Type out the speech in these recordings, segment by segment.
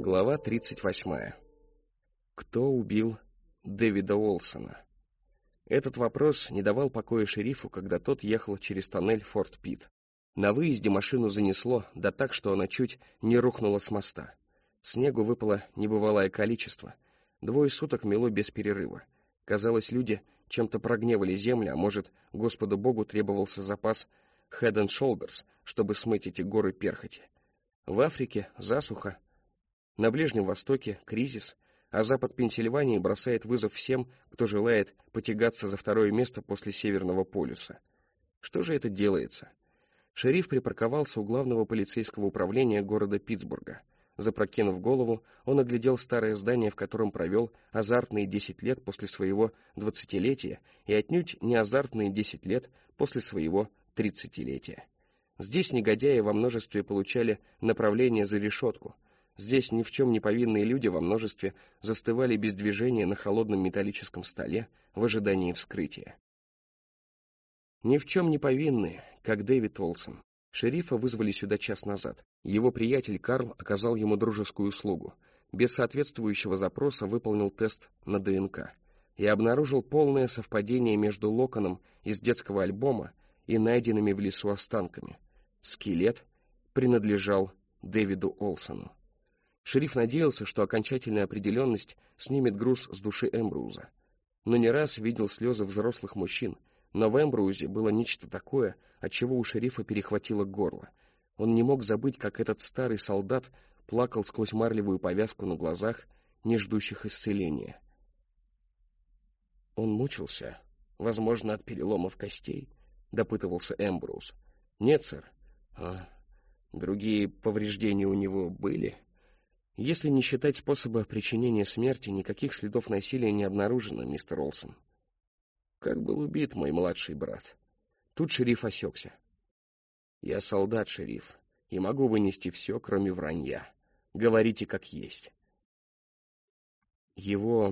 Глава 38. Кто убил Дэвида Олсона? Этот вопрос не давал покоя шерифу, когда тот ехал через тоннель Форт Пит. На выезде машину занесло, да так, что она чуть не рухнула с моста. Снегу выпало небывалое количество. 2 суток мело без перерыва. Казалось, люди чем-то прогневали землю, а может, Господу Богу требовался запас Head and Shoulders, чтобы смыть эти горы перхоти. В Африке засуха, на Ближнем Востоке кризис, а Запад Пенсильвании бросает вызов всем, кто желает потягаться за 2-е место после Северного полюса. Что же это делается? Шериф припарковался у главного полицейского управления города Питтсбурга. Запрокинув голову, он оглядел старое здание, в котором провел азартные 10 лет после своего 20-летия и отнюдь не азартные 10 лет после своего 30-летия. Здесь негодяи во множестве получали направление за решетку. Здесь ни в чем не повинные люди во множестве застывали без движения на холодном металлическом столе в ожидании вскрытия. Ни в чем не повинные, как Дэвид Олсон. Шерифа вызвали сюда час назад. Его приятель Карл оказал ему дружескую услугу. Без соответствующего запроса выполнил тест на ДНК и обнаружил полное совпадение между локоном из детского альбома и найденными в лесу останками. Скелет принадлежал Дэвиду Олсону. Шериф надеялся, что окончательная определенность снимет груз с души Эмброуза. Но не раз видел слезы взрослых мужчин, но в Эмброузе было нечто такое, от чего у шерифа перехватило горло. Он не мог забыть, как этот старый солдат плакал сквозь марлевую повязку на глазах, не ждущих исцеления. Он мучился, возможно, от переломов костей, допытывался Эмброуз. Нет, сэр. Другие повреждения у него были? Если не считать способа причинения смерти, никаких следов насилия не обнаружено, мистер Олсон. Как был убит мой младший брат? Тут шериф осекся. Я солдат, шериф, и могу вынести все, кроме вранья. Говорите, как есть. Его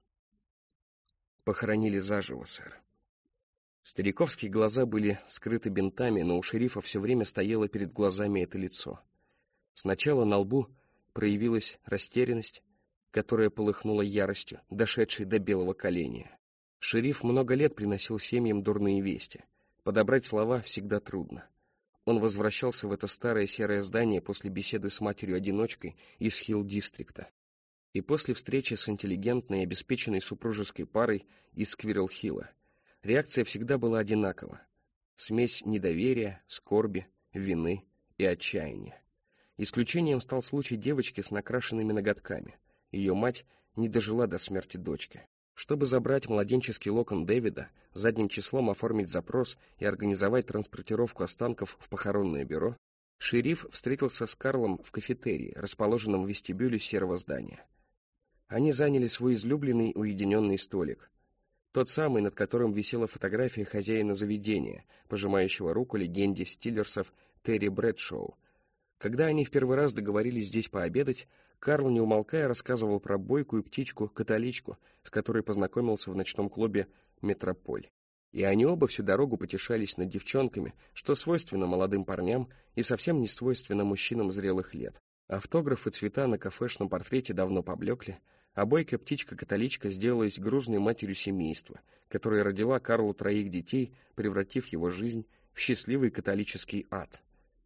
похоронили заживо, сэр. Стариковские глаза были скрыты бинтами, но у шерифа все время стояло перед глазами это лицо. Сначала на лбу проявилась растерянность, которая полыхнула яростью, дошедшей до белого коленя. Шериф много лет приносил семьям дурные вести. Подобрать слова всегда трудно. Он возвращался в это старое серое здание после беседы с матерью-одиночкой из Хилл-дистрикта и после встречи с интеллигентной и обеспеченной супружеской парой из Сквиррелл-Хилла. Реакция всегда была одинакова. Смесь недоверия, скорби, вины и отчаяния. Исключением стал случай девочки с накрашенными ноготками. Ее мать не дожила до смерти дочки. Чтобы забрать младенческий локон Дэвида, задним числом оформить запрос и организовать транспортировку останков в похоронное бюро, шериф встретился с Карлом в кафетерии, расположенном в вестибюле серого здания. Они заняли свой излюбленный уединенный столик, тот самый, над которым висела фотография хозяина заведения, пожимающего руку легенде стиллерсов Терри Брэдшоу. Когда они в первый раз договорились здесь пообедать, Карл, не умолкая, рассказывал про бойкую птичку-католичку, с которой познакомился в ночном клубе «Метрополь». И они оба всю дорогу потешались над девчонками, что свойственно молодым парням и совсем не свойственно мужчинам зрелых лет. Автографы цвета на кафешном портрете давно поблекли, а бойкая птичка-католичка сделалась грузной матерью семейства, которая родила Карлу 3 детей, превратив его жизнь в счастливый католический ад.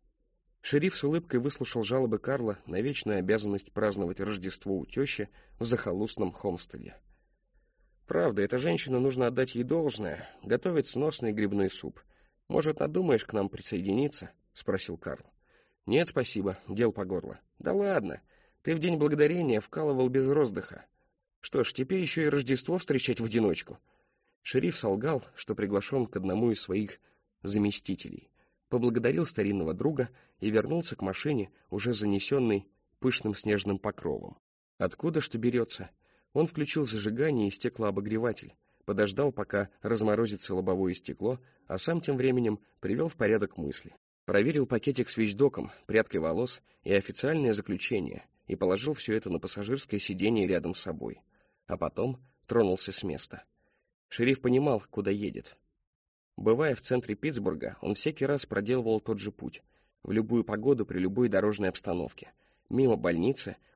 Шериф с улыбкой выслушал жалобы Карла на вечную обязанность праздновать Рождество у тещи в захолустном Хомстеде. «Правда, эта женщина, нужно отдать ей должное, готовит сносный грибной суп. Может, надумаешь к нам присоединиться?» — спросил Карл. «Нет, спасибо, дел по горло». «Да ладно, ты в День Благодарения вкалывал без роздыха. Что ж, теперь еще и Рождество встречать в одиночку». Шериф солгал, что приглашен к одному из своих заместителей. Поблагодарил старинного друга и вернулся к машине, уже занесенной пышным снежным покровом. Откуда что берется? Он включил зажигание и стеклообогреватель, подождал, пока разморозится лобовое стекло, а сам тем временем привел в порядок мысли. Проверил пакетик с вещдоком, прядкой волос и официальное заключение и положил все это на пассажирское сиденье рядом с собой. А потом тронулся с места. Шериф понимал, куда едет. Бывая в центре Питтсбурга, он всякий раз проделывал тот же путь, в любую погоду при любой дорожной обстановке. Мимо больницы,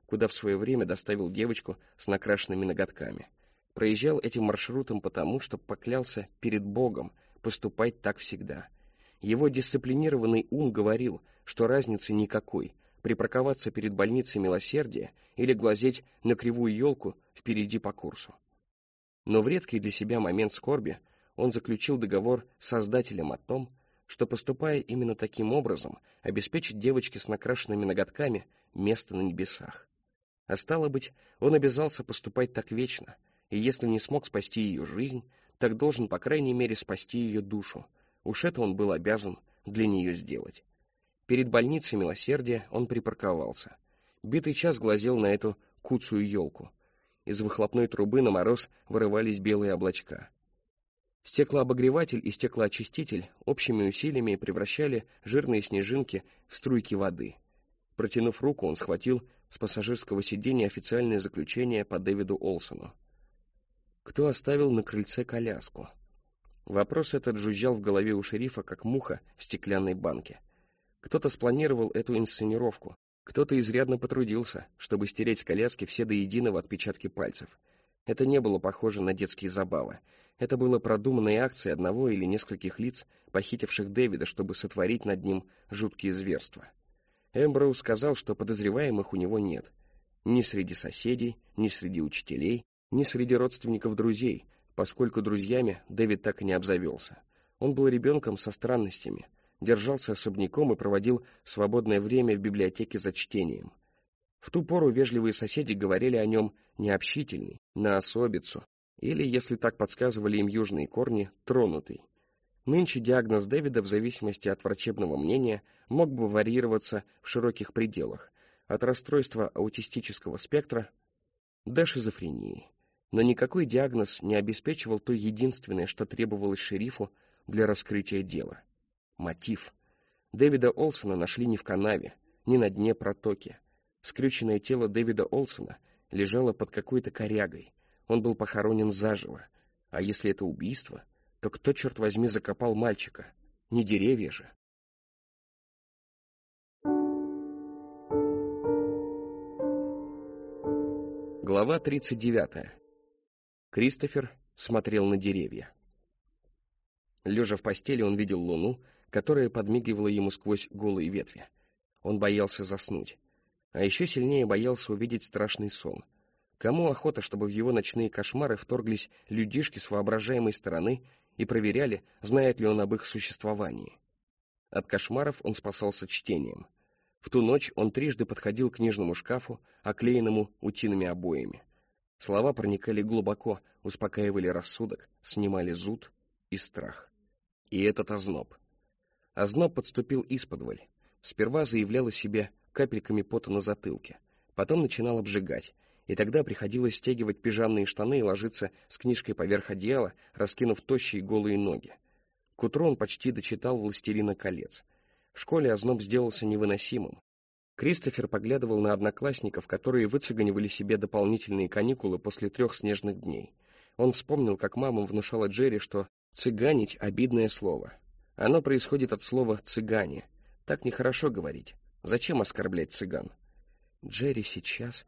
куда в свое время доставил девочку с накрашенными ноготками. Проезжал этим маршрутом потому, что поклялся перед Богом поступать так всегда. Его дисциплинированный ум говорил, что разницы никакой — припарковаться перед больницей Милосердия или глазеть на кривую елку впереди по курсу. Но в редкий для себя момент скорби он заключил договор с Создателем о том, что, поступая именно таким образом, обеспечит девочке с накрашенными ноготками место на небесах. А стало быть, он обязался поступать так вечно, и если не смог спасти ее жизнь, так должен, по крайней мере, спасти ее душу. Уж это он был обязан для нее сделать. Перед больницей Милосердия он припарковался. Битый час глазел на эту куцую елку. Из выхлопной трубы на мороз вырывались белые облачка. Стеклообогреватель и стеклоочиститель общими усилиями превращали жирные снежинки в струйки воды. Протянув руку, он схватил с пассажирского сиденья официальное заключение по Дэвиду Олсону. Кто оставил на крыльце коляску? Вопрос этот жужжал в голове у шерифа, как муха в стеклянной банке. Кто-то спланировал эту инсценировку, кто-то изрядно потрудился, чтобы стереть с коляски все до единого отпечатки пальцев. Это не было похоже на детские забавы. Это было продуманной акцией одного или нескольких лиц, похитивших Дэвида, чтобы сотворить над ним жуткие зверства. Эмброуз сказал, что подозреваемых у него нет. Ни среди соседей, ни среди учителей, ни среди родственников друзей, поскольку друзьями Дэвид так и не обзавелся. Он был ребенком со странностями, держался особняком и проводил свободное время в библиотеке за чтением. В ту пору вежливые соседи говорили о нем необщительный, на особицу, или, если так подсказывали им южные корни, тронутый. Нынче диагноз Дэвида, в зависимости от врачебного мнения, мог бы варьироваться в широких пределах, от расстройства аутистического спектра до шизофрении. Но никакой диагноз не обеспечивал то единственное, что требовалось шерифу для раскрытия дела. Мотив. Дэвида Олсона нашли не в канаве, не на дне протоки. Скрюченное тело Дэвида Олсона лежало под какой-то корягой. Он был похоронен заживо. А если это убийство, то кто, черт возьми, закопал мальчика? Не деревья же. Глава 39. Кристофер смотрел на деревья. Лежа в постели, он видел луну, которая подмигивала ему сквозь голые ветви. Он боялся заснуть. А еще сильнее боялся увидеть страшный сон. Кому охота, чтобы в его ночные кошмары вторглись людишки с воображаемой стороны и проверяли, знает ли он об их существовании? От кошмаров он спасался чтением. В ту ночь он трижды подходил к книжному шкафу, оклеенному утиными обоями. Слова проникали глубоко, успокаивали рассудок, снимали зуд и страх. И этот озноб. Озноб подступил исподволь. Сперва заявлял о себе капельками пота на затылке, потом начинал обжигать, и тогда приходилось стягивать пижамные штаны и ложиться с книжкой поверх одеяла, раскинув тощие голые ноги. К утру он почти дочитал «Властелина колец». В школе озноб сделался невыносимым. Кристофер поглядывал на одноклассников, которые выцыганивали себе дополнительные каникулы после 3 снежных дней. Он вспомнил, как мама внушала Джерри, что «цыганить» — обидное слово. Оно происходит от слова «цыгане». Так нехорошо говорить. Зачем оскорблять цыган? Джерри сейчас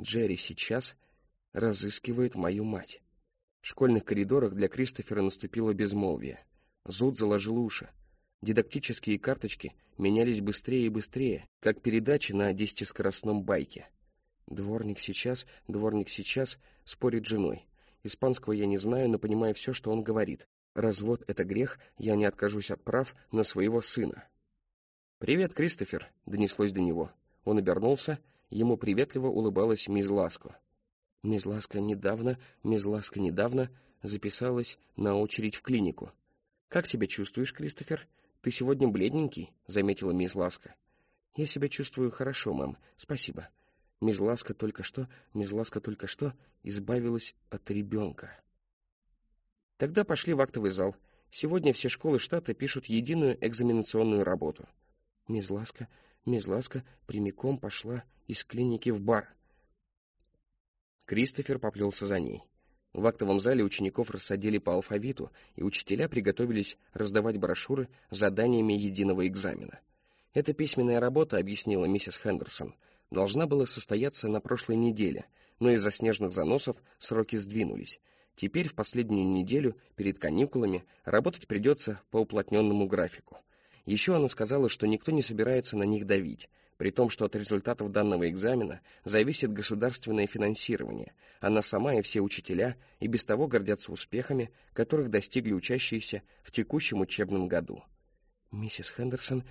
разыскивает мою мать. В школьных коридорах для Кристофера наступило безмолвие. Зуд заложил уши. Дидактические карточки менялись быстрее и быстрее, как передачи на 10-скоростном байке. Дворник сейчас, спорит с женой. Испанского я не знаю, но понимаю все, что он говорит. Развод — это грех, я не откажусь от прав на своего сына. «Привет, Кристофер», — донеслось до него. Он обернулся, ему приветливо улыбалась мисс Ласко. Мисс Ласко недавно записалась на очередь в клинику. «Как себя чувствуешь, Кристофер? Ты сегодня бледненький», — заметила мисс Ласко. «Я себя чувствую хорошо, мам, спасибо. Мисс Ласко только что избавилась от ребенка». «Тогда пошли в актовый зал. Сегодня все школы штата пишут единую экзаменационную работу». Мисс Ласко прямиком пошла из клиники в бар. Кристофер поплелся за ней. В актовом зале учеников рассадили по алфавиту, и учителя приготовились раздавать брошюры с заданиями единого экзамена. «Это письменная работа», — объяснила миссис Хендерсон. должна была состояться на прошлой неделе, но из-за снежных заносов сроки сдвинулись. Теперь в последнюю неделю перед каникулами работать придется по уплотненному графику. Еще она сказала, что никто не собирается на них давить, при том, что от результатов данного экзамена зависит государственное финансирование. Она сама и все учителя и без того гордятся успехами, которых достигли учащиеся в текущем учебном году. Миссис Хендерсон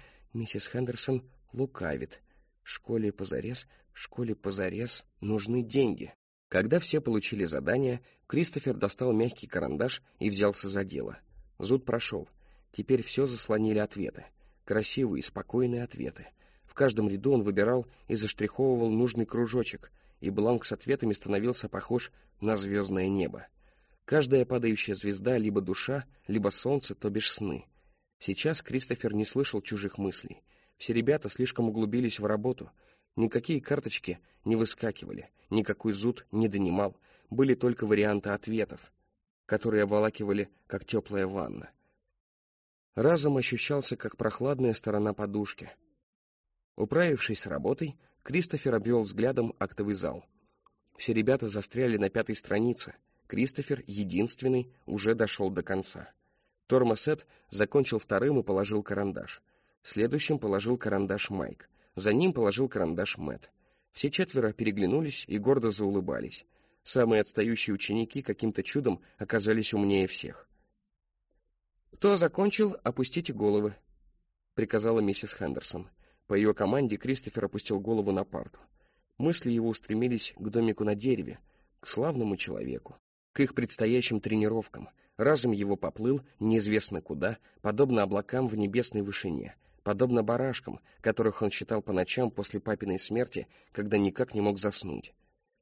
лукавит. Школе позарез нужны деньги. Когда все получили задание, Кристофер достал мягкий карандаш и взялся за дело. Зуд прошел. Теперь все заслонили ответы. Красивые, спокойные ответы. В каждом ряду он выбирал и заштриховывал нужный кружочек, и бланк с ответами становился похож на звездное небо. Каждая падающая звезда либо душа, либо солнце, то бишь сны. Сейчас Кристофер не слышал чужих мыслей. Все ребята слишком углубились в работу. Никакие карточки не выскакивали, никакой зуд не донимал. Были только варианты ответов, которые обволакивали, как теплая ванна. Разум ощущался, как прохладная сторона подушки. Управившись с работой, Кристофер обвел взглядом актовый зал. Все ребята застряли на 5-й странице. Кристофер, единственный, уже дошел до конца. Тормасет закончил 2-м и положил карандаш. Следующим положил карандаш Майк. За ним положил карандаш Мэтт. Все 4 переглянулись и гордо заулыбались. Самые отстающие ученики каким-то чудом оказались умнее всех. «Кто закончил, опустите головы», — приказала миссис Хендерсон. По ее команде Кристофер опустил голову на парту. Мысли его устремились к домику на дереве, к славному человеку, к их предстоящим тренировкам. Разум его поплыл неизвестно куда, подобно облакам в небесной вышине, подобно барашкам, которых он считал по ночам после папиной смерти, когда никак не мог заснуть.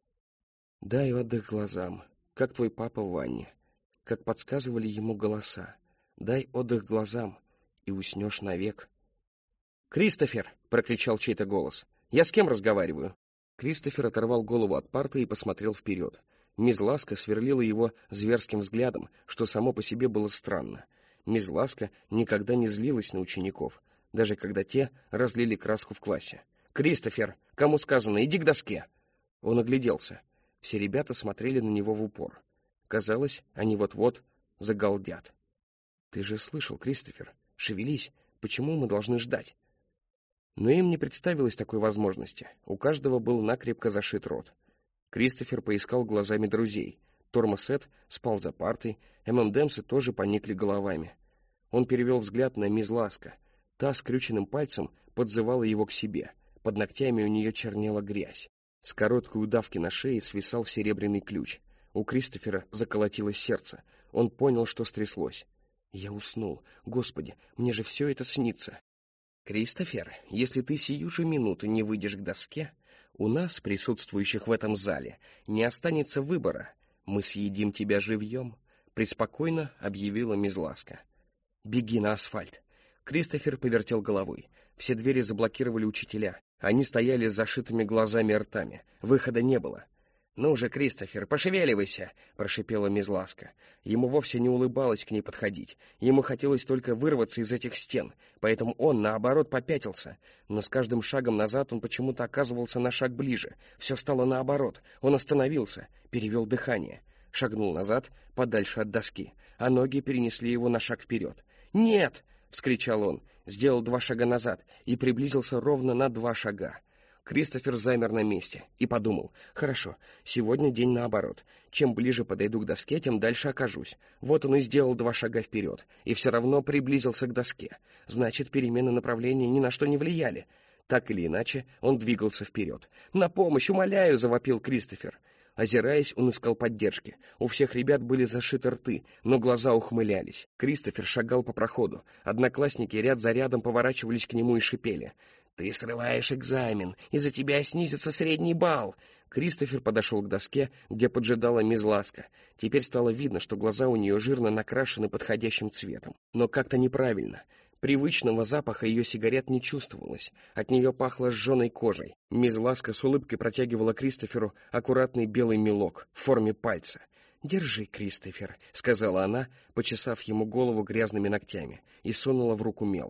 «Дай отдых глазам, как твой папа в ванне», как подсказывали ему голоса. «Дай отдых глазам, и уснешь навек». «Кристофер!» — прокричал чей-то голос. «Я с кем разговариваю?» Кристофер оторвал голову от парты и посмотрел вперед. Мисс Ласка сверлила его зверским взглядом, что само по себе было странно. Мисс Ласка никогда не злилась на учеников, даже когда те разлили краску в классе. «Кристофер! Кому сказано, иди к доске!» Он огляделся. Все ребята смотрели на него в упор. Казалось, они вот-вот загалдят. «Ты же слышал, Кристофер? Шевелись! Почему мы должны ждать?» Но им не представилось такой возможности. У каждого был накрепко зашит рот. Кристофер поискал глазами друзей. Тормасет спал за партой, ММДэмсы тоже поникли головами. Он перевел взгляд на мисс Ласка. Та скрюченным пальцем подзывала его к себе. Под ногтями у нее чернела грязь. С короткой удавки на шее свисал серебряный ключ. У Кристофера заколотилось сердце. Он понял, что стряслось. «Я уснул. Господи, мне же все это снится». «Кристофер, если ты сию же минуту не выйдешь к доске, у нас, присутствующих в этом зале, не останется выбора. Мы съедим тебя живьем», — преспокойно объявила мисс Ласка. «Беги на асфальт». Кристофер повертел головой. Все двери заблокировали учителя. Они стояли с зашитыми глазами и ртами. Выхода не было. «Ну же, Кристофер, пошевеливайся!» — прошипела мисс Ласка. Ему вовсе не улыбалось к ней подходить. Ему хотелось только вырваться из этих стен, поэтому он, наоборот, попятился. Но с каждым шагом назад он почему-то оказывался на шаг ближе. Все стало наоборот. Он остановился, перевел дыхание, шагнул назад, подальше от доски, а ноги перенесли его на шаг вперед. «Нет!» — вскричал он, сделал 2 шага назад и приблизился ровно на 2 шага. Кристофер замер на месте и подумал: хорошо, сегодня день наоборот. Чем ближе подойду к доске, тем дальше окажусь. Вот он и сделал 2 шага вперед, и все равно приблизился к доске. Значит, перемены направления ни на что не влияли. Так или иначе, он двигался вперед. «На помощь, умоляю!» — завопил Кристофер. Озираясь, он искал поддержки. У всех ребят были зашиты рты, но глаза ухмылялись. Кристофер шагал по проходу. Одноклассники ряд за рядом поворачивались к нему и шипели: «Ты срываешь экзамен, из-за тебя снизится средний балл!» Кристофер подошел к доске, где поджидала мисс Ласка. Теперь стало видно, что глаза у нее жирно накрашены подходящим цветом. Но как-то неправильно. Привычного запаха ее сигарет не чувствовалось. От нее пахло сжженной кожей. Мисс Ласка с улыбкой протягивала Кристоферу аккуратный белый мелок в форме пальца. «Держи, Кристофер», — сказала она, почесав ему голову грязными ногтями, и сунула в руку мел.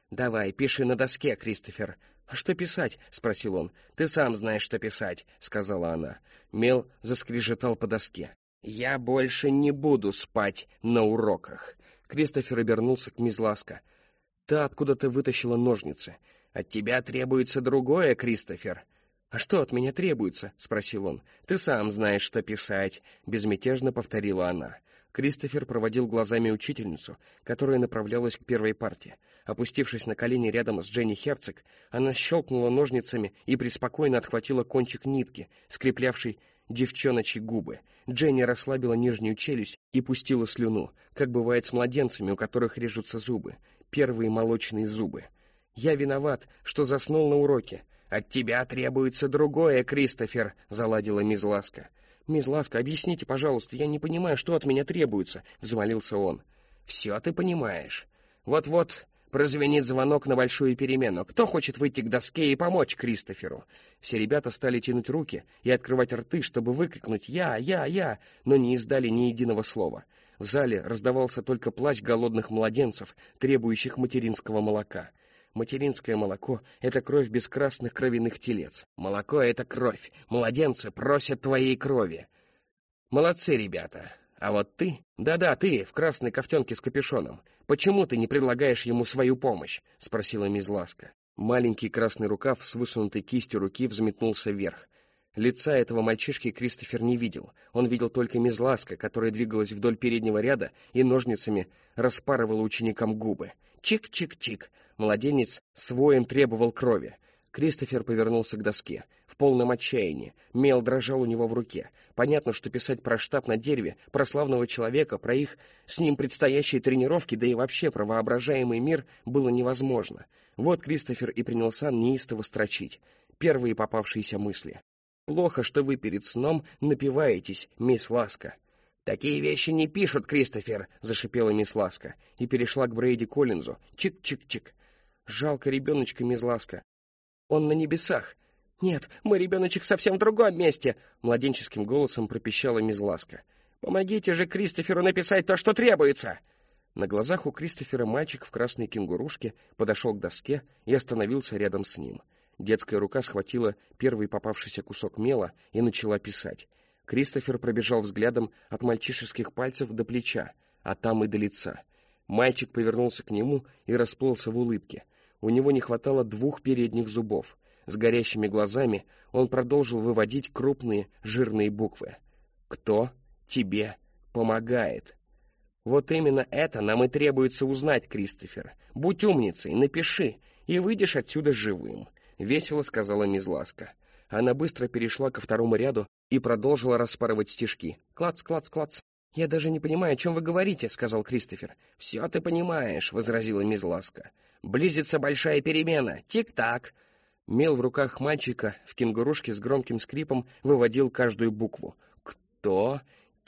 «Давай, пиши на доске, Кристофер». «А что писать?» — спросил он. «Ты сам знаешь, что писать», — сказала она. Мел заскрежетал по доске. «Я больше не буду спать на уроках». Кристофер обернулся к мисс Ласко. Та откуда-то вытащила ножницы. «От тебя требуется другое, Кристофер». «А что от меня требуется?» — спросил он. «Ты сам знаешь, что писать», — безмятежно повторила она. Кристофер проводил глазами учительницу, которая направлялась к первой парте. Опустившись на колени рядом с Дженни Херцог, она щелкнула ножницами и преспокойно отхватила кончик нитки, скреплявшей девчоночьи губы. Дженни расслабила нижнюю челюсть и пустила слюну, как бывает с младенцами, у которых режутся зубы. Первые молочные зубы. «Я виноват, что заснул на уроке». «От тебя требуется другое, Кристофер», — заладила мисс Ласко. «Мисс Ласко, объясните, пожалуйста, я не понимаю, что от меня требуется», — взмолился он. «Все ты понимаешь. Вот-вот прозвенит звонок на большую перемену. Кто хочет выйти к доске и помочь Кристоферу?» Все ребята стали тянуть руки и открывать рты, чтобы выкрикнуть «Я», но не издали ни единого слова. В зале раздавался только плач голодных младенцев, требующих материнского молока. Материнское молоко — это кровь без красных кровяных телец. Молоко — это кровь. Младенцы просят твоей крови. Молодцы, ребята. А вот ты, да-да, ты, в красной кофтенке с капюшоном, почему ты не предлагаешь ему свою помощь? — спросила мисс Ласко. Маленький красный рукав с высунутой кистью руки взметнулся вверх. Лица этого мальчишки Кристофер не видел. Он видел только мисс Ласко, которая двигалась вдоль переднего ряда и ножницами распарывала ученикам губы. Чик-чик-чик. Младенец с воем требовал крови. Кристофер повернулся к доске. В полном отчаянии. Мел дрожал у него в руке. Понятно, что писать про штаб на дереве, про славного человека, про их с ним предстоящие тренировки, да и вообще про воображаемый мир было невозможно. Вот Кристофер и принялся неистово строчить. Первые попавшиеся мысли. «Плохо, что вы перед сном напиваетесь, мисс Ласко». «Такие вещи не пишут, Кристофер!» — зашипела мисс Ласко и перешла к Брейди Коллинзу. Чик-чик-чик. «Жалко ребеночка, мисс Ласко. Он на небесах». «Нет, мой ребеночек совсем в другом месте!» — младенческим голосом пропищала мисс Ласко. «Помогите же Кристоферу написать то, что требуется!» На глазах у Кристофера мальчик в красной кенгурушке подошел к доске и остановился рядом с ним. Детская рука схватила первый попавшийся кусок мела и начала писать. Кристофер пробежал взглядом от мальчишеских пальцев до плеча, а там и до лица. Мальчик повернулся к нему и расплылся в улыбке. У него не хватало 2 передних зубов. С горящими глазами он продолжил выводить крупные жирные буквы. «Кто тебе помогает?» «Вот именно это нам и требуется узнать, Кристофер. Будь умницей, напиши, и выйдешь отсюда живым», — весело сказала мисс Ласко. Она быстро перешла ко второму ряду и продолжила распарывать стишки. «Клац, клац, клац». «Я даже не понимаю, о чем вы говорите», — сказал Кристофер. «Все ты понимаешь», — возразила мисс Ласко. «Близится большая перемена. Тик-так». Мел в руках мальчика в кенгурушке с громким скрипом выводил каждую букву. «Кто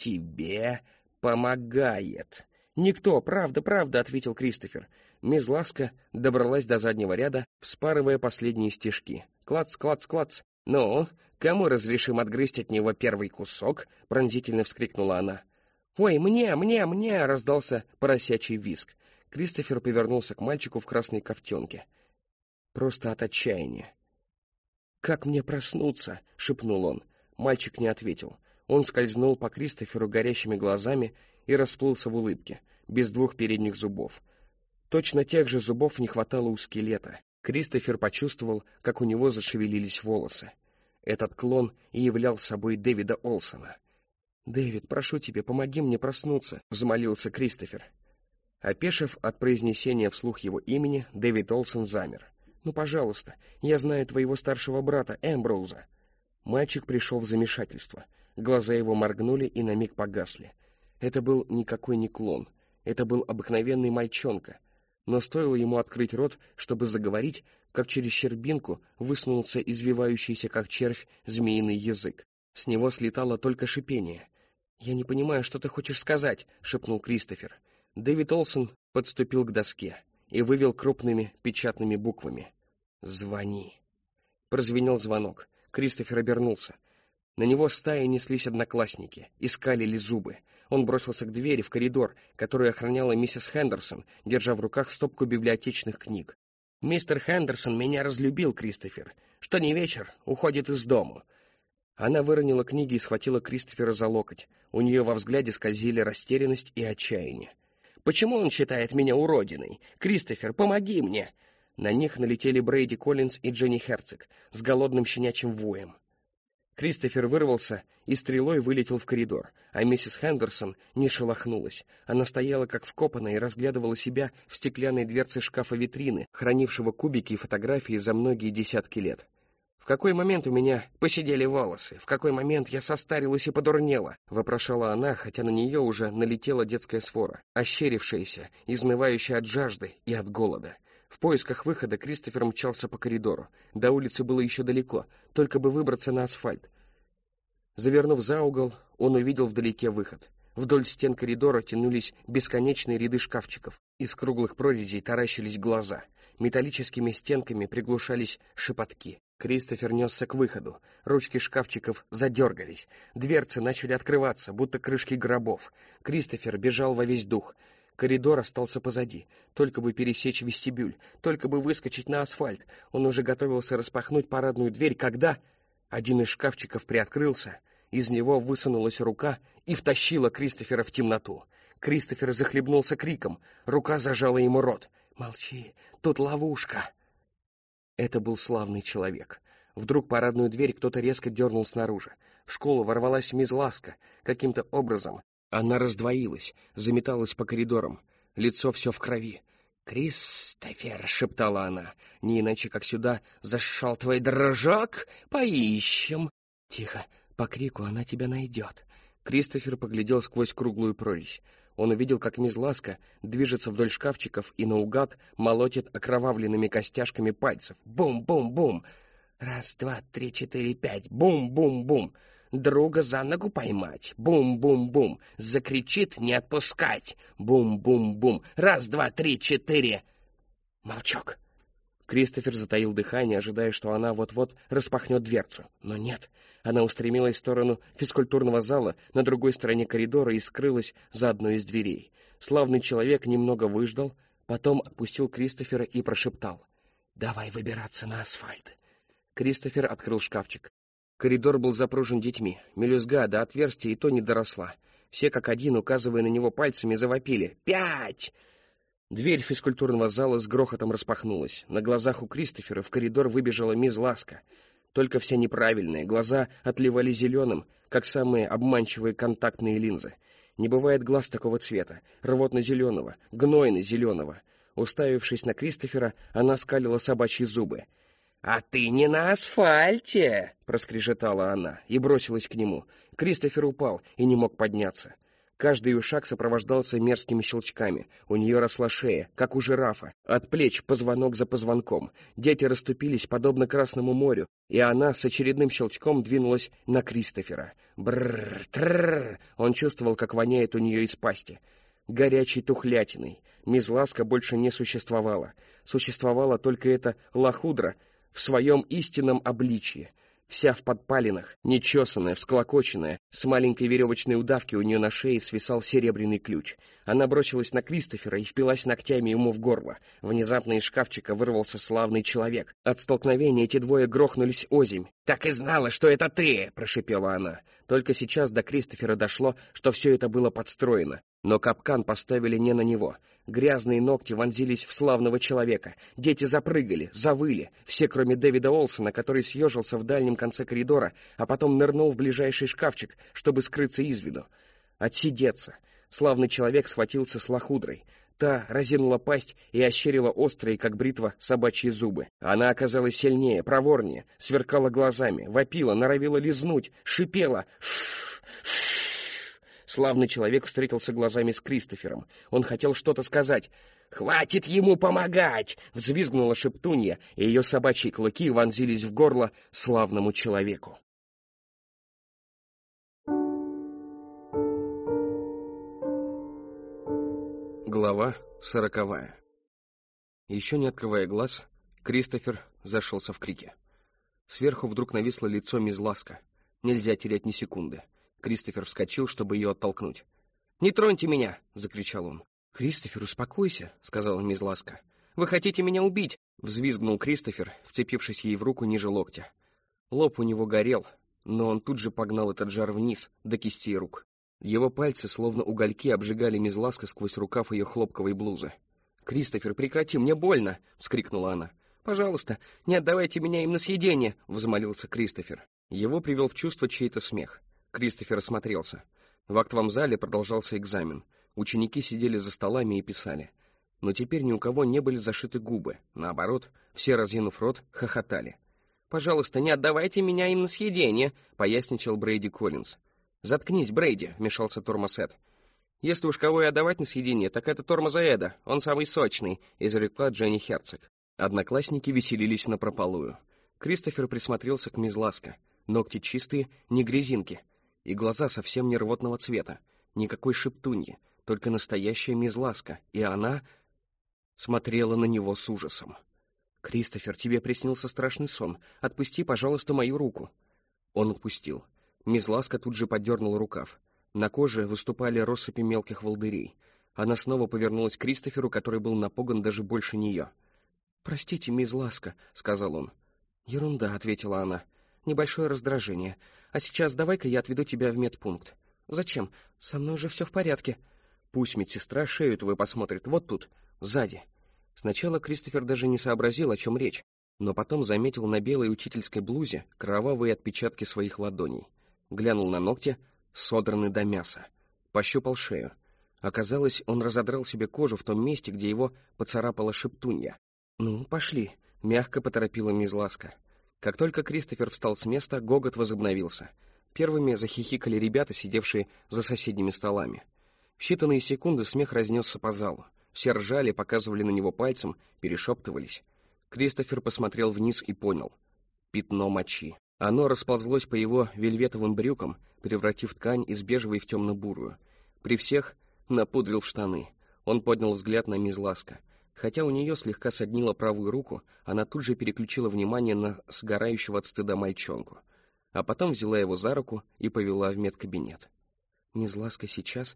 тебе помогает?» «Никто, правда, правда», — ответил Кристофер. Мисс Ласко добралась до заднего ряда, вспарывая последние стишки. «Клац, клац, клац». «Ну, кому разрешим отгрызть от него первый кусок?» — пронзительно вскрикнула она. «Ой, мне!» — раздался поросячий визг. Кристофер повернулся к мальчику в красной кофтенке. Просто от отчаяния. «Как мне проснуться?» — шепнул он. Мальчик не ответил. Он скользнул по Кристоферу горящими глазами и расплылся в улыбке, без 2 передних зубов. Точно тех же зубов не хватало у скелета. Кристофер почувствовал, как у него зашевелились волосы. Этот клон и являл собой Дэвида Олсона. «Дэвид, прошу тебя, помоги мне проснуться», — взмолился Кристофер. Опешив от произнесения вслух его имени, Дэвид Олсон замер. «Ну, пожалуйста, я знаю твоего старшего брата, Эмброуза». Мальчик пришел в замешательство. Глаза его моргнули и на миг погасли. Это был никакой не клон. Это был обыкновенный мальчонка. Но стоило ему открыть рот, чтобы заговорить, как через щербинку высунулся извивающийся, как червь, змеиный язык. С него слетало только шипение. «Я не понимаю, что ты хочешь сказать», — шепнул Кристофер. Дэвид Олсон подступил к доске и вывел крупными печатными буквами. «Звони». Прозвенел звонок. Кристофер обернулся. На него стаей неслись одноклассники, искалили зубы. Он бросился к двери в коридор, которую охраняла миссис Хендерсон, держа в руках стопку библиотечных книг. Мистер Хендерсон меня разлюбил, Кристофер. Что не вечер, уходит из дому». Она выронила книги и схватила Кристофера за локоть. У нее во взгляде скользили растерянность и отчаяние. «Почему он считает меня уродиной? Кристофер, помоги мне!» На них налетели Брейди Коллинз и Дженни Херцог с голодным щенячьим воем. Кристофер вырвался и стрелой вылетел в коридор, а миссис Хендерсон не шелохнулась. Она стояла как вкопанная и разглядывала себя в стеклянной дверце шкафа-витрины, хранившего кубики и фотографии за многие десятки лет. «В какой момент у меня поседели волосы? В какой момент я состарилась и подурнела?» — вопрошала она, хотя на нее уже налетела детская свора, ощерившаяся, изнывающая от жажды и от голода. В поисках выхода Кристофер мчался по коридору. До улицы было еще далеко, только бы выбраться на асфальт. Завернув за угол, он увидел вдалеке выход. Вдоль стен коридора тянулись бесконечные ряды шкафчиков. Из круглых прорезей таращились глаза. Металлическими стенками приглушались шепотки. Кристофер несся к выходу. Ручки шкафчиков задергались. Дверцы начали открываться, будто крышки гробов. Кристофер бежал во весь дух. Коридор остался позади. Только бы пересечь вестибюль, только бы выскочить на асфальт. Он уже готовился распахнуть парадную дверь, когда один из шкафчиков приоткрылся. Из него высунулась рука и втащила Кристофера в темноту. Кристофер захлебнулся криком. Рука зажала ему рот. «Молчи, тут ловушка!» Это был славный человек. Вдруг парадную дверь кто-то резко дернул снаружи. В школу ворвалась мисс Ласка. Каким-то образом она раздвоилась, заметалась по коридорам. Лицо все в крови. «Кристофер!» — шептала она. «Не иначе, как сюда зашел твой дрожок. Поищем!» «Тихо, по крику она тебя найдет!» Кристофер поглядел сквозь круглую прорезь. Он увидел, как мисс Ласка движется вдоль шкафчиков и наугад молотит окровавленными костяшками пальцев. Бум-бум-бум! Раз, два, три, четыре, пять. Бум-бум-бум! Друга за ногу поймать. Бум-бум-бум! Закричит не отпускать. Бум-бум-бум! Раз, два, три, четыре. Молчок! Кристофер затаил дыхание, ожидая, что она вот-вот распахнет дверцу. Но нет. Она устремилась в сторону физкультурного зала на другой стороне коридора и скрылась за одной из дверей. Славный человек немного выждал, потом отпустил Кристофера и прошептал: «Давай выбираться на асфальт». Кристофер открыл шкафчик. Коридор был запружен детьми. Мелюзга до отверстия и то не доросла. Все как один, указывая на него пальцами, завопили: «5!» Дверь физкультурного зала с грохотом распахнулась. На глазах у Кристофера в коридор выбежала мисс Ласка. Только все неправильные, глаза отливали зеленым, как самые обманчивые контактные линзы. Не бывает глаз такого цвета, рвотно-зеленого, гнойно-зеленого. Уставившись на Кристофера, она скалила собачьи зубы. «А ты не на асфальте!» — проскрежетала она и бросилась к нему. Кристофер упал и не мог подняться. Каждый ее шаг сопровождался мерзкими щелчками. У нее росла шея, как у жирафа. От плеч позвонок за позвонком. Дети расступились, подобно Красному морю, и она с очередным щелчком двинулась на Кристофера. Бррр, трррр. Он чувствовал, как воняет у нее из пасти. Горячей тухлятиной. Мисс Ласка больше не существовала. Существовала только эта лохудра в своем истинном обличье. Вся в подпалинах, нечесанная, всклокоченная, с маленькой веревочной удавки у нее на шее свисал серебряный ключ. Она бросилась на Кристофера и впилась ногтями ему в горло. Внезапно из шкафчика вырвался славный человек. От столкновения эти двое грохнулись озимь. «Так и знала, что это ты!» — прошипела она. Только сейчас до Кристофера дошло, что все это было подстроено. Но капкан поставили не на него. Грязные ногти вонзились в славного человека. Дети запрыгали, завыли. Все, кроме Дэвида Олсона, который съежился в дальнем конце коридора, а потом нырнул в ближайший шкафчик, чтобы скрыться из виду. Отсидеться. Славный человек схватился с лохудрой. Та разинула пасть и ощерила острые, как бритва, собачьи зубы. Она оказалась сильнее, проворнее, сверкала глазами, вопила, норовила лизнуть, шипела. Славный человек встретился глазами с Кристофером. Он хотел что-то сказать. «Хватит ему помогать!» — взвизгнула шептунья, и ее собачьи клыки вонзились в горло славному человеку. Глава 40. Еще не открывая глаз, Кристофер зашелся в крике. Сверху вдруг нависло лицо мисс Ласка. Нельзя терять ни секунды. Кристофер вскочил, чтобы ее оттолкнуть. «Не троньте меня!» — закричал он. «Кристофер, успокойся!» — сказала мисс Ласка. «Вы хотите меня убить! Взвизгнул Кристофер, вцепившись ей в руку ниже локтя. Лоб у него горел, но он тут же погнал этот жар вниз, до кистей рук. Его пальцы, словно угольки, обжигали мисс Ласка сквозь рукав ее хлопковой блузы. «Кристофер, прекрати, мне больно!» — вскрикнула она. «Пожалуйста, не отдавайте меня им на съедение!» — взмолился Кристофер. Его привел в чувство чей-то смех. Кристофер осмотрелся. В актовом зале продолжался экзамен. Ученики сидели за столами и писали. Но теперь ни у кого не были зашиты губы. Наоборот, все, разинув рот, хохотали. «Пожалуйста, не отдавайте меня им на съедение!» — поясничал Брейди Коллинз. «Заткнись, Брейди!» — вмешался Тормоз Эд. «Если уж кого и отдавать на съедение, так это Тормоза Эда, он самый сочный», — изрекла Дженни Херцог. Одноклассники веселились напропалую. Кристофер присмотрелся к мисс Ласка. Ногти чистые, не грязинки, и глаза совсем не рвотного цвета, никакой шептуньи, только настоящая мисс Ласка, и она смотрела на него с ужасом. «Кристофер, тебе приснился страшный сон. Отпусти, пожалуйста, мою руку». Он отпустил. Мисс Ласка тут же поддернула рукав. На коже выступали россыпи мелких волдырей. Она снова повернулась к Кристоферу, который был напуган даже больше нее. «Простите, мисс Ласка», — сказал он. «Ерунда», — ответила она. «Небольшое раздражение. А сейчас давай-ка я отведу тебя в медпункт». «Зачем? Со мной уже все в порядке». «Пусть медсестра шею твою посмотрит вот тут, сзади». Сначала Кристофер даже не сообразил, о чем речь, но потом заметил на белой учительской блузе кровавые отпечатки своих ладоней. Глянул на ногти, содраны до мяса. Пощупал шею. Оказалось, он разодрал себе кожу в том месте, где его поцарапала шептунья. «Ну, пошли», — мягко поторопила мисс Ласка. Как только Кристофер встал с места, гогот возобновился. Первыми захихикали ребята, сидевшие за соседними столами. В считанные секунды смех разнесся по залу. Все ржали, показывали на него пальцем, перешептывались. Кристофер посмотрел вниз и понял. Пятно мочи. Оно расползлось по его вельветовым брюкам, превратив ткань из бежевой в темно-бурую. При всех напудрил в штаны. Он поднял взгляд на мисс Ласка. Хотя у нее слегка соднила правую руку, она тут же переключила внимание на сгорающего от стыда мальчонку. А потом взяла его за руку и повела в медкабинет. Мисс Ласка сейчас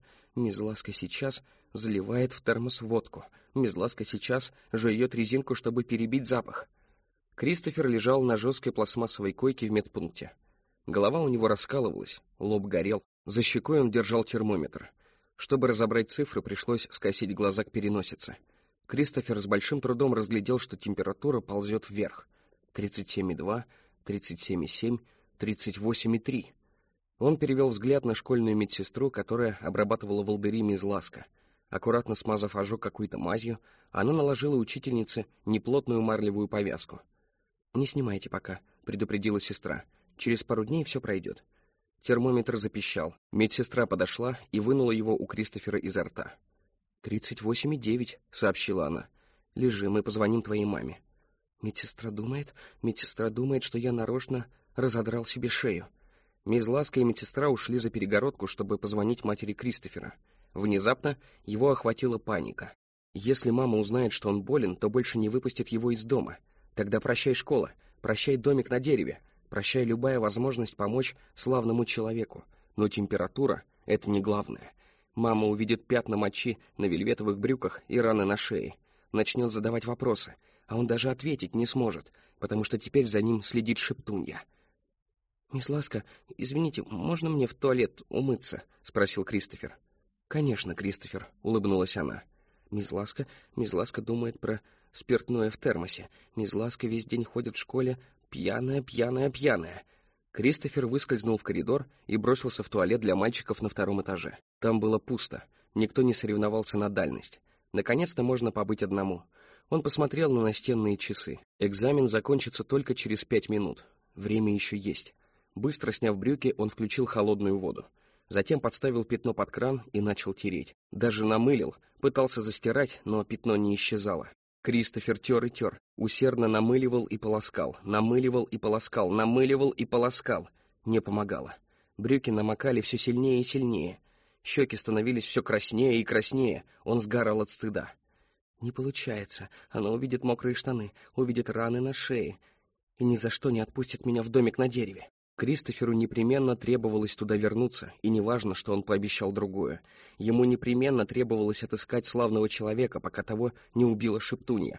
заливает в термос водку. Мисс Ласка сейчас жует резинку, чтобы перебить запах. Кристофер лежал на жесткой пластмассовой койке в медпункте. Голова у него раскалывалась, лоб горел. За щекой он держал термометр. Чтобы разобрать цифры, пришлось скосить глаза к переносице. Кристофер с большим трудом разглядел, что температура ползет вверх. 37,2, 37,7, 38,3. Он перевел взгляд на школьную медсестру, которая обрабатывала волдыри мисс Ласка. Аккуратно смазав ожог какой-то мазью, она наложила учительнице неплотную марлевую повязку. «Не снимайте пока», — предупредила сестра. «Через пару дней все пройдет». Термометр запищал. Медсестра подошла и вынула его у Кристофера изо рта. 38,9, сообщила она. «Лежи, мы позвоним твоей маме». Медсестра думает, что я нарочно разодрал себе шею». Мисс Ласка и медсестра ушли за перегородку, чтобы позвонить матери Кристофера. Внезапно его охватила паника. Если мама узнает, что он болен, то больше не выпустит его из дома. Тогда прощай школа, прощай домик на дереве, прощай любая возможность помочь славному человеку. Но температура — это не главное. Мама увидит пятна мочи на вельветовых брюках и раны на шее. Начнет задавать вопросы, а он даже ответить не сможет, потому что теперь за ним следит шептунья. «Мисс Ласка, извините, можно мне в туалет умыться?» — спросил Кристофер. «Конечно, Кристофер», — улыбнулась она. Мисс Ласка думает про спиртное в термосе. Мисс Ласка весь день ходит в школе пьяная. Кристофер выскользнул в коридор и бросился в туалет для мальчиков на 2-м этаже. Там было пусто, никто не соревновался на дальность. Наконец-то можно побыть одному. Он посмотрел на настенные часы. Экзамен закончится только через 5 минут. Время еще есть. Быстро сняв брюки, он включил холодную воду. Затем подставил пятно под кран и начал тереть. Даже намылил, пытался застирать, но пятно не исчезало. Кристофер тер и тер, усердно намыливал и полоскал. Не помогало. Брюки намокали все сильнее и сильнее. Щеки становились все краснее и краснее. Он сгорал от стыда. Не получается. Она увидит мокрые штаны, увидит раны на шее и ни за что не отпустит меня в домик на дереве. Кристоферу непременно требовалось туда вернуться, и неважно, что он пообещал другое. Ему непременно требовалось отыскать славного человека, пока того не убила шептунья.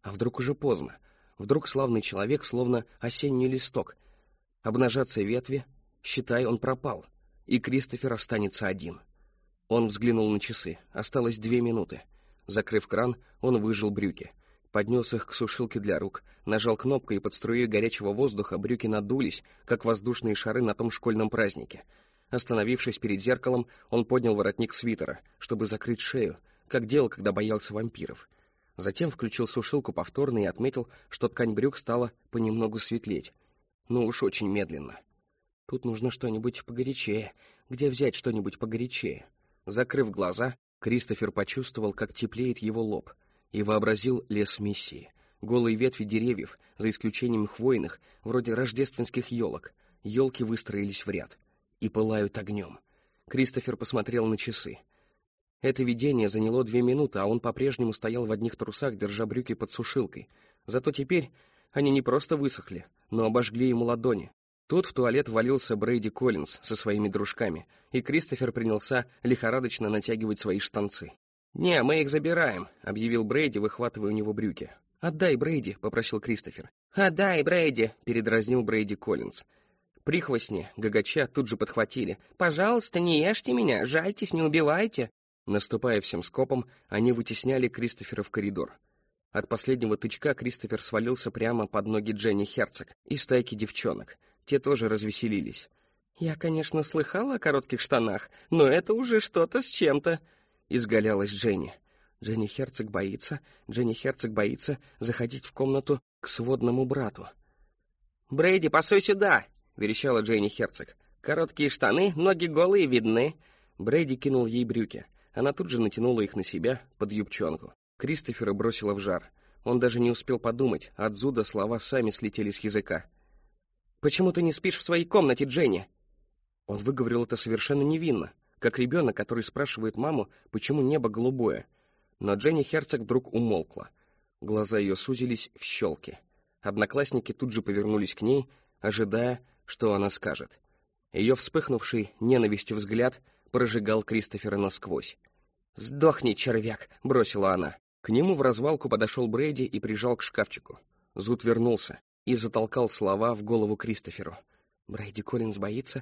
А вдруг уже поздно? Вдруг славный человек, словно осенний листок. Обнажатся ветви, считай, он пропал, и Кристофер останется один. Он взглянул на часы. Осталось 2 минуты. Закрыв кран, он выжал брюки. Поднес их к сушилке для рук, нажал кнопку, и под струей горячего воздуха брюки надулись, как воздушные шары на том школьном празднике. Остановившись перед зеркалом, он поднял воротник свитера, чтобы закрыть шею, как делал, когда боялся вампиров. Затем включил сушилку повторно и отметил, что ткань брюк стала понемногу светлеть. Ну уж очень медленно. Тут нужно что-нибудь погорячее. Где взять что-нибудь погорячее? Закрыв глаза, Кристофер почувствовал, как теплеет его лоб, и вообразил лес миссии. Голые ветви деревьев, за исключением хвойных, вроде рождественских елок. Елки выстроились в ряд и пылают огнем. Кристофер посмотрел на часы. Это видение заняло 2 минуты, а он по-прежнему стоял в одних трусах, держа брюки под сушилкой. Зато теперь они не просто высохли, но обожгли ему ладони. Тут в туалет ввалился Брейди Коллинз со своими дружками, и Кристофер принялся лихорадочно натягивать свои штанцы. «Не, мы их забираем», — объявил Брейди, выхватывая у него брюки. «Отдай, Брейди», — попросил Кристофер. «Отдай, Брейди», — передразнил Брейди Коллинз. Прихвостни, гагача, тут же подхватили. «Пожалуйста, не ешьте меня, жальтесь, не убивайте». Наступая всем скопом, они вытесняли Кристофера в коридор. От последнего тычка Кристофер свалился прямо под ноги Дженни Херцог и стайки девчонок. Те тоже развеселились. «Я, конечно, слыхала о коротких штанах, но это уже что-то с чем-то», — изгалялась Дженни. Дженни Херцог боится заходить в комнату к сводному брату. «Брейди, посуй сюда!» — верещала Дженни Херцог. «Короткие штаны, ноги голые видны». Брейди кинул ей брюки. Она тут же натянула их на себя под юбчонку. Кристофера бросила в жар. Он даже не успел подумать, от зуда слова сами слетели с языка. «Почему ты не спишь в своей комнате, Дженни?» Он выговорил это совершенно невинно, как ребенок, который спрашивает маму, почему небо голубое. Но Дженни Херцог вдруг умолкла. Глаза ее сузились в щелки. Одноклассники тут же повернулись к ней, ожидая, что она скажет. Ее вспыхнувший ненавистью взгляд прожигал Кристофера насквозь. «Сдохни, червяк!» — бросила она. К нему в развалку подошел Брейди и прижал к шкафчику. Зуд вернулся и затолкал слова в голову Кристоферу. Брейди Коллинз боится,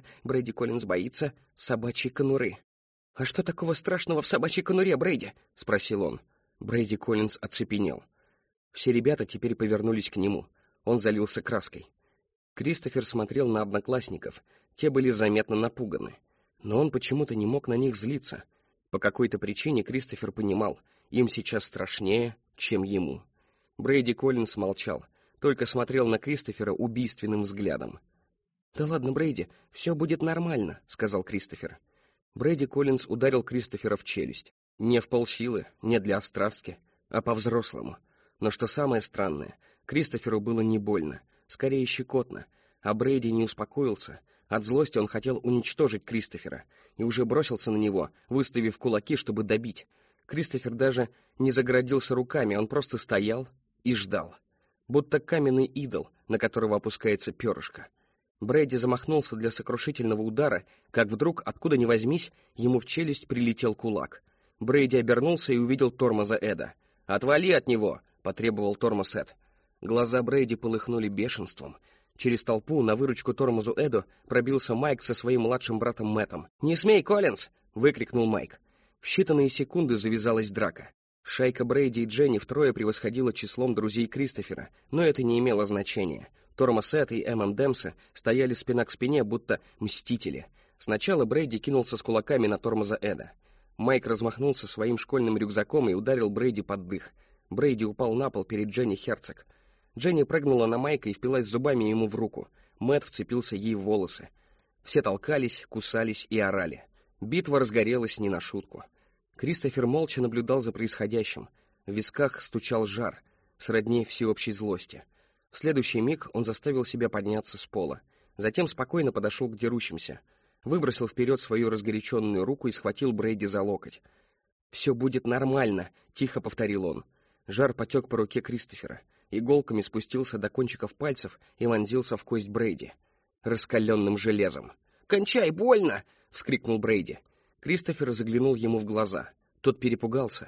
собачьей конуры». «А что такого страшного в собачьей конуре, Брейди?» — спросил он. Брейди Коллинз оцепенел. Все ребята теперь повернулись к нему. Он залился краской. Кристофер смотрел на одноклассников. Те были заметно напуганы. Но он почему-то не мог на них злиться. По какой-то причине Кристофер понимал, им сейчас страшнее, чем ему. Брейди Коллинз молчал, только смотрел на Кристофера убийственным взглядом. «Да ладно, Брейди, все будет нормально», — сказал Кристофер. Брейди Коллинз ударил Кристофера в челюсть. Не в полсилы, не для острастки, а по-взрослому. Но что самое странное, Кристоферу было не больно, скорее щекотно, а Брейди не успокоился. От злости он хотел уничтожить Кристофера и уже бросился на него, выставив кулаки, чтобы добить. Кристофер даже не загородился руками, он просто стоял и ждал, будто каменный идол, на которого опускается перышко. Брейди замахнулся для сокрушительного удара, как вдруг, откуда ни возьмись, ему в челюсть прилетел кулак. Брейди обернулся и увидел тормоза Эда. «Отвали от него!» — потребовал тормоз Эд. Глаза Брейди полыхнули бешенством. Через толпу на выручку тормозу Эду пробился Майк со своим младшим братом Мэттом. «Не смей, Коллинз!» — выкрикнул Майк. В считанные секунды завязалась драка. Шайка Брейди и Дженни втрое превосходила числом друзей Кристофера, но это не имело значения. Тормоз Эд и Демса стояли спина к спине, будто мстители. Сначала Брейди кинулся с кулаками на тормоза Эда. Майк размахнулся своим школьным рюкзаком и ударил Брейди под дых. Брейди упал на пол перед Дженни Херцог. Дженни прыгнула на Майка и впилась зубами ему в руку. Мэтт вцепился ей в волосы. Все толкались, кусались и орали. Битва разгорелась не на шутку. Кристофер молча наблюдал за происходящим. В висках стучал жар, сродни всеобщей злости. В следующий миг он заставил себя подняться с пола. Затем спокойно подошел к дерущимся. Выбросил вперед свою разгоряченную руку и схватил Брейди за локоть. «Все будет нормально», — тихо повторил он. Жар потек по руке Кристофера. Иголками спустился до кончиков пальцев и вонзился в кость Брейди. Раскаленным железом. «Кончай, больно!» — вскрикнул Брейди. Кристофер заглянул ему в глаза. Тот перепугался.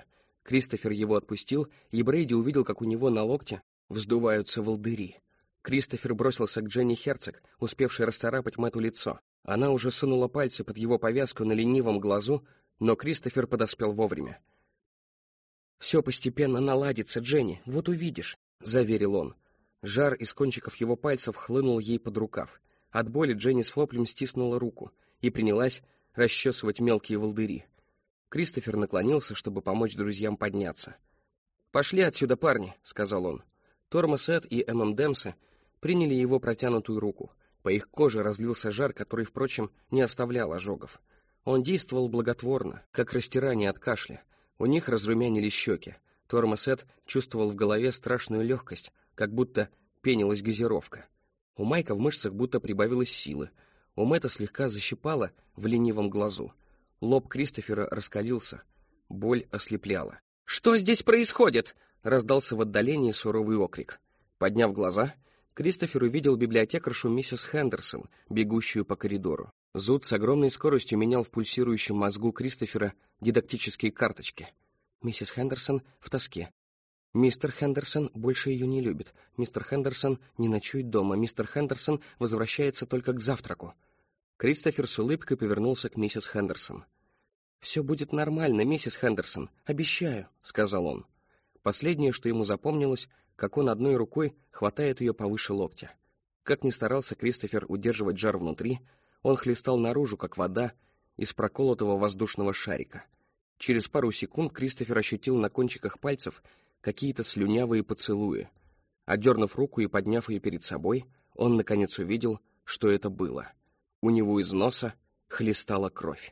Кристофер его отпустил, и Брейди увидел, как у него на локте вздуваются волдыри. Кристофер бросился к Дженни Херцог, успевшей расцарапать Мэтту лицо. Она уже сунула пальцы под его повязку на ленивом глазу, но Кристофер подоспел вовремя. «Все постепенно наладится, Дженни, вот увидишь», — заверил он. Жар из кончиков его пальцев хлынул ей под рукав. От боли Дженни с воплем стиснула руку и принялась расчесывать мелкие волдыри. Кристофер наклонился, чтобы помочь друзьям подняться. «Пошли отсюда, парни», — сказал он. Тормоз Эд и ММДэмсы приняли его протянутую руку. По их коже разлился жар, который, впрочем, не оставлял ожогов. Он действовал благотворно, как растирание от кашля. У них разрумянились щеки. Тормоз Эд чувствовал в голове страшную легкость, как будто пенилась газировка. У Майка в мышцах будто прибавилось силы. У Мэтта слегка защипало в ленивом глазу. Лоб Кристофера раскалился. Боль ослепляла. «Что здесь происходит?» — раздался в отдалении суровый окрик. Подняв глаза, Кристофер увидел библиотекаршу миссис Хендерсон, бегущую по коридору. Зуд с огромной скоростью менял в пульсирующем мозгу Кристофера дидактические карточки. Миссис Хендерсон в тоске. Мистер Хендерсон больше ее не любит. Мистер Хендерсон не ночует дома. Мистер Хендерсон возвращается только к завтраку. Кристофер с улыбкой повернулся к миссис Хендерсон. «Все будет нормально, миссис Хендерсон, обещаю», — сказал он. Последнее, что ему запомнилось, как он одной рукой хватает ее повыше локтя. Как ни старался Кристофер удерживать жар внутри, он хлестал наружу, как вода, из проколотого воздушного шарика. Через пару секунд Кристофер ощутил на кончиках пальцев какие-то слюнявые поцелуи. Отдернув руку и подняв ее перед собой, он наконец увидел, что это было. У него из носа хлестала кровь.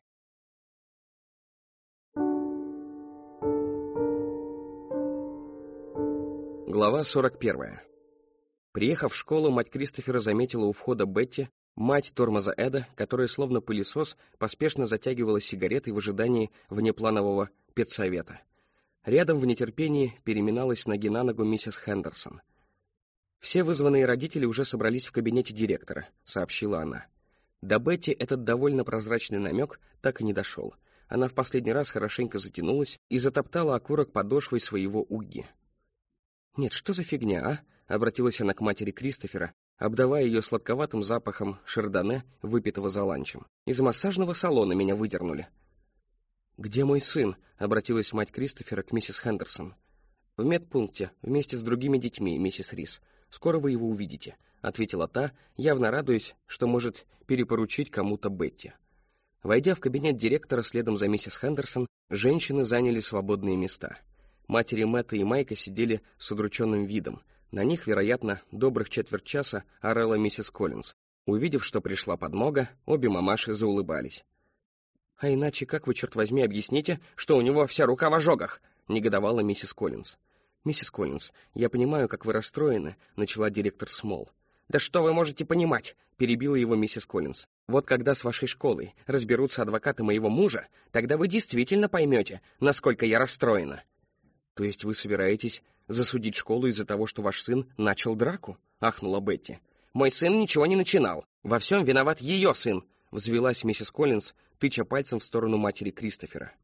Глава 41. Приехав в школу, мать Кристофера заметила у входа Бетти, мать тормоза Эда, которая словно пылесос поспешно затягивала сигаретой в ожидании внепланового педсовета. Рядом в нетерпении переминалась с ноги на ногу миссис Хендерсон. «Все вызванные родители уже собрались в кабинете директора», — сообщила она. До Бетти этот довольно прозрачный намек так и не дошел. Она в последний раз хорошенько затянулась и затоптала окурок подошвой своего угги. «Нет, что за фигня, а?» — обратилась она к матери Кристофера, обдавая ее сладковатым запахом шардоне, выпитого за ланчем. «Из массажного салона меня выдернули». «Где мой сын?» — обратилась мать Кристофера к миссис Хендерсон. «В медпункте, вместе с другими детьми, миссис Рис. Скоро вы его увидите», — ответила та, явно радуясь, что может перепоручить кому-то Бетти. Войдя в кабинет директора следом за миссис Хендерсон, женщины заняли свободные места. Матери Мэтта и Майка сидели с удрученным видом. На них, вероятно, добрых четверть часа орала миссис Коллинз. Увидев, что пришла подмога, обе мамаши заулыбались. «А иначе как вы, черт возьми, объясните, что у него вся рука в ожогах?» — негодовала миссис Коллинз. «Миссис Коллинз, я понимаю, как вы расстроены», — начала директор Смолл. «Да что вы можете понимать?» — перебила его миссис Коллинз. «Вот когда с вашей школой разберутся адвокаты моего мужа, тогда вы действительно поймете, насколько я расстроена». «То есть вы собираетесь засудить школу из-за того, что ваш сын начал драку?» — ахнула Бетти. «Мой сын ничего не начинал. Во всем виноват ее сын», — взвилась миссис Коллинз, тыча пальцем в сторону матери Кристофера.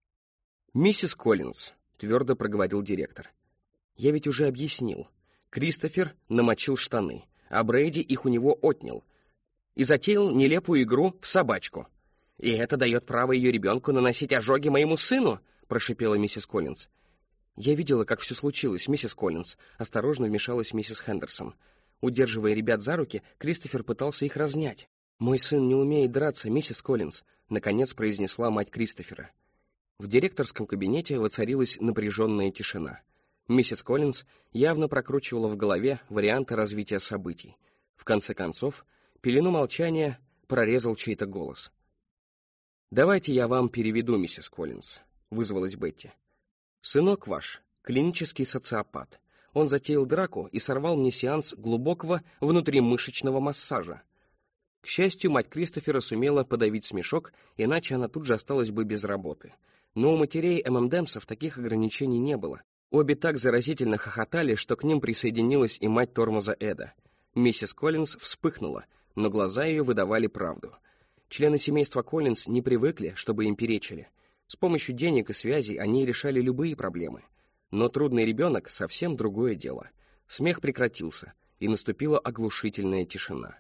«Миссис Коллинз», — твердо проговорил директор, — «я ведь уже объяснил. Кристофер намочил штаны, а Брейди их у него отнял и затеял нелепую игру в собачку. И это дает право ее ребенку наносить ожоги моему сыну?» — прошипела миссис Коллинз. «Я видела, как все случилось, миссис Коллинз», — осторожно вмешалась миссис Хендерсон. Удерживая ребят за руки, Кристофер пытался их разнять. «Мой сын не умеет драться, миссис Коллинз», — наконец произнесла мать Кристофера. В директорском кабинете воцарилась напряженная тишина. Миссис Коллинз явно прокручивала в голове варианты развития событий. В конце концов, пелену молчания прорезал чей-то голос. «Давайте я вам переведу, миссис Коллинз», — вызвалась Бетти. «Сынок ваш — клинический социопат. Он затеял драку и сорвал мне сеанс глубокого внутримышечного массажа». К счастью, мать Кристофера сумела подавить смешок, иначе она тут же осталась бы без работы. Но у матерей ММДэмсов таких ограничений не было. Обе так заразительно хохотали, что к ним присоединилась и мать тормоза Эда. Миссис Коллинз вспыхнула, но глаза ее выдавали правду. Члены семейства Коллинз не привыкли, чтобы им перечили. С помощью денег и связей они решали любые проблемы. Но трудный ребенок — совсем другое дело. Смех прекратился, и наступила оглушительная тишина.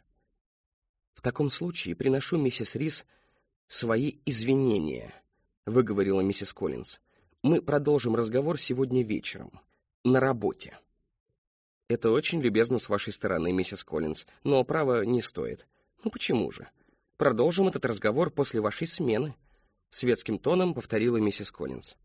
«В таком случае приношу миссис Рис свои извинения», — выговорила миссис Коллинз. «Мы продолжим разговор сегодня вечером, на работе». «Это очень любезно с вашей стороны, миссис Коллинз, но, право, не стоит». «Ну почему же? Продолжим этот разговор после вашей смены», — светским тоном повторила миссис Коллинз.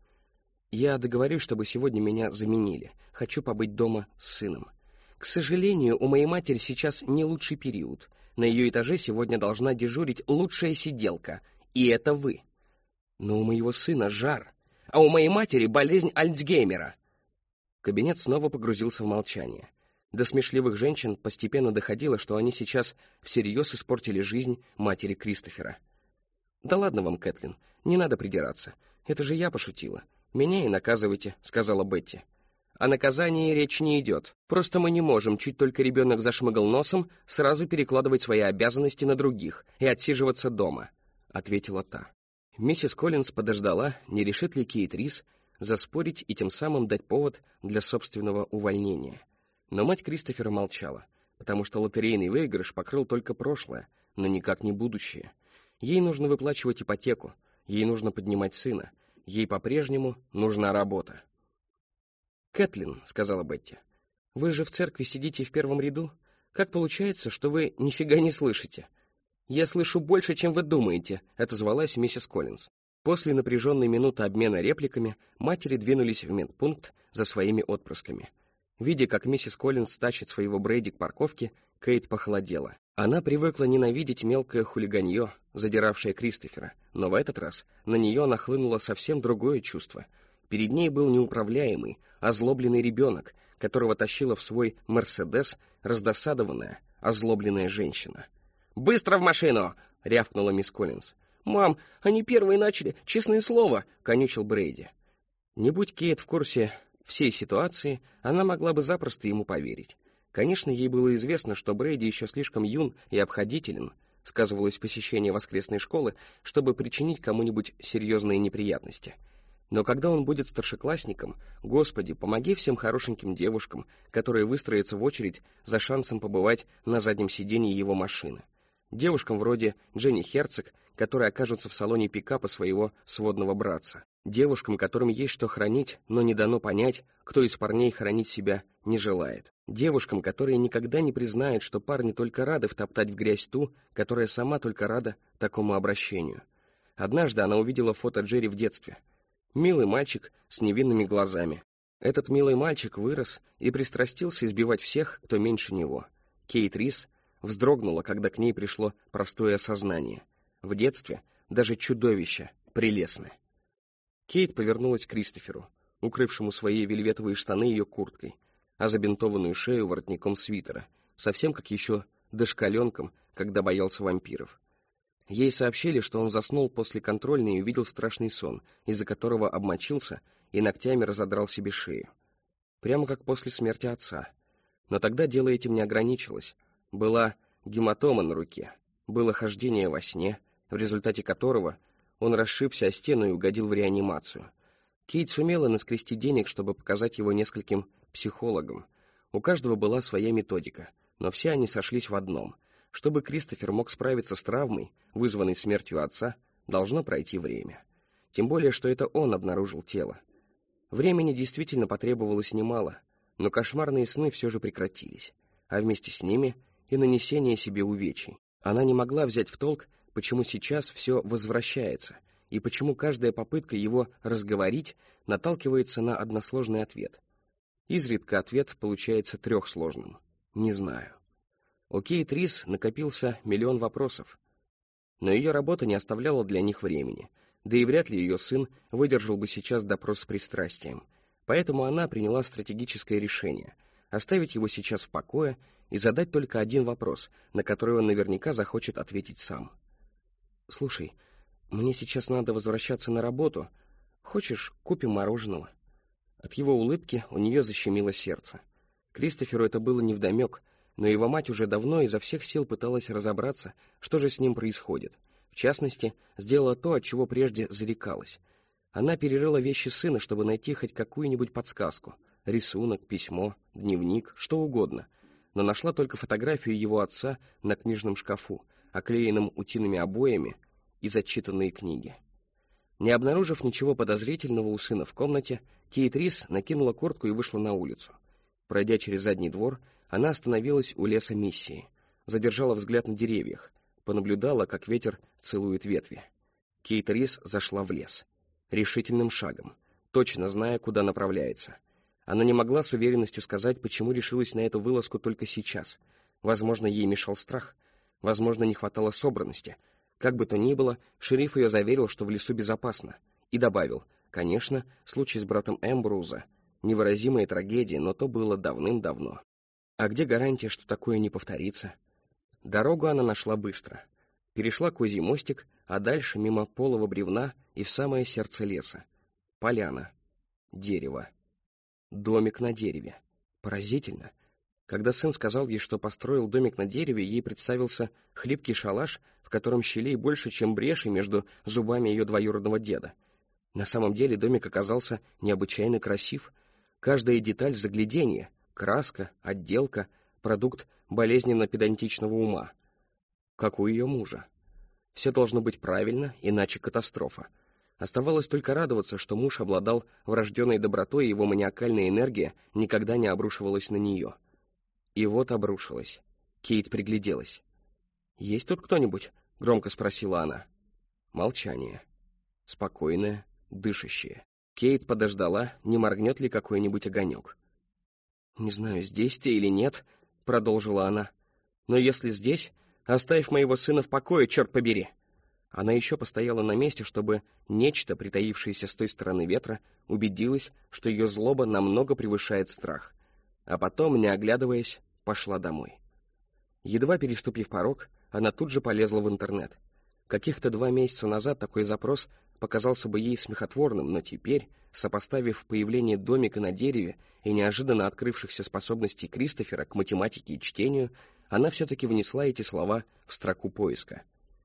«Я договорюсь, чтобы сегодня меня заменили. Хочу побыть дома с сыном. К сожалению, у моей матери сейчас не лучший период. На ее этаже сегодня должна дежурить лучшая сиделка, и это вы. Но у моего сына жар, а у моей матери болезнь Альцгеймера». Кабинет снова погрузился в молчание. До смешливых женщин постепенно доходило, что они сейчас всерьез испортили жизнь матери Кристофера. «Да ладно вам, Кэтлин, не надо придираться. Это же я пошутила. Меня и наказывайте», — сказала Бетти. «О наказании речь не идет. Просто мы не можем, чуть только ребенок зашмыгал носом, сразу перекладывать свои обязанности на других и отсиживаться дома», — ответила та. Миссис Коллинз подождала, не решит ли Кейт Рис заспорить и тем самым дать повод для собственного увольнения. Но мать Кристофера молчала, потому что лотерейный выигрыш покрыл только прошлое, но никак не будущее. Ей нужно выплачивать ипотеку, ей нужно поднимать сына, ей по-прежнему нужна работа. «Кэтлин», — сказала Бетти, — «вы же в церкви сидите в первом ряду? Как получается, что вы нифига не слышите?» «Я слышу больше, чем вы думаете», — отозвалась миссис Коллинз. После напряженной минуты обмена репликами матери двинулись в медпункт за своими отпрысками. Видя, как миссис Коллинз тащит своего Брейди к парковке, Кейт похолодела. Она привыкла ненавидеть мелкое хулиганье, задиравшее Кристофера, но в этот раз на нее нахлынуло совсем другое чувство. Перед ней был неуправляемый, озлобленный ребенок, которого тащила в свой «Мерседес» раздосадованная, озлобленная женщина. «Быстро в машину!» — рявкнула мисс Коллинз. «Мам, они первые начали, честное слово!» — конючил Брейди. Не будь Кейт в курсе всей ситуации, она могла бы запросто ему поверить. Конечно, ей было известно, что Брейди еще слишком юн и обходителен, сказывалось посещение воскресной школы, чтобы причинить кому-нибудь серьезные неприятности. Но когда он будет старшеклассником, Господи, помоги всем хорошеньким девушкам, которые выстроятся в очередь за шансом побывать на заднем сидении его машины. Девушкам вроде Дженни Херцог, которые окажутся в салоне пикапа своего сводного братца. Девушкам, которым есть что хранить, но не дано понять, кто из парней хранить себя не желает. Девушкам, которые никогда не признают, что парни только рады втоптать в грязь ту, которая сама только рада такому обращению. Однажды она увидела фото Джерри в детстве. Милый мальчик с невинными глазами. Этот милый мальчик вырос и пристрастился избивать всех, кто меньше него. Кейт Рис вздрогнула, когда к ней пришло простое осознание. В детстве даже чудовища прелестны. Кейт повернулась к Кристоферу, укрывшему свои вельветовые штаны ее курткой, а забинтованную шею воротником свитера, совсем как еще дошкаленком, когда боялся вампиров. Ей сообщили, что он заснул после контрольной и увидел страшный сон, из-за которого обмочился и ногтями разодрал себе шею. Прямо как после смерти отца. Но тогда дело этим не ограничилось. Была гематома на руке, было хождение во сне, в результате которого он расшибся о стену и угодил в реанимацию. Кейт сумела наскрести денег, чтобы показать его нескольким психологам. У каждого была своя методика, но все они сошлись в одном. Чтобы Кристофер мог справиться с травмой, вызванной смертью отца, должно пройти время. Тем более, что это он обнаружил тело. Времени действительно потребовалось немало, но кошмарные сны все же прекратились, а вместе с ними и нанесение себе увечий. Она не могла взять в толк, почему сейчас все возвращается, и почему каждая попытка его разговорить наталкивается на односложный ответ. Изредка ответ получается трехсложным. «Не знаю». У Кейт Рис накопился миллион вопросов, но ее работа не оставляла для них времени, да и вряд ли ее сын выдержал бы сейчас допрос с пристрастием. Поэтому она приняла стратегическое решение — оставить его сейчас в покое и задать только один вопрос, на который он наверняка захочет ответить сам. «Слушай, мне сейчас надо возвращаться на работу. Хочешь, купим мороженого?» От его улыбки у нее защемило сердце. Кристоферу это было невдомек, но его мать уже давно изо всех сил пыталась разобраться, что же с ним происходит. В частности, сделала то, от чего прежде зарекалась. Она перерыла вещи сына, чтобы найти хоть какую-нибудь подсказку. Рисунок, письмо, дневник, что угодно. Но нашла только фотографию его отца на книжном шкафу, оклеенном утиными обоями, и зачитанные книги. Не обнаружив ничего подозрительного у сына в комнате, Кейт Рис накинула куртку и вышла на улицу. Пройдя через задний двор, она остановилась у леса Миссии, задержала взгляд на деревьях, понаблюдала, как ветер целует ветви. Кейт Рис зашла в лес. Решительным шагом, точно зная, куда направляется. Она не могла с уверенностью сказать, почему решилась на эту вылазку только сейчас. Возможно, ей мешал страх. Возможно, не хватало собранности. Как бы то ни было, шериф ее заверил, что в лесу безопасно. И добавил, конечно, случай с братом Эмброуза. Невыразимая трагедия, но то было давным-давно. А где гарантия, что такое не повторится? Дорогу она нашла быстро. Перешла Козий мостик, а дальше мимо полого бревна и в самое сердце леса. Поляна. Дерево. Домик на дереве. Поразительно. Когда сын сказал ей, что построил домик на дереве, ей представился хлипкий шалаш, в котором щелей больше, чем бреши между зубами ее двоюродного деда. На самом деле домик оказался необычайно красив. Каждая деталь загляденья, краска, отделка, продукт болезненно-педантичного ума. Как у ее мужа. Все должно быть правильно, иначе катастрофа. Оставалось только радоваться, что муж обладал врожденной добротой, и его маниакальная энергия никогда не обрушивалась на нее. И вот обрушилась. Кейт пригляделась. «Есть тут кто-нибудь?» — громко спросила она. Молчание. Спокойное, дышащее. Кейт подождала, не моргнет ли какой-нибудь огонек. «Не знаю, здесь ты или нет», — продолжила она. «Но если здесь, оставь моего сына в покое, черт побери!» Она еще постояла на месте, чтобы нечто, притаившееся с той стороны ветра, убедилось, что ее злоба намного превышает страх. А потом, не оглядываясь, пошла домой. Едва переступив порог, она тут же полезла в интернет. Каких-то 2 месяца назад такой запрос показался бы ей смехотворным, но теперь, сопоставив появление домика на дереве и неожиданно открывшихся способностей Кристофера к математике и чтению, она все-таки внесла эти слова в строку поиска.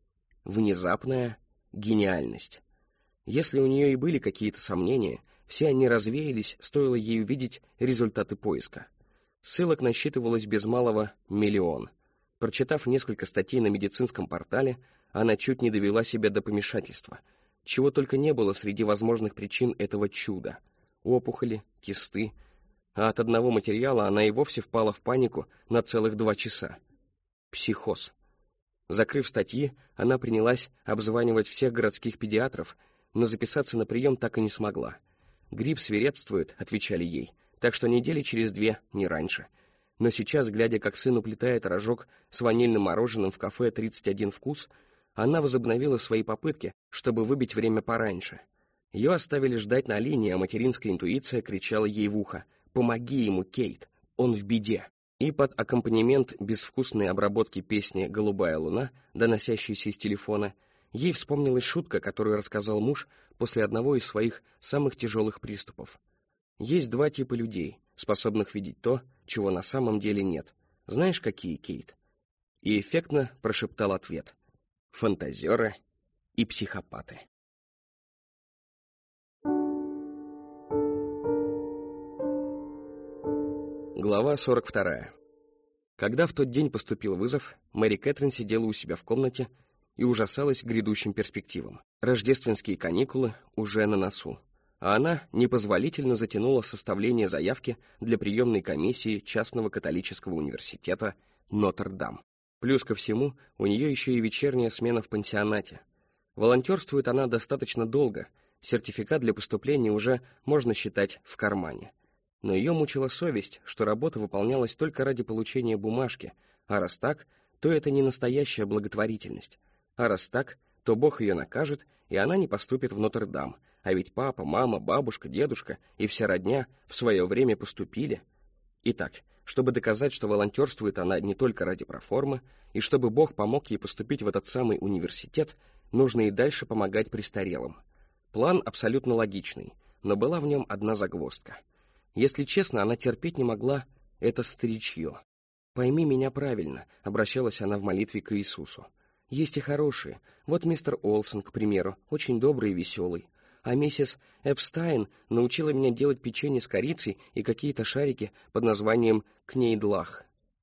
Внезапная гениальность. Если у нее и были какие-то сомнения, все они развеялись, стоило ей увидеть результаты поиска. Ссылок насчитывалось без малого 1 миллион. Прочитав несколько статей на медицинском портале, она чуть не довела себя до помешательства. Чего только не было среди возможных причин этого чуда. Опухоли, кисты. А от одного материала она и вовсе впала в панику на целых 2 часа. Психоз. Закрыв статьи, она принялась обзванивать всех городских педиатров, но записаться на прием так и не смогла. «Грипп свирепствует», — отвечали ей, «так что недели через 2, не раньше». Но сейчас, глядя, как сын уплетает рожок с ванильным мороженым в кафе «31 вкус», она возобновила свои попытки, чтобы выбить время пораньше. Ее оставили ждать на линии, а материнская интуиция кричала ей в ухо: «Помоги ему, Кейт, он в беде». И под аккомпанемент безвкусной обработки песни «Голубая луна», доносящейся из телефона, ей вспомнилась шутка, которую рассказал муж после одного из своих самых тяжелых приступов. Есть 2 типа людей, способных видеть то, чего на самом деле нет. Знаешь, какие, Кейт? И эффектно прошептал ответ: фантазеры и психопаты. Глава 42. Когда в тот день поступил вызов, Мэри Кэтрин сидела у себя в комнате и ужасалась грядущим перспективам. Рождественские каникулы уже на носу, а она непозволительно затянула составление заявки для приемной комиссии частного католического университета Нотр-Дам. Плюс ко всему, у нее еще и вечерняя смена в пансионате. Волонтерствует она достаточно долго, сертификат для поступления уже можно считать в кармане. Но ее мучила совесть, что работа выполнялась только ради получения бумажки, а раз так, то это не настоящая благотворительность. А раз так, то Бог ее накажет, и она не поступит в Нотр-Дам, а ведь папа, мама, бабушка, дедушка и вся родня в свое время поступили. Итак, чтобы доказать, что волонтерствует она не только ради проформы, и чтобы Бог помог ей поступить в этот самый университет, нужно и дальше помогать престарелым. План абсолютно логичный, но была в нем одна загвоздка. Если честно, она терпеть не могла это старичье. «Пойми меня правильно», — обращалась она в молитве к Иисусу. «Есть и хорошие. Вот мистер Олсон, к примеру, очень добрый и веселый. а миссис Эпстайн научила меня делать печенье с корицей и какие-то шарики под названием кнейдлах.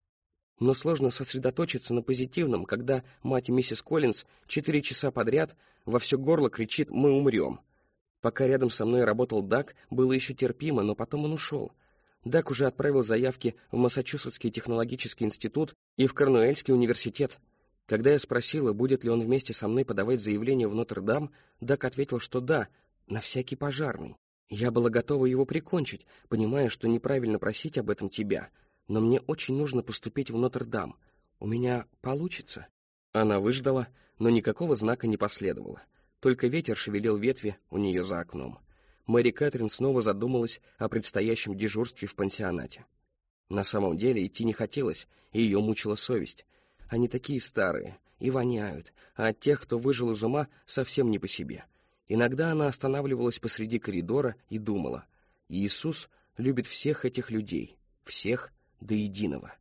Но сложно сосредоточиться на позитивном, когда мать миссис Коллинз 4 часа подряд во все горло кричит «Мы умрем». Пока рядом со мной работал Даг, было еще терпимо, но потом он ушел. Даг уже отправил заявки в Массачусетский технологический институт и в Корнуэльский университет. Когда я спросила, будет ли он вместе со мной подавать заявление в Нотр-Дам, Даг ответил, что да, на всякий пожарный. Я была готова его прикончить, понимая, что неправильно просить об этом тебя, но мне очень нужно поступить в Нотр-Дам. У меня получится?» Она выждала, но никакого знака не последовало. Только ветер шевелил ветви у нее за окном. Мэри Кэтрин снова задумалась о предстоящем дежурстве в пансионате. На самом деле идти не хотелось, и ее мучила совесть. Они такие старые и воняют, а от тех, кто выжил из ума, совсем не по себе. Иногда она останавливалась посреди коридора и думала: Иисус любит всех этих людей, всех до единого.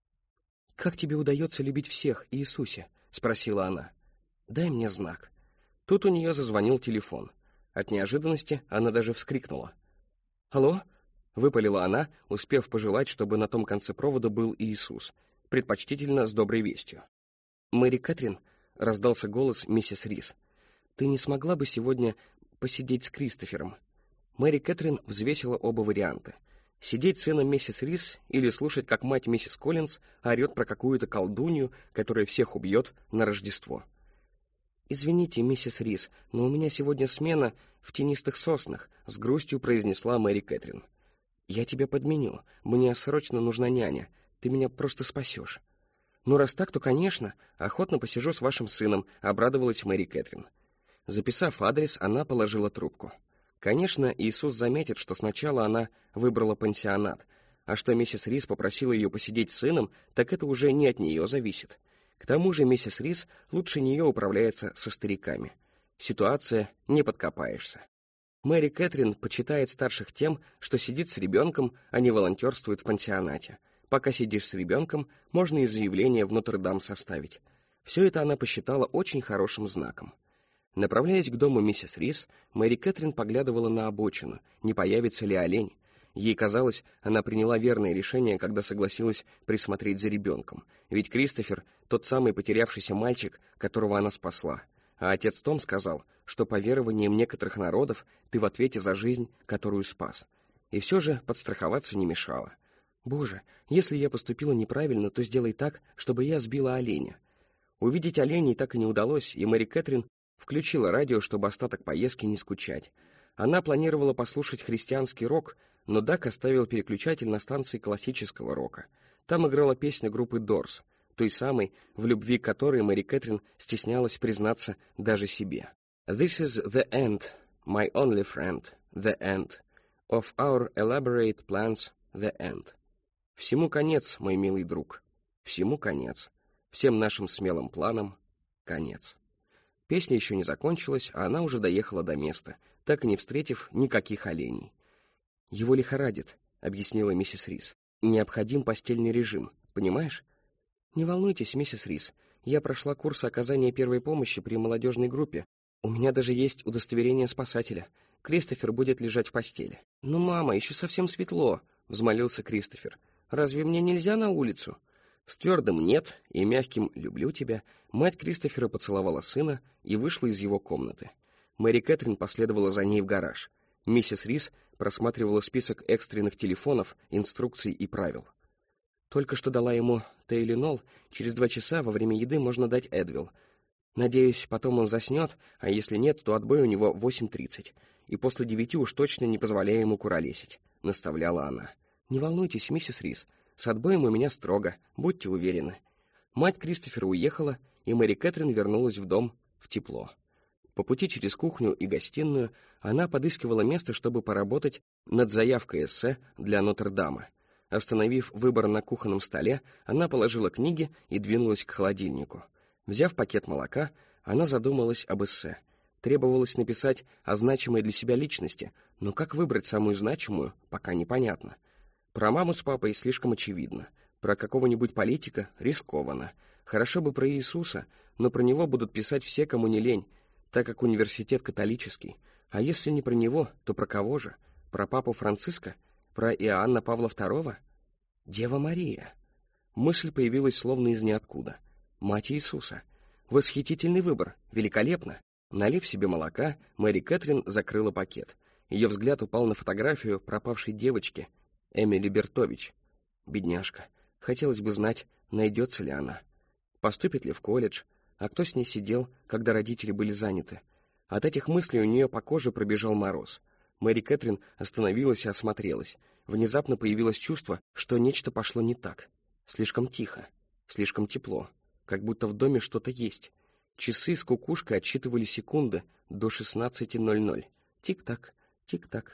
«Как тебе удается любить всех, Иисусе?» — спросила она. «Дай мне знак». Тут у нее зазвонил телефон. От неожиданности она даже вскрикнула. «Алло?» — выпалила она, успев пожелать, чтобы на том конце провода был Иисус, предпочтительно с доброй вестью. «Мэри Кэтрин», — раздался голос миссис Рис, — «ты не смогла бы сегодня посидеть с Кристофером?» Мэри Кэтрин взвесила оба варианта. Сидеть с сыном миссис Рис или слушать, как мать миссис Коллинз орет про какую-то колдунью, которая всех убьет на Рождество. «Извините, миссис Рис, но у меня сегодня смена в тенистых соснах», — с грустью произнесла Мэри Кэтрин. «Я тебя подменю. Мне срочно нужна няня. Ты меня просто спасешь». «Ну, раз так, то, конечно, охотно посижу с вашим сыном», — обрадовалась Мэри Кэтрин. Записав адрес, она положила трубку. Конечно, Иисус заметит, что сначала она выбрала пансионат, а что миссис Рис попросила ее посидеть с сыном, так это уже не от нее зависит. К тому же миссис Рис лучше нее управляется со стариками. Ситуация не подкопаешься. Мэри Кэтрин почитает старших тем, что сидит с ребенком, а не волонтерствует в пансионате. Пока сидишь с ребенком, можно и заявление в Нотр-Дам составить. Все это она посчитала очень хорошим знаком. Направляясь к дому миссис Рис, Мэри Кэтрин поглядывала на обочину, не появится ли олень. Ей казалось, она приняла верное решение, когда согласилась присмотреть за ребенком. Ведь Кристофер — тот самый потерявшийся мальчик, которого она спасла. А отец Том сказал, что по верованиям некоторых народов ты в ответе за жизнь, которую спас. И все же подстраховаться не мешало. «Боже, если я поступила неправильно, то сделай так, чтобы я сбила оленя». Увидеть оленей так и не удалось, и Мэри Кэтрин включила радио, чтобы остаток поездки не скучать. Она планировала послушать христианский рок, но Даг оставил переключатель на станции классического рока. Там играла песня группы Doors, той самой, в любви к которой Мэри Кэтрин стеснялась признаться даже себе. «This is the end, my only friend, the end. Of our elaborate plans, the end». «Всему конец, мой милый друг, всему конец. Всем нашим смелым планам конец». Песня еще не закончилась, а она уже доехала до места, так и не встретив никаких оленей. «Его лихорадит», — объяснила миссис Рис. «Необходим постельный режим, понимаешь?» «Не волнуйтесь, миссис Рис, я прошла курс оказания первой помощи при молодежной группе. У меня даже есть удостоверение спасателя. Кристофер будет лежать в постели». «Ну, мама, еще совсем светло», — взмолился Кристофер. «Разве мне нельзя на улицу?» С твердым «нет» и мягким «люблю тебя» мать Кристофера поцеловала сына и вышла из его комнаты. Мэри Кэтрин последовала за ней в гараж. Миссис Рис просматривала список экстренных телефонов, инструкций и правил. «Только что дала ему Тейленол, через 2 часа во время еды можно дать Эдвил. Надеюсь, потом он заснет, а если нет, то отбой у него 8:30, и после 9 уж точно не позволяя ему куролесить», — наставляла она. «Не волнуйтесь, миссис Рис, с отбоем у меня строго, будьте уверены». Мать Кристофера уехала, и Мэри Кэтрин вернулась в дом в тепло. По пути через кухню и гостиную она подыскивала место, чтобы поработать над заявкой эссе для Нотр-Дама. Остановив выбор на кухонном столе, она положила книги и двинулась к холодильнику. Взяв пакет молока, она задумалась об эссе. Требовалось написать о значимой для себя личности, но как выбрать самую значимую, пока непонятно. Про маму с папой слишком очевидно. Про какого-нибудь политика рискованно. Хорошо бы про Иисуса, но про него будут писать все, кому не лень, так как университет католический. А если не про него, то про кого же? Про папу Франциска? Про Иоанна Павла II? Дева Мария. Мысль появилась словно из ниоткуда. Мать Иисуса. Восхитительный выбор. Великолепно. Налив себе молока, Мэри Кэтрин закрыла пакет. Ее взгляд упал на фотографию пропавшей девочки, Эмили Бертович. Бедняжка. Хотелось бы знать, найдется ли она. Поступит ли в колледж, а кто с ней сидел, когда родители были заняты. От этих мыслей у нее по коже пробежал мороз. Мэри Кэтрин остановилась и осмотрелась. Внезапно появилось чувство, что нечто пошло не так. Слишком тихо, слишком тепло, как будто в доме что-то есть. Часы с кукушкой отсчитывали секунды до 16:00. Тик-так, тик-так.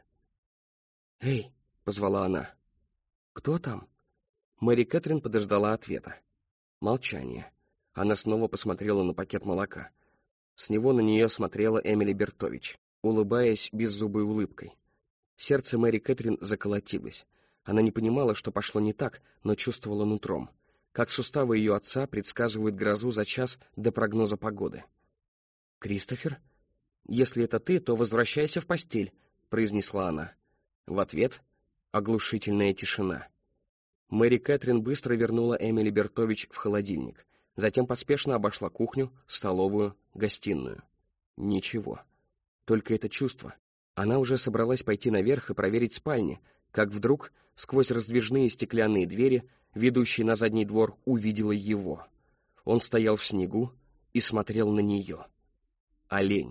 «Эй!» — позвала она. «Кто там?» Мэри Кэтрин подождала ответа. Молчание. Она снова посмотрела на пакет молока. С него на нее смотрела Эмили Бертович, улыбаясь беззубой улыбкой. Сердце Мэри Кэтрин заколотилось. Она не понимала, что пошло не так, но чувствовала нутром, как суставы ее отца предсказывают грозу за час до прогноза погоды. «Кристофер, если это ты, то возвращайся в постель», — произнесла она. В ответ — оглушительная тишина. Мэри Кэтрин быстро вернула Эмили Бертович в холодильник, затем поспешно обошла кухню, столовую, гостиную. Ничего. Только это чувство. Она уже собралась пойти наверх и проверить спальни, как вдруг, сквозь раздвижные стеклянные двери, ведущие на задний двор, увидела его. Он стоял в снегу и смотрел на нее. Олень.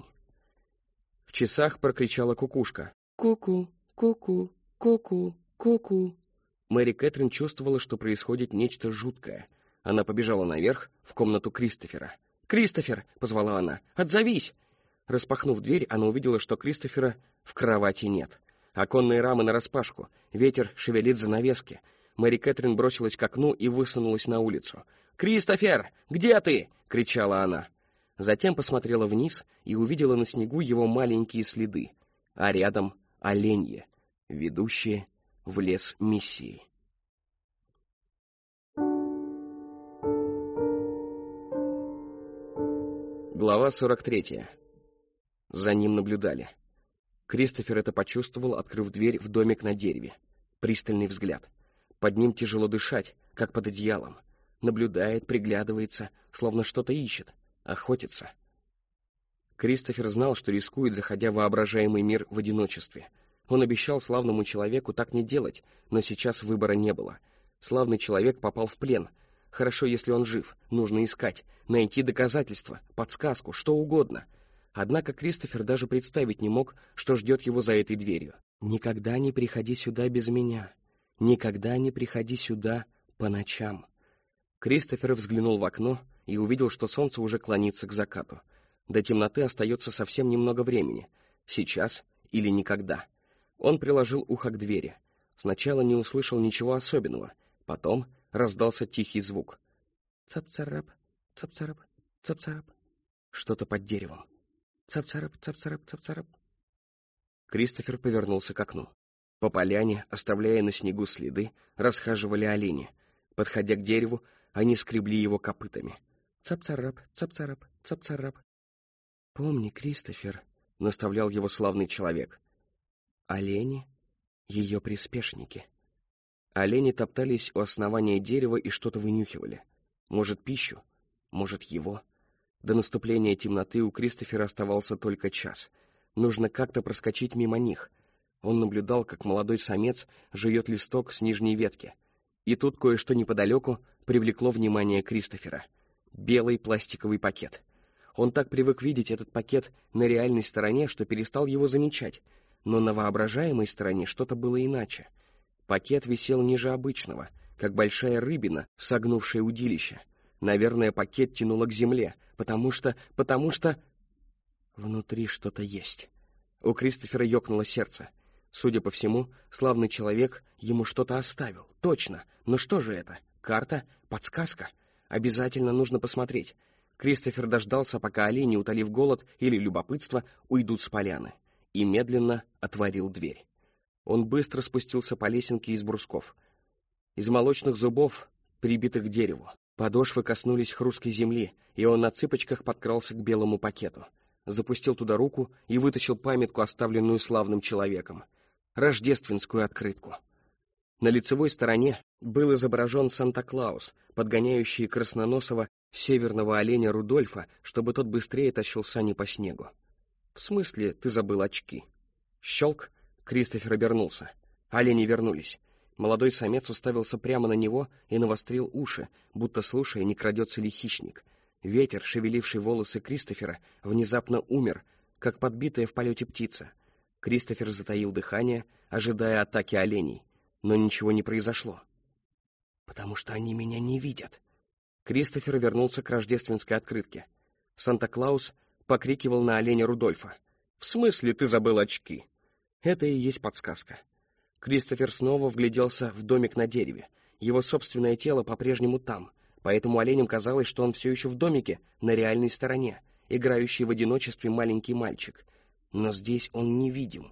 В часах прокричала кукушка. «Ку-ку, ку-ку, ку-ку, ку-ку». Мэри Кэтрин чувствовала, что происходит нечто жуткое. Она побежала наверх, в комнату Кристофера. «Кристофер!» — позвала она. «Отзовись!» Распахнув дверь, она увидела, что Кристофера в кровати нет. Оконные рамы нараспашку, ветер шевелит занавески. Мэри Кэтрин бросилась к окну и высунулась на улицу. «Кристофер! Где ты?» — кричала она. Затем посмотрела вниз и увидела на снегу его маленькие следы, а рядом оленьи, ведущие в лес миссии. Глава 43. За ним наблюдали. Кристофер это почувствовал, открыв дверь в домик на дереве. Пристальный взгляд. Под ним тяжело дышать, как под одеялом. Наблюдает, приглядывается, словно что-то ищет, охотится. Кристофер знал, что рискует, заходя в воображаемый мир в одиночестве. Он обещал славному человеку так не делать, но сейчас выбора не было. Славный человек попал в плен. Хорошо, если он жив, нужно искать, найти доказательства, подсказку, что угодно. Однако Кристофер даже представить не мог, что ждет его за этой дверью. «Никогда не приходи сюда без меня. Никогда не приходи сюда по ночам». Кристофер взглянул в окно и увидел, что солнце уже клонится к закату. До темноты остается совсем немного времени. Сейчас или никогда. Он приложил ухо к двери. Сначала не услышал ничего особенного. Потом раздался тихий звук. Цап-царап, цап-царап, цап-царап. Что-то под деревом. Цап-царап, цап-царап, цап-царап. Кристофер повернулся к окну. По поляне, оставляя на снегу следы, расхаживали олени. Подходя к дереву, они скребли его копытами. Цап-царап, цап-царап, цап-царап. «Помни, Кристофер», — наставлял его славный человек. Олени — ее приспешники. Олени топтались у основания дерева и что-то вынюхивали. Может, пищу, может, его. До наступления темноты у Кристофера оставался только час. Нужно как-то проскочить мимо них. Он наблюдал, как молодой самец жует листок с нижней ветки. И тут кое-что неподалеку привлекло внимание Кристофера. Белый пластиковый пакет. Он так привык видеть этот пакет на реальной стороне, что перестал его замечать. Но на воображаемой стороне что-то было иначе. Пакет висел ниже обычного, как большая рыбина, согнувшая удилище. Наверное, пакет тянуло к земле, потому что... Внутри что-то есть. У Кристофера ёкнуло сердце. Судя по всему, славный человек ему что-то оставил. Точно. Но что же это? Карта? Подсказка? Обязательно нужно посмотреть. Кристофер дождался, пока олени, утолив голод или любопытство, уйдут с поляны, и медленно отворил дверь. Он быстро спустился по лесенке из брусков. Из молочных зубов, прибитых к дереву, подошвы коснулись хрусткой земли, и он на цыпочках подкрался к белому пакету. запустил туда руку и вытащил памятку, оставленную славным человеком. Рождественскую открытку. На лицевой стороне был изображен Санта-Клаус, подгоняющий красноносого северного оленя Рудольфа, чтобы тот быстрее тащил сани по снегу. «В смысле, ты забыл очки?» Щелк, Кристофер обернулся. Олени вернулись. Молодой самец уставился прямо на него и навострил уши, будто слушая, не крадется ли хищник. Ветер, шевеливший волосы Кристофера, внезапно умер, как подбитая в полете птица. Кристофер затаил дыхание, ожидая атаки оленей, но ничего не произошло. «Потому что они меня не видят». Кристофер вернулся к рождественской открытке. Санта-Клаус покрикивал на оленя Рудольфа. «В смысле ты забыл очки?» Это и есть подсказка. Кристофер снова вгляделся в домик на дереве. Его собственное тело по-прежнему там, поэтому оленям казалось, что он все еще в домике, на реальной стороне, играющий в одиночестве маленький мальчик. Но здесь он невидим.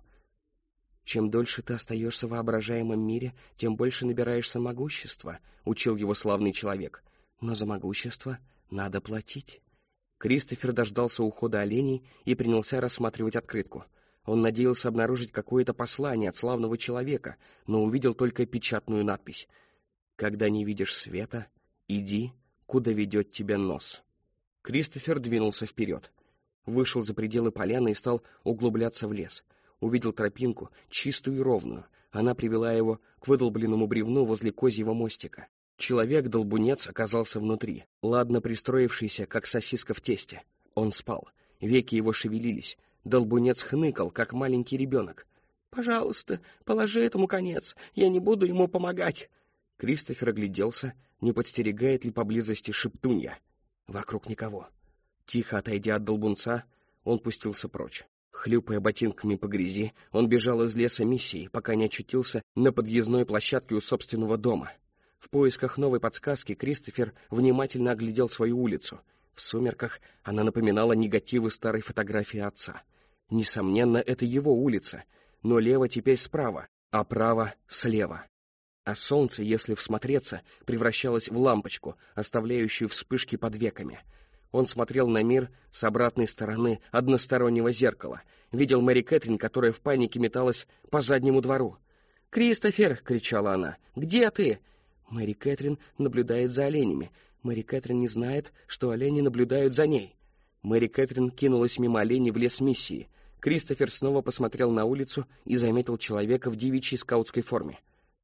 «Чем дольше ты остаешься в воображаемом мире, тем больше набираешься могущества», — учил его славный человек. «Но за могущество надо платить». Кристофер дождался ухода оленей и принялся рассматривать открытку. Он надеялся обнаружить какое-то послание от славного человека, но увидел только печатную надпись: «Когда не видишь света, иди, куда ведет тебя нос». Кристофер двинулся вперед. Вышел за пределы поляны и стал углубляться в лес. Увидел тропинку, чистую и ровную. Она привела его к выдолбленному бревну возле козьего мостика. Человек-долбунец оказался внутри, ладно пристроившийся, как сосиска в тесте. Он спал, веки его шевелились. Долбунец хныкал, как маленький ребенок. «Пожалуйста, положи этому конец, я не буду ему помогать». Кристофер огляделся, не подстерегает ли поблизости шептунья. Вокруг никого. Тихо отойдя от долбунца, он пустился прочь. Хлюпая ботинками по грязи, он бежал из леса миссии, пока не очутился на подъездной площадке у собственного дома. В поисках новой подсказки Кристофер внимательно оглядел свою улицу. В сумерках она напоминала негативы старой фотографии отца. Несомненно, это его улица, но лево теперь справа, а право слева. А солнце, если всмотреться, превращалось в лампочку, оставляющую вспышки под веками. Он смотрел на мир с обратной стороны одностороннего зеркала, видел Мэри Кэтрин, которая в панике металась по заднему двору. «Кристофер!» — кричала она. «Где ты?» Мэри Кэтрин наблюдает за оленями. Мэри Кэтрин не знает, что олени наблюдают за ней. Мэри Кэтрин кинулась мимо оленей в лес миссии. Кристофер снова посмотрел на улицу и заметил человека в девичьей скаутской форме.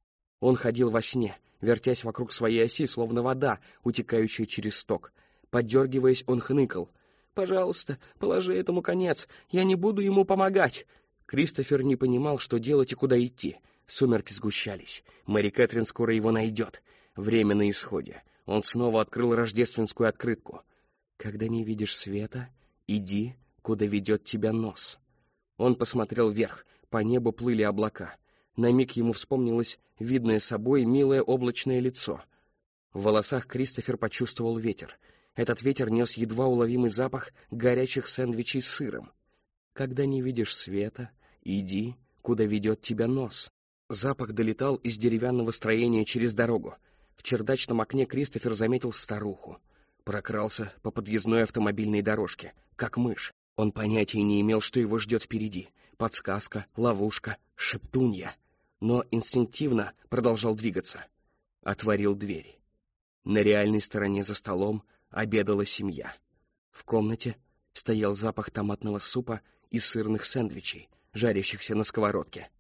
Он ходил во сне, вертясь вокруг своей оси, словно вода, утекающая через сток. Поддергиваясь, он хныкал. «Пожалуйста, положи этому конец, я не буду ему помогать». Кристофер не понимал, что делать и куда идти. Сумерки сгущались. Мэри Кэтрин скоро его найдет. Время на исходе. Он снова открыл рождественскую открытку. «Когда не видишь света, иди, куда ведет тебя нос». Он посмотрел вверх, по небу плыли облака. На миг ему вспомнилось видное собой милое облачное лицо. В волосах Кристофер почувствовал ветер. Этот ветер нес едва уловимый запах горячих сэндвичей с сыром. «Когда не видишь света, иди, куда ведет тебя нос». Запах долетал из деревянного строения через дорогу. В чердачном окне Кристофер заметил старуху. Прокрался по подъездной автомобильной дорожке, как мышь. Он понятия не имел, что его ждет впереди. Подсказка, ловушка, шептунья. Но инстинктивно продолжал двигаться. Отворил дверь. На реальной стороне за столом обедала семья. В комнате стоял запах томатного супа и сырных сэндвичей, жарящихся на сковородке.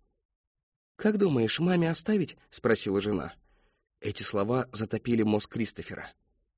«Как думаешь, маме оставить?» — спросила жена. Эти слова затопили мозг Кристофера.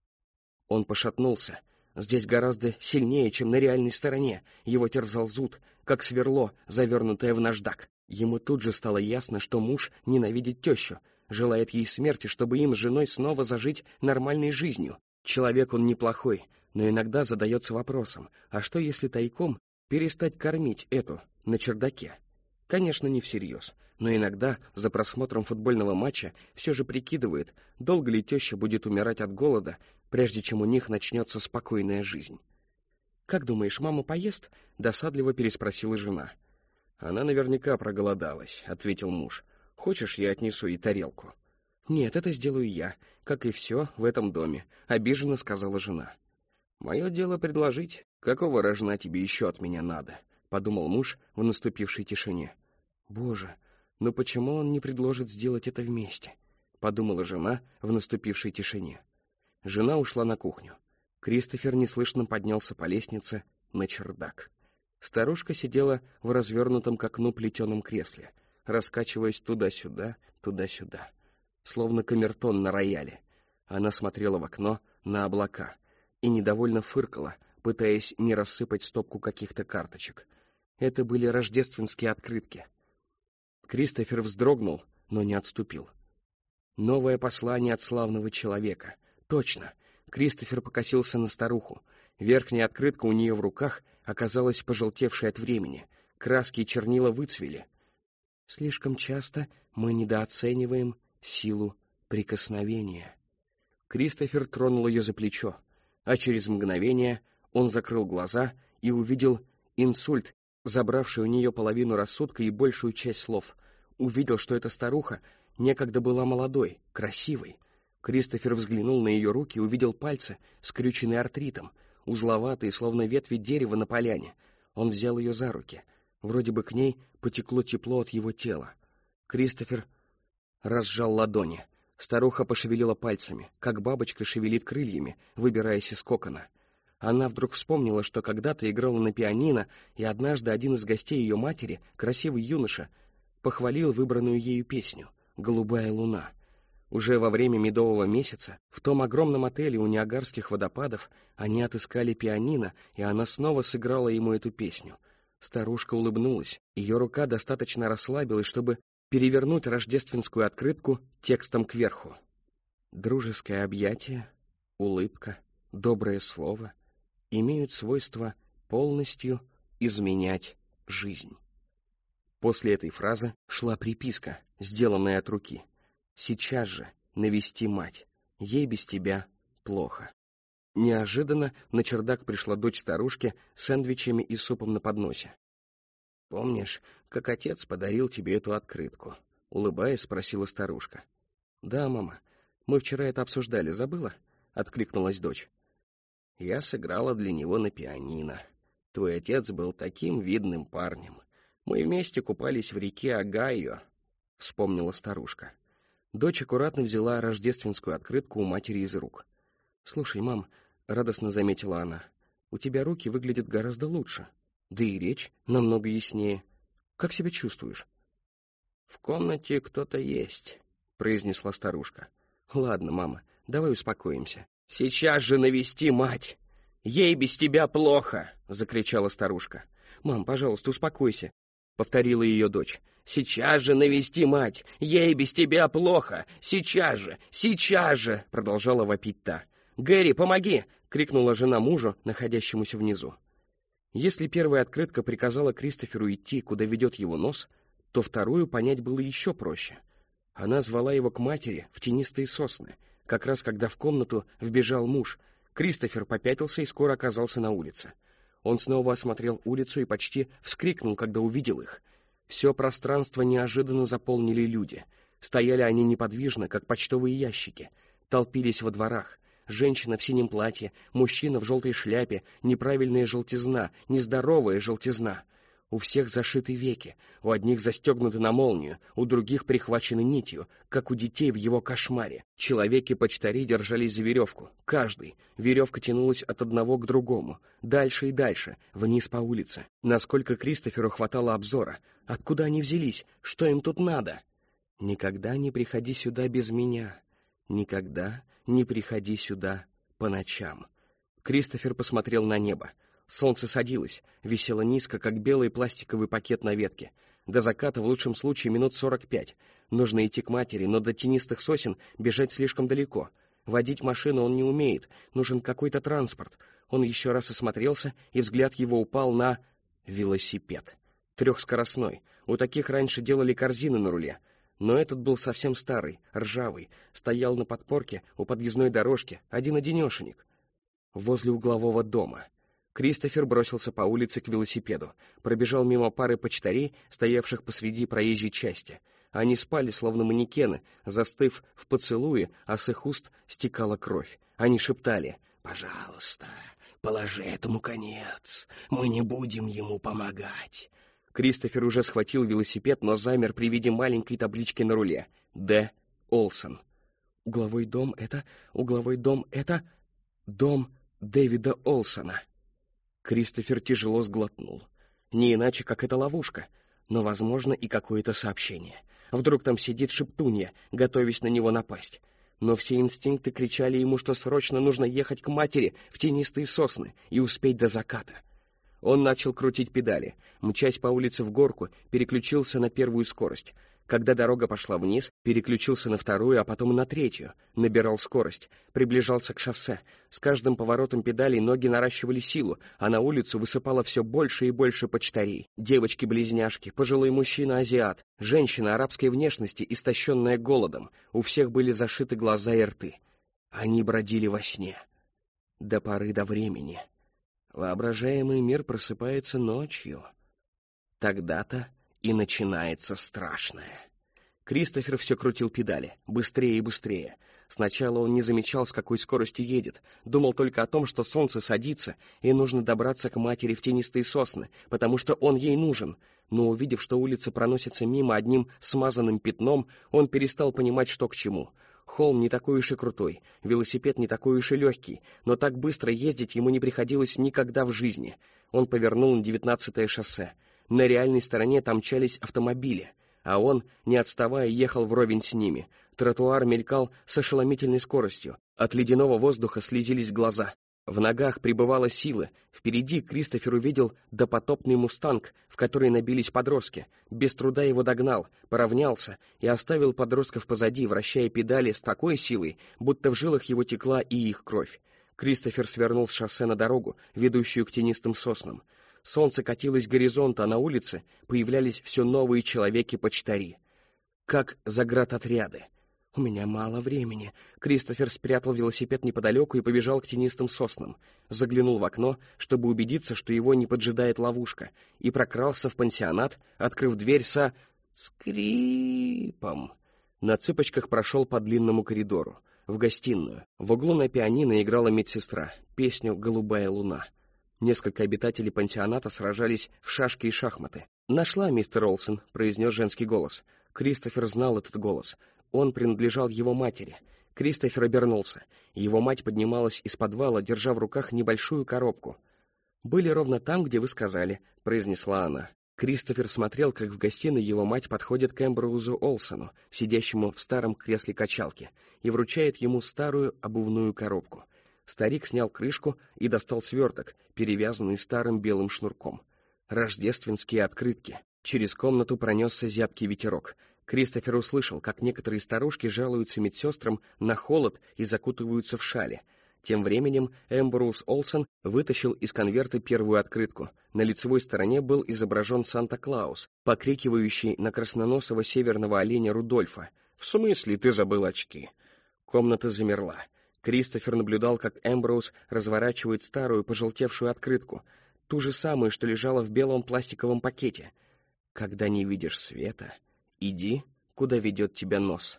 Он пошатнулся. Здесь гораздо сильнее, чем на реальной стороне. Его терзал зуд, как сверло, завернутое в наждак. Ему тут же стало ясно, что муж ненавидит тещу, желает ей смерти, чтобы им с женой снова зажить нормальной жизнью. Человек он неплохой, но иногда задается вопросом, а что если тайком перестать кормить эту на чердаке? Конечно, не всерьез, но иногда за просмотром футбольного матча все же прикидывает, долго ли теща будет умирать от голода, прежде чем у них начнется спокойная жизнь. «Как думаешь, мама поест?» — досадливо переспросила жена. «Она наверняка проголодалась», — ответил муж. «Хочешь, я отнесу ей тарелку?» «Нет, это сделаю я, как и все в этом доме», — обиженно сказала жена. «Мое дело предложить. Какого рожна тебе еще от меня надо?» — подумал муж в наступившей тишине. «Боже, но почему он не предложит сделать это вместе?» — подумала жена в наступившей тишине. Жена ушла на кухню. Кристофер неслышно поднялся по лестнице на чердак. Старушка сидела в развернутом к окну плетеном кресле, раскачиваясь туда-сюда, туда-сюда, словно камертон на рояле. Она смотрела в окно на облака и недовольно фыркала, пытаясь не рассыпать стопку каких-то карточек. Это были рождественские открытки. Кристофер вздрогнул, но не отступил. Новое послание от славного человека. Точно. Кристофер покосился на старуху. Верхняя открытка у нее в руках оказалась пожелтевшей от времени. Краски и чернила выцвели. Слишком часто мы недооцениваем силу прикосновения. Кристофер тронул ее за плечо, а через мгновение он закрыл глаза и увидел инсульт, забравший у нее половину рассудка и большую часть слов. Увидел, что эта старуха некогда была молодой, красивой. Кристофер взглянул на ее руки и увидел пальцы, скрюченные артритом, узловатые, словно ветви дерева на поляне. Он взял ее за руки. Вроде бы к ней потекло тепло от его тела. Кристофер разжал ладони. Старуха пошевелила пальцами, как бабочка шевелит крыльями, выбираясь из кокона. Она вдруг вспомнила, что когда-то играла на пианино, и однажды один из гостей ее матери, красивый юноша, похвалил выбранную ею песню «Голубая луна». Уже во время медового месяца в том огромном отеле у Ниагарских водопадов они отыскали пианино, и она снова сыграла ему эту песню. Старушка улыбнулась. Ее рука достаточно расслабилась, чтобы перевернуть рождественскую открытку текстом кверху. Дружеское объятие, улыбка, доброе слово имеют свойство полностью изменять жизнь. После этой фразы шла приписка, сделанная от руки. «Сейчас же навести мать. Ей без тебя плохо». Неожиданно на чердак пришла дочь старушки с сэндвичами и супом на подносе. «Помнишь, как отец подарил тебе эту открытку?» — улыбаясь, спросила старушка. «Да, мама. Мы вчера это обсуждали. Забыла?» — откликнулась дочь. «Я сыграла для него на пианино. Твой отец был таким видным парнем. Мы вместе купались в реке Огайо», — вспомнила старушка. Дочь аккуратно взяла рождественскую открытку у матери из рук. «Слушай, мам», — радостно заметила она, — «у тебя руки выглядят гораздо лучше. Да и речь намного яснее. Как себя чувствуешь?» «В комнате кто-то есть», — произнесла старушка. «Ладно, мама, давай успокоимся». «Сейчас же навести мать! Ей без тебя плохо!» — закричала старушка. «Мам, пожалуйста, успокойся», — повторила ее дочь. «Сейчас же навести мать! Ей без тебя плохо! Сейчас же!» — продолжала вопить та. «Гэри, помоги!» — крикнула жена мужу, находящемуся внизу. Если первая открытка приказала Кристоферу идти, куда ведет его нос, то вторую понять было еще проще. Она звала его к матери в тенистые сосны, как раз когда в комнату вбежал муж. Кристофер попятился и скоро оказался на улице. Он снова осмотрел улицу и почти вскрикнул, когда увидел их. Все пространство неожиданно заполнили люди. Стояли они неподвижно, как почтовые ящики. Толпились во дворах. Женщина в синем платье, мужчина в желтой шляпе, неправильная желтизна, нездоровая желтизна. У всех зашиты веки, у одних застегнуты на молнию, у других прихвачены нитью, как у детей в его кошмаре. Человеки-почтари держались за веревку, каждый. Веревка тянулась от одного к другому, дальше и дальше, вниз по улице. Насколько Кристоферу хватало обзора. Откуда они взялись? Что им тут надо? «Никогда не приходи сюда без меня. Никогда не приходи сюда по ночам». Кристофер посмотрел на небо. Солнце садилось, висело низко, как белый пластиковый пакет на ветке. До заката в лучшем случае минут 45. Нужно идти к матери, но до тенистых сосен бежать слишком далеко. Водить машину он не умеет, нужен какой-то транспорт. Он еще раз осмотрелся, и взгляд его упал на велосипед. Трехскоростной. У таких раньше делали корзины на руле. Но этот был совсем старый, ржавый, стоял на подпорке у подъездной дорожки, один-одинешенек, возле углового дома. Кристофер бросился по улице к велосипеду, пробежал мимо пары почтарей, стоявших посреди проезжей части. Они спали, словно манекены, застыв в поцелуе, а с их уст стекала кровь. Они шептали: «Пожалуйста, Положи этому конец. Мы не будем ему помогать. Кристофер уже схватил велосипед, но замер при виде маленькой таблички на руле. Д. Олсон. Угловой дом это... Дом Дэвида Олсона. Кристофер тяжело сглотнул. Не иначе, как это ловушка, но, возможно, и какое-то сообщение. Вдруг там сидит шептунья, готовясь на него напасть. Но все инстинкты кричали ему, что срочно нужно ехать к матери в тенистые сосны и успеть до заката. Он начал крутить педали, мчась по улице в горку, переключился на первую скорость. Когда дорога пошла вниз, переключился на вторую, а потом на третью. Набирал скорость, приближался к шоссе. С каждым поворотом педалей ноги наращивали силу, а на улицу высыпало все больше и больше почтарей. Девочки-близняшки, пожилой мужчина-азиат, женщина арабской внешности, истощенная голодом. У всех были зашиты глаза и рты. Они бродили во сне. До поры до времени. Воображаемый мир просыпается ночью. Тогда-то и начинается страшное. Кристофер все крутил педали, быстрее и быстрее. Сначала он не замечал, с какой скоростью едет, думал только о том, что солнце садится, и нужно добраться к матери в тенистые сосны, потому что он ей нужен. Но увидев, что улица проносится мимо одним смазанным пятном, он перестал понимать, что к чему. Холм не такой уж и крутой, велосипед не такой уж и легкий, но так быстро ездить ему не приходилось никогда в жизни. Он повернул на 19-е шоссе. На реальной стороне там мчались автомобили, а он, не отставая, ехал вровень с ними. Тротуар мелькал с ошеломительной скоростью. От ледяного воздуха слезились глаза. В ногах прибывало силы. Впереди Кристофер увидел допотопный мустанг, в который набились подростки. Без труда его догнал, поравнялся и оставил подростков позади, вращая педали с такой силой, будто в жилах его текла и их кровь. Кристофер свернул с шоссе на дорогу, ведущую к тенистым соснам. Солнце катилось к горизонту, а на улице появлялись все новые человеки-почтари. Как заградотряды. «У меня мало времени». Кристофер спрятал велосипед неподалеку и побежал к тенистым соснам. Заглянул в окно, чтобы убедиться, что его не поджидает ловушка, и прокрался в пансионат, открыв дверь со скрипом. На цыпочках прошел по длинному коридору, в гостиную. В углу на пианино играла медсестра, песню «Голубая луна». Несколько обитателей пансионата сражались в шашки и шахматы. «Нашла, мистер Олсон», — произнес женский голос. Кристофер знал этот голос. Он принадлежал его матери. Кристофер обернулся. Его мать поднималась из подвала, держа в руках небольшую коробку. «Были ровно там, где вы сказали», — произнесла она. Кристофер смотрел, как в гостиной его мать подходит к Эмброузу Олсону, сидящему в старом кресле качалки, и вручает ему старую обувную коробку. Старик снял крышку и достал сверток, перевязанный старым белым шнурком. Рождественские открытки. Через комнату пронесся зябкий ветерок. Кристофер услышал, как некоторые старушки жалуются медсестрам на холод и закутываются в шали. Тем временем Эмброуз Олсон вытащил из конверта первую открытку. На лицевой стороне был изображен Санта-Клаус, покрикивающий на красноносого северного оленя Рудольфа. «В смысле ты забыл очки?» Комната замерла. Кристофер наблюдал, как Эмброуз разворачивает старую пожелтевшую открытку, ту же самую, что лежала в белом пластиковом пакете. «Когда не видишь света, иди, куда ведет тебя нос».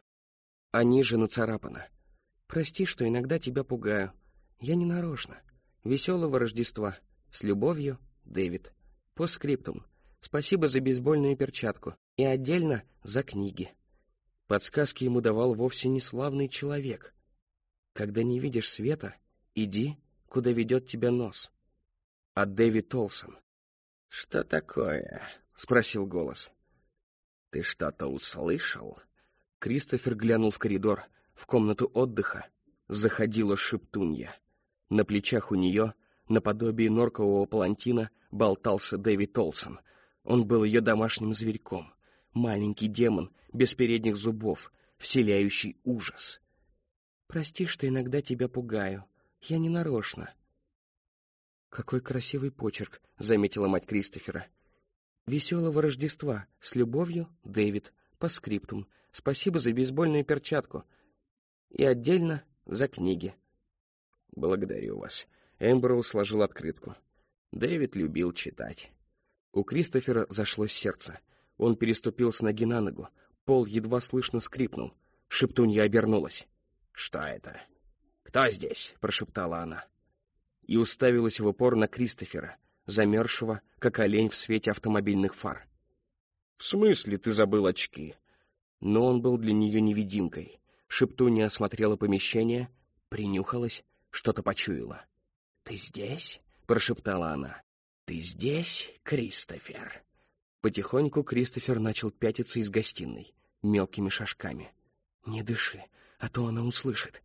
А ниже нацарапано: «Прости, что иногда тебя пугаю. Я не нарочно. Веселого Рождества. С любовью, Дэвид. Постскриптум. Спасибо за бейсбольную перчатку. И отдельно за книги». Подсказки ему давал вовсе не славный человек. «Когда не видишь света, иди, куда ведет тебя нос». А Дэвид Олсон. «Что такое?» — спросил голос. «Ты что-то услышал?» Кристофер глянул в коридор. В комнату отдыха заходила шептунья. На плечах у нее, наподобие норкового палантина, болтался Дэвид Олсон. Он был ее домашним зверьком. Маленький демон, без передних зубов, вселяющий ужас. «Прости, что иногда тебя пугаю. Я не нарочно». «Какой красивый почерк», — заметила мать Кристофера. «Веселого Рождества. С любовью, Дэвид. Постскриптум. Спасибо за бейсбольную перчатку. И отдельно за книги». «Благодарю вас». Эмброуз сложил открытку. Дэвид любил читать. У Кристофера зашлось сердце. Он переступил с ноги на ногу. Пол едва слышно скрипнул. Шептунья обернулась. «Что это? Кто здесь?» — прошептала она. и уставилась в упор на Кристофера, замерзшего, как олень в свете автомобильных фар. «В смысле ты забыл очки?» Но он был для нее невидимкой. Шептунья осмотрела помещение, принюхалась, что-то почуяла. «Ты здесь?» — прошептала она. «Ты здесь, Кристофер?» Потихоньку Кристофер начал пятиться из гостиной, мелкими шажками. «Не дыши, а то она услышит».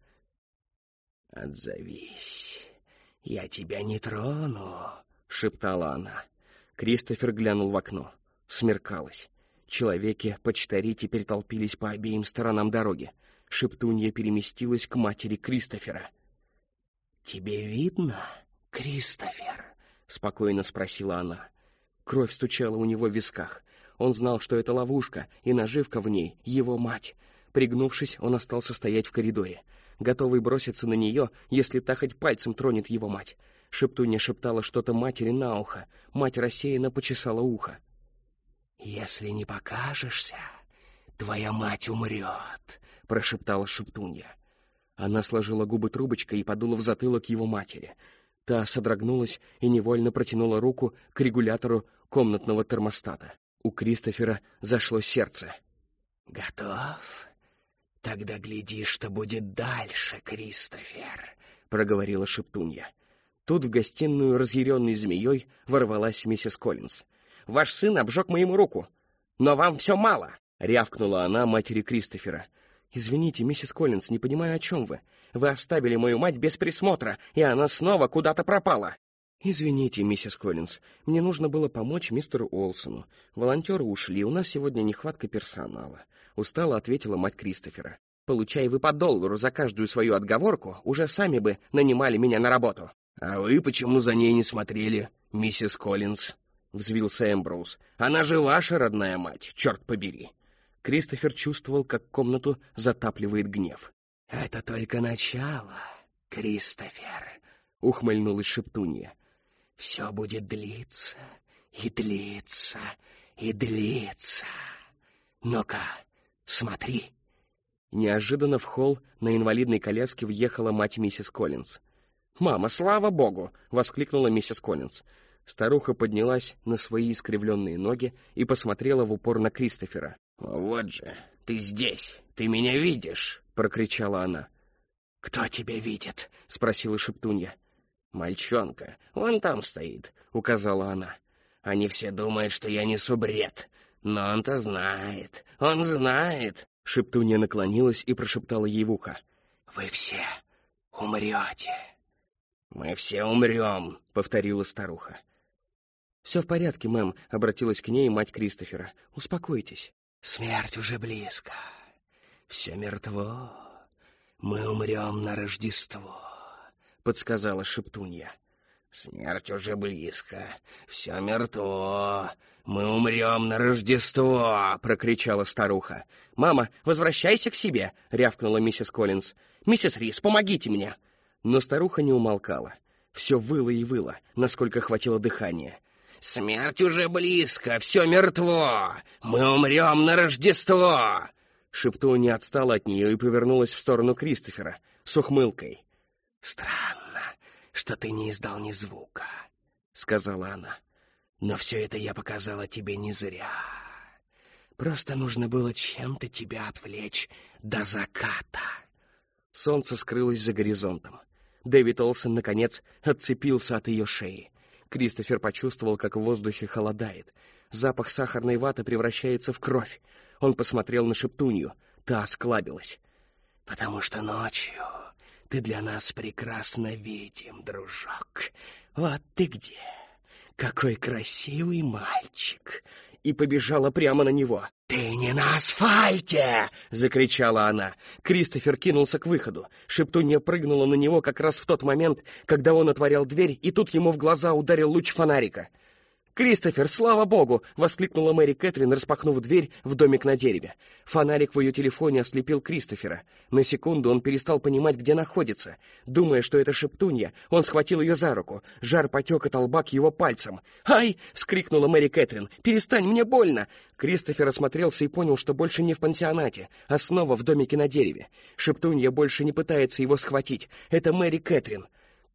«Отзовись, я тебя не трону», — шептала она. Кристофер глянул в окно. Смеркалось. Человеки-почтари теперь толпились по обеим сторонам дороги. Шептунья переместилась к матери Кристофера. «Тебе видно, Кристофер?» — спокойно спросила она. Кровь стучала у него в висках. Он знал, что это ловушка, и наживка в ней — его мать. Пригнувшись, он остался стоять в коридоре, готовый броситься на нее, если та хоть пальцем тронет его мать. Шептунья шептала что-то матери на ухо. Мать рассеянно почесала ухо. «Если не покажешься, твоя мать умрет», — прошептала Шептунья. Она сложила губы трубочкой и подула в затылок его матери. Та содрогнулась и невольно протянула руку к регулятору комнатного термостата. У Кристофера зашло сердце. «Готов? Тогда гляди, что будет дальше, Кристофер», — проговорила Шептунья. Тут в гостиную разъяренной змеей ворвалась миссис Коллинз. «Ваш сын обжег моему руку, но вам все мало!» — рявкнула она матери Кристофера. «Извините, миссис Коллинз, не понимаю, о чем вы. Вы оставили мою мать без присмотра, и она снова куда-то пропала». «Извините, миссис Коллинз, мне нужно было помочь мистеру Олсону. Волонтеры ушли, у нас сегодня нехватка персонала», — устало ответила мать Кристофера. «Получай вы по $1 за каждую свою отговорку, уже сами бы нанимали меня на работу». «А вы почему за ней не смотрели, миссис Коллинз?» — взвился Эмброуз. «Она же ваша родная мать, черт побери!» Кристофер чувствовал, как комнату затапливает гнев. «Это только начало, Кристофер», — ухмыльнулась Шептунья. «Все будет длиться и длиться и длиться. Ну-ка, смотри». Неожиданно в холл на инвалидной коляске въехала мать миссис Коллинз. «Мама, слава богу!» — воскликнула миссис Коллинз. Старуха поднялась на свои искривленные ноги и посмотрела в упор на Кристофера. «Вот же, ты здесь, ты меня видишь!» — прокричала она. «Кто тебя видит?» — спросила Шептунья. «Мальчонка, вон там стоит», — указала она. «Они все думают, что я несу бред, но он-то знает, он знает!» Шептунья наклонилась и прошептала ей в ухо. «Вы все умрете!» «Мы все умрем», — повторила старуха. «Все в порядке, мэм», — обратилась к ней мать Кристофера. «Успокойтесь». «Смерть уже близко. Все мертво. Мы умрем на Рождество», — подсказала Шептунья. «Смерть уже близко. Все мертво. Мы умрем на Рождество», — прокричала старуха. «Мама, возвращайся к себе», — рявкнула миссис Коллинз. «Миссис Рис, помогите мне». Но старуха не умолкала. Все выло и выло, насколько хватило дыхания. «Смерть уже близко, все мертво! Мы умрем на Рождество!» Шептунья отстала от нее и повернулась в сторону Кристофера с ухмылкой. «Странно, что ты не издал ни звука», — сказала она. «Но все это я показала тебе не зря. Просто нужно было чем-то тебя отвлечь до заката». Солнце скрылось за горизонтом. Дэвид Олсен, наконец, отцепился от ее шеи. Кристофер почувствовал, как в воздухе холодает. Запах сахарной ваты превращается в кровь. Он посмотрел на Шептунью. Та осклабилась. «Потому что ночью ты для нас прекрасно видим, дружок. Вот ты где. Какой красивый мальчик!» И побежала прямо на него. «Ты не на асфальте!» — закричала она. Кристофер кинулся к выходу. Шептунья прыгнула на него как раз в тот момент, когда он отворял дверь, и тут ему в глаза ударил луч фонарика. «Кристофер, слава богу!» — воскликнула Мэри Кэтрин, распахнув дверь в домик на дереве. Фонарик в ее телефоне ослепил Кристофера. На секунду он перестал понимать, где находится. Думая, что это Шептунья, он схватил ее за руку. Жар потек от лба к его пальцам. «Ай!» — вскрикнула Мэри Кэтрин. «Перестань, мне больно!» Кристофер осмотрелся и понял, что больше не в пансионате, а снова в домике на дереве. Шептунья больше не пытается его схватить. Это Мэри Кэтрин.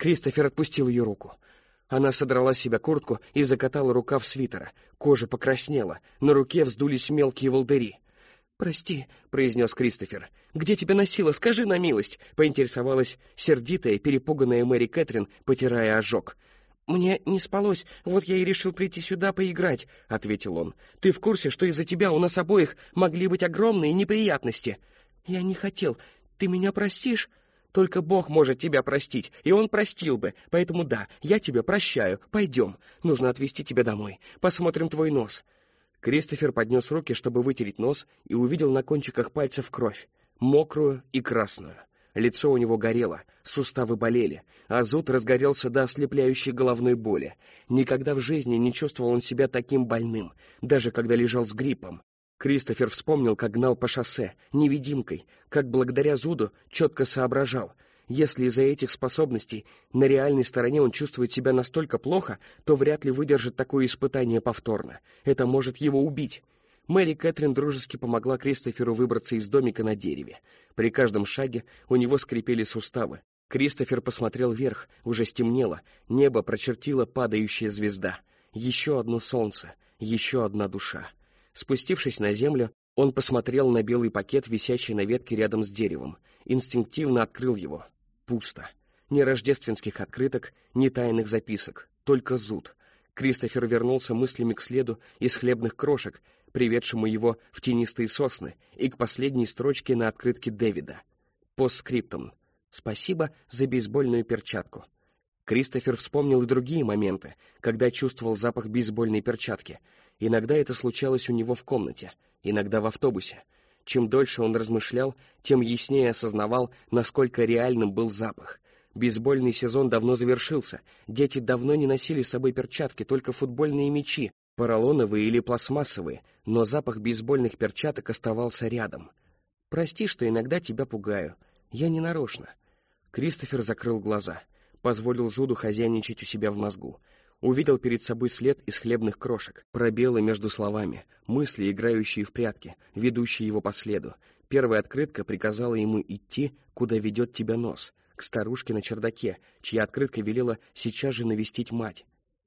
Кристофер отпустил ее руку. Она содрала с себя куртку и закатала рукав свитера. Кожа покраснела, на руке вздулись мелкие волдыри. «Прости», — произнес Кристофер. «Где тебя носило? Скажи на милость», — поинтересовалась сердитая, перепуганная Мэри Кэтрин, потирая ожог. «Мне не спалось, вот я и решил прийти сюда поиграть», — ответил он. «Ты в курсе, что из-за тебя у нас обоих могли быть огромные неприятности?» «Я не хотел. Ты меня простишь?» «Только Бог может тебя простить, и Он простил бы. Поэтому да, я тебя прощаю. Пойдем. Нужно отвезти тебя домой. Посмотрим твой нос». Кристофер поднес руки, чтобы вытереть нос, и увидел на кончиках пальцев кровь, мокрую и красную. Лицо у него горело, суставы болели, а зуд разгорелся до ослепляющей головной боли. Никогда в жизни не чувствовал он себя таким больным, даже когда лежал с гриппом. Кристофер вспомнил, как гнал по шоссе, невидимкой, как благодаря зуду четко соображал. Если из-за этих способностей на реальной стороне он чувствует себя настолько плохо, то вряд ли выдержит такое испытание повторно. Это может его убить. Мэри Кэтрин дружески помогла Кристоферу выбраться из домика на дереве. При каждом шаге у него скрипели суставы. Кристофер посмотрел вверх, уже стемнело, небо прочертила падающая звезда. Еще одно солнце, еще одна душа. Спустившись на землю, он посмотрел на белый пакет, висящий на ветке рядом с деревом. Инстинктивно открыл его. Пусто. Ни рождественских открыток, ни тайных записок. Только зуд. Кристофер вернулся мыслями к следу из хлебных крошек, приведшему его в тенистые сосны, и к последней строчке на открытке Дэвида. Постскриптум. «Спасибо за бейсбольную перчатку». Кристофер вспомнил и другие моменты, когда чувствовал запах бейсбольной перчатки. Иногда это случалось у него в комнате, иногда в автобусе. Чем дольше он размышлял, тем яснее осознавал, насколько реальным был запах. Бейсбольный сезон давно завершился, дети давно не носили с собой перчатки, только футбольные мячи, поролоновые или пластмассовые, но запах бейсбольных перчаток оставался рядом. «Прости, что иногда тебя пугаю. Я не нарочно». Кристофер закрыл глаза, позволил зуду хозяйничать у себя в мозгу. Увидел перед собой след из хлебных крошек, пробелы между словами, мысли, играющие в прятки, ведущие его по следу. Первая открытка приказала ему идти, куда ведет тебя нос, к старушке на чердаке, чья открытка велела сейчас же навестить мать.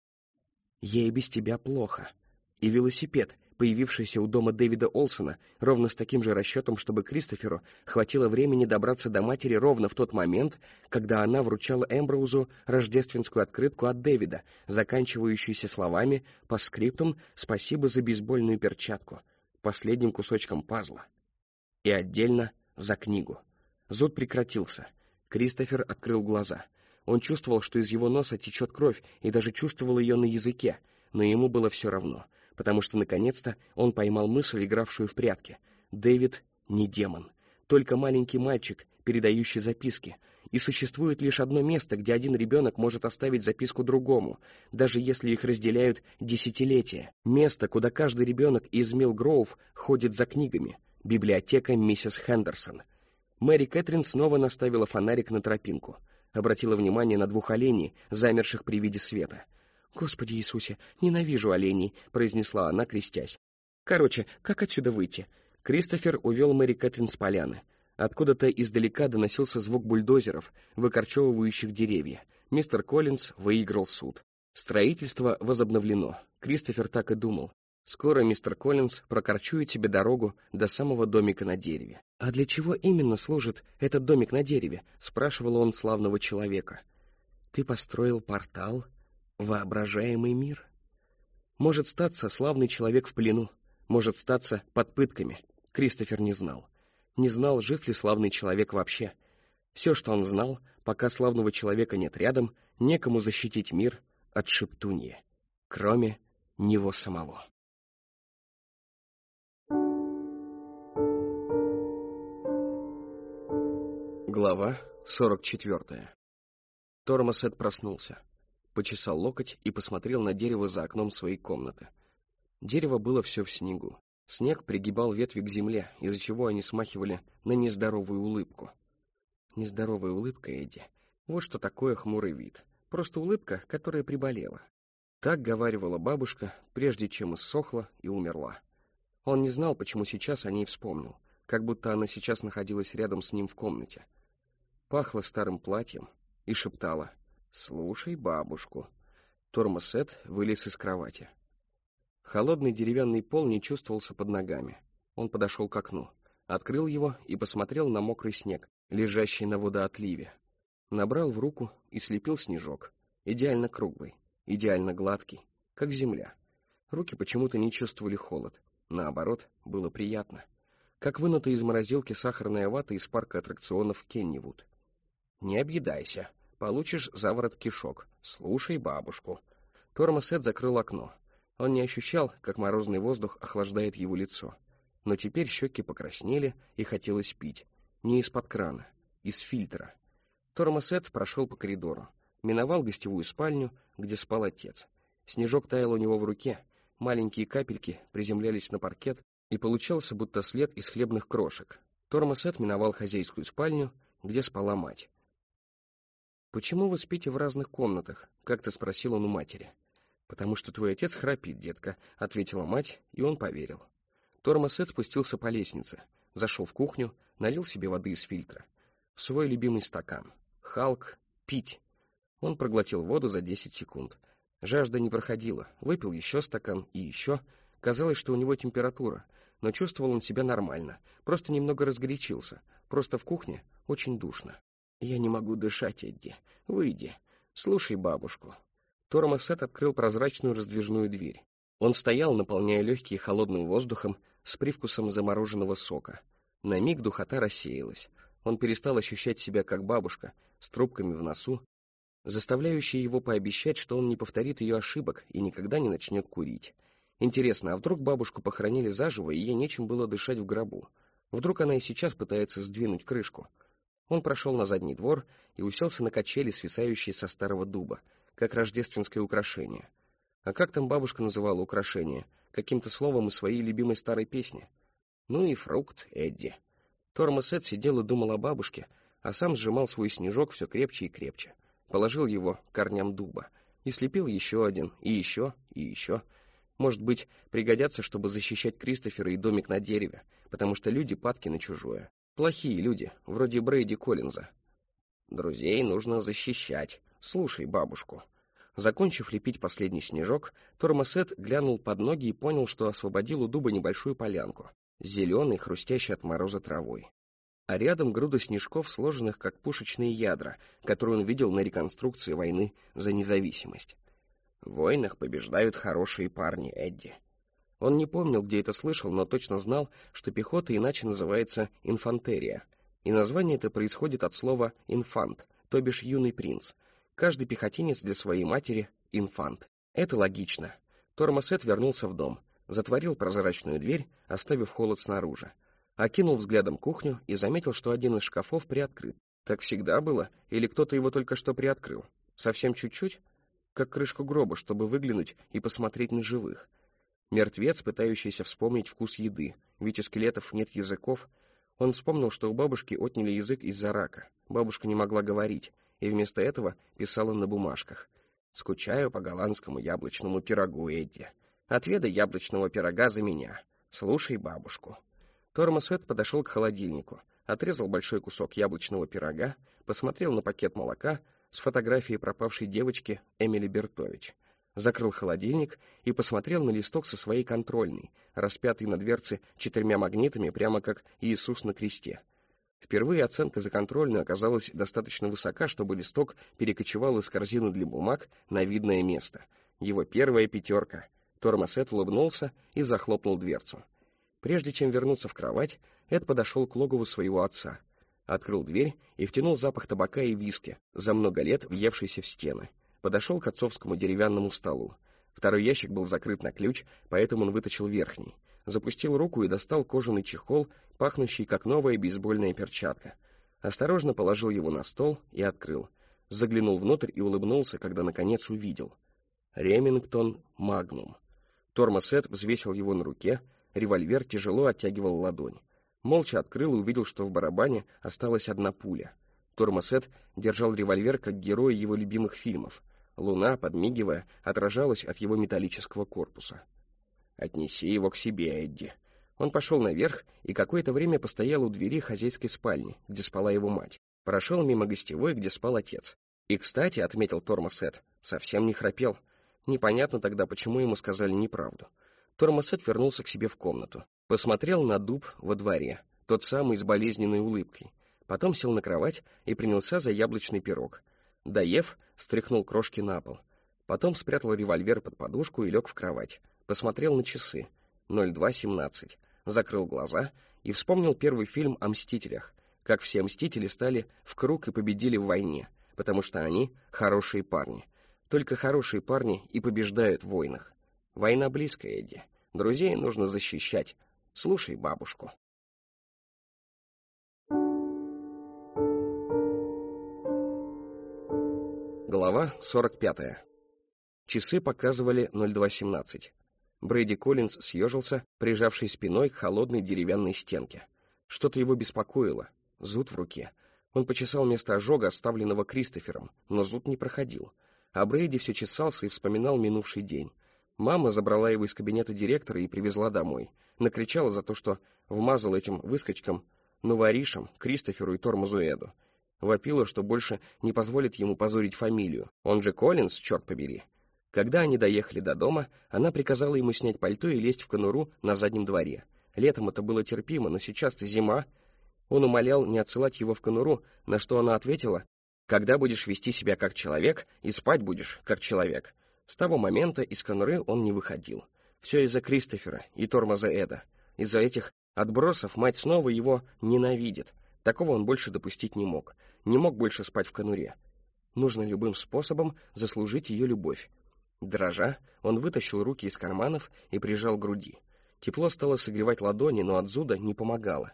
«Ей без тебя плохо». И велосипед, появившийся у дома Дэвида Олсона, ровно с таким же расчетом, чтобы Кристоферу хватило времени добраться до матери ровно в тот момент, когда она вручала Эмброузу рождественскую открытку от Дэвида, заканчивающуюся словами «по скриптум спасибо за бейсбольную перчатку», последним кусочком пазла. И отдельно за книгу. Зуд прекратился. Кристофер открыл глаза. Он чувствовал, что из его носа течет кровь, и даже чувствовал ее на языке, но ему было все равно, потому что, наконец-то, он поймал мысль, игравшую в прятки. Дэвид не демон, только маленький мальчик, передающий записки. И существует лишь одно место, где один ребенок может оставить записку другому, даже если их разделяют десятилетия. Место, куда каждый ребенок из Милл-Гроув ходит за книгами. Библиотека миссис Хендерсон. Мэри Кэтрин снова наставила фонарик на тропинку. Обратила внимание на 2 оленей, замерших при виде света. «Господи Иисусе, ненавижу оленей», — произнесла она, крестясь. «Короче, как отсюда выйти?» Кристофер увел Мэри Кэтрин с поляны. Откуда-то издалека доносился звук бульдозеров, выкорчевывающих деревья. Мистер Коллинз выиграл суд. Строительство возобновлено. Кристофер так и думал. Скоро мистер Коллинз прокорчует себе дорогу до самого домика на дереве. «А для чего именно служит этот домик на дереве?» — спрашивал он славного человека. «Ты построил портал? Воображаемый мир?» Может статься славный человек в плену, может статься под пытками. Кристофер не знал. Не знал, жив ли славный человек вообще. Все, что он знал, пока славного человека нет рядом, некому защитить мир от шептуньи, кроме него самого. Глава 44. Тормосет проснулся, почесал локоть и посмотрел на дерево за окном своей комнаты. Дерево было все в снегу. Снег пригибал ветви к земле, из-за чего они смахивали на нездоровую улыбку. Нездоровая улыбка, Эдди. Вот что такое хмурый вид. Просто улыбка, которая приболела. Так говаривала бабушка, прежде чем иссохла и умерла. Он не знал, почему сейчас о ней вспомнил, как будто она сейчас находилась рядом с ним в комнате. Пахла старым платьем и шептала: «Слушай бабушку». Тормоз Эд вылез из кровати. Холодный деревянный пол не чувствовался под ногами. Он подошел к окну, открыл его и посмотрел на мокрый снег, лежащий на водоотливе. Набрал в руку и слепил снежок. Идеально круглый, идеально гладкий, как земля. Руки почему-то не чувствовали холод. Наоборот, было приятно. Как вынутая из морозилки сахарная вата из парка аттракционов Кеннивуд. «Не объедайся, получишь заворот кишок. Слушай бабушку». Тормоз Эд закрыл окно. Он не ощущал, как морозный воздух охлаждает его лицо. Но теперь щеки покраснели и хотелось пить. Не из-под крана, из фильтра. Тормоз Эд прошел по коридору. Миновал гостевую спальню, где спал отец. Снежок таял у него в руке. Маленькие капельки приземлялись на паркет, и получался будто след из хлебных крошек. Тормоз Эд миновал хозяйскую спальню, где спала мать. «Почему вы спите в разных комнатах?» — как-то спросил он у матери. «Потому что твой отец храпит, детка», — ответила мать, и он поверил. Тормоз Эд спустился по лестнице, зашел в кухню, налил себе воды из фильтра. В свой любимый стакан. Халк, пить. Он проглотил воду за 10 секунд. Жажда не проходила, выпил еще стакан и еще. Казалось, что у него температура, но чувствовал он себя нормально, просто немного разгорячился, просто в кухне очень душно. «Я не могу дышать, Эдди. Выйди. Слушай бабушку». Тормоз Эд открыл прозрачную раздвижную дверь. Он стоял, наполняя легкие холодным воздухом с привкусом замороженного сока. На миг духота рассеялась. Он перестал ощущать себя как бабушка, с трубками в носу, заставляющая его пообещать, что он не повторит ее ошибок и никогда не начнет курить. Интересно, а вдруг бабушку похоронили заживо, и ей нечем было дышать в гробу? Вдруг она и сейчас пытается сдвинуть крышку? Он прошел на задний двор и уселся на качели, свисающие со старого дуба, как рождественское украшение. А как там бабушка называла украшение? Каким-то словом из своей любимой старой песни. Ну и фрукт, Эдди. Тормоз Эд сидел и думал о бабушке, а сам сжимал свой снежок все крепче и крепче. Положил его к корням дуба и слепил еще один, и еще, и еще. Может быть, пригодятся, чтобы защищать Кристофера и домик на дереве, потому что люди падки на чужое. Плохие люди, вроде Брейди Коллинза. Друзей нужно защищать. Слушай бабушку. Закончив лепить последний снежок, Тормоз Эд глянул под ноги и понял, что освободил у дуба небольшую полянку, зеленой, хрустящей от мороза травой. А рядом груда снежков, сложенных как пушечные ядра, которые он видел на реконструкции войны за независимость. В войнах побеждают хорошие парни, Эдди. Он не помнил, где это слышал, но точно знал, что пехота иначе называется инфантерия. И название это происходит от слова «инфант», то бишь «юный принц». Каждый пехотинец для своей матери — инфант. Это логично. Тормоз Эд вернулся в дом, затворил прозрачную дверь, оставив холод снаружи. Окинул взглядом кухню и заметил, что один из шкафов приоткрыт. Так всегда было? Или кто-то его только что приоткрыл? Совсем чуть-чуть? Как крышку гроба, чтобы выглянуть и посмотреть на живых. Мертвец, пытающийся вспомнить вкус еды, ведь у скелетов нет языков. Он вспомнил, что у бабушки отняли язык из-за рака. Бабушка не могла говорить, и вместо этого писала на бумажках. «Скучаю по голландскому яблочному пирогу, Эдди. Отведай яблочного пирога за меня. Слушай бабушку». Тормоз Эд подошел к холодильнику, отрезал большой кусок яблочного пирога, посмотрел на пакет молока с фотографией пропавшей девочки Эмили Бертович, закрыл холодильник и посмотрел на листок со своей контрольной, распятый на дверце 4 магнитами, прямо как Иисус на кресте. Впервые оценка за контрольную оказалась достаточно высока, чтобы листок перекочевал из корзины для бумаг на видное место. Его первая 5. Тормоз Эд улыбнулся и захлопнул дверцу. Прежде чем вернуться в кровать, Эд подошел к логову своего отца, открыл дверь и втянул запах табака и виски, за много лет въевшийся в стены. Подошел к отцовскому деревянному столу. Второй ящик был закрыт на ключ, поэтому он вытащил верхний. Запустил руку и достал кожаный чехол, пахнущий как новая бейсбольная перчатка. Осторожно положил его на стол и открыл. Заглянул внутрь и улыбнулся, когда наконец увидел. Ремингтон Магнум. Тормоз Эд взвесил его на руке. Револьвер тяжело оттягивал ладонь. Молча открыл и увидел, что в барабане осталась 1 пуля. Тормоз Эд держал револьвер как герой его любимых фильмов. Луна, подмигивая, отражалась от его металлического корпуса. «Отнеси его к себе, Эдди». Он пошел наверх и какое-то время постоял у двери хозяйской спальни, где спала его мать. Прошел мимо гостевой, где спал отец. И, кстати, отметил Тормосет, совсем не храпел. Непонятно тогда, почему ему сказали неправду. Тормосет вернулся к себе в комнату. Посмотрел на дуб во дворе, тот самый с болезненной улыбкой. Потом сел на кровать и принялся за яблочный пирог. Доев, стряхнул крошки на пол. Потом спрятал револьвер под подушку и лег в кровать. Посмотрел на часы. 02:17. Закрыл глаза и вспомнил первый фильм о Мстителях. Как все Мстители стали в круг и победили в войне, потому что они хорошие парни. Только хорошие парни и побеждают в войнах. Война близко, Эдди. Друзей нужно защищать. Слушай бабушку. Глава 45. Часы показывали 02:17. Брэди Коллинз съежился, прижавший спиной к холодной деревянной стенке. Что-то его беспокоило. Зуд в руке. Он почесал место ожога, оставленного Кристофером, но зуд не проходил. А Брэди все чесался и вспоминал минувший день. Мама забрала его из кабинета директора и привезла домой. Накричала за то, что вмазал этим выскочкам, новоришам, Кристоферу и Тормозу Эду. Вопила, что больше не позволит ему позорить фамилию. Он же Коллинз, черт побери. Когда они доехали до дома, она приказала ему снять пальто и лезть в конуру на заднем дворе. Летом это было терпимо, но сейчас-то зима. Он умолял не отсылать его в конуру, на что она ответила: «Когда будешь вести себя как человек, и спать будешь как человек». С того момента из конуры он не выходил. Все из-за Кристофера и Тормоза Эда. Из-за этих отбросов мать снова его ненавидит. Такого он больше допустить не мог. Не мог больше спать в конуре. Нужно любым способом заслужить ее любовь. Дрожа, он вытащил руки из карманов и прижал к груди. Тепло стало согревать ладони, но от зуда не помогало.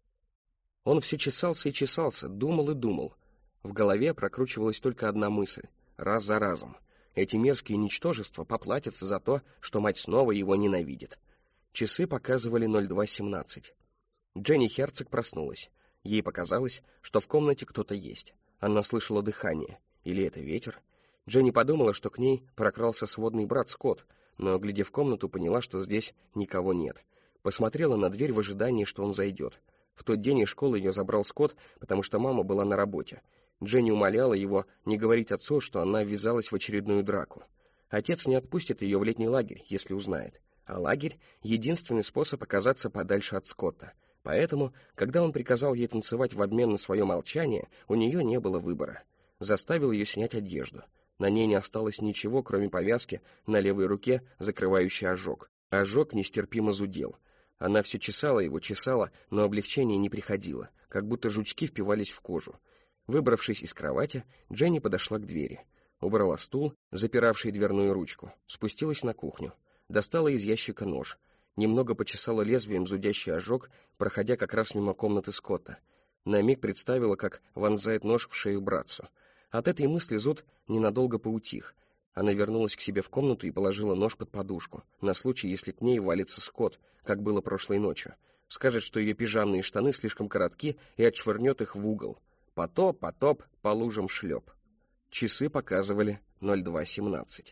Он все чесался и чесался, думал и думал. В голове прокручивалась только одна мысль, раз за разом. Эти мерзкие ничтожества поплатятся за то, что мать снова его ненавидит. Часы показывали 02:17. Дженни Херцог проснулась. Ей показалось, что в комнате кто-то есть. Она слышала дыхание. Или это ветер? Дженни подумала, что к ней прокрался сводный брат Скотт, но, глядя в комнату, поняла, что здесь никого нет. Посмотрела на дверь в ожидании, что он зайдет. В тот день из школы ее забрал Скотт, потому что мама была на работе. Дженни умоляла его не говорить отцу, что она ввязалась в очередную драку. Отец не отпустит ее в летний лагерь, если узнает. А лагерь — единственный способ оказаться подальше от Скотта. Поэтому, когда он приказал ей танцевать в обмен на свое молчание, у нее не было выбора. Заставил ее снять одежду. На ней не осталось ничего, кроме повязки на левой руке, закрывающей ожог. Ожог нестерпимо зудел. Она все чесала его, чесала, но облегчение не приходило, как будто жучки впивались в кожу. Выбравшись из кровати, Дженни подошла к двери. Убрала стул, запиравший дверную ручку, спустилась на кухню. Достала из ящика нож. Немного почесала лезвием зудящий ожог, проходя как раз мимо комнаты Скотта. На миг представила, как вонзает нож в шею братцу. От этой мысли зуд ненадолго поутих. Она вернулась к себе в комнату и положила нож под подушку, на случай, если к ней валится Скотт, как было прошлой ночью. Скажет, что ее пижамные штаны слишком коротки, и отшвырнет их в угол. Потоп, потоп, по лужам шлеп. Часы показывали 02:17.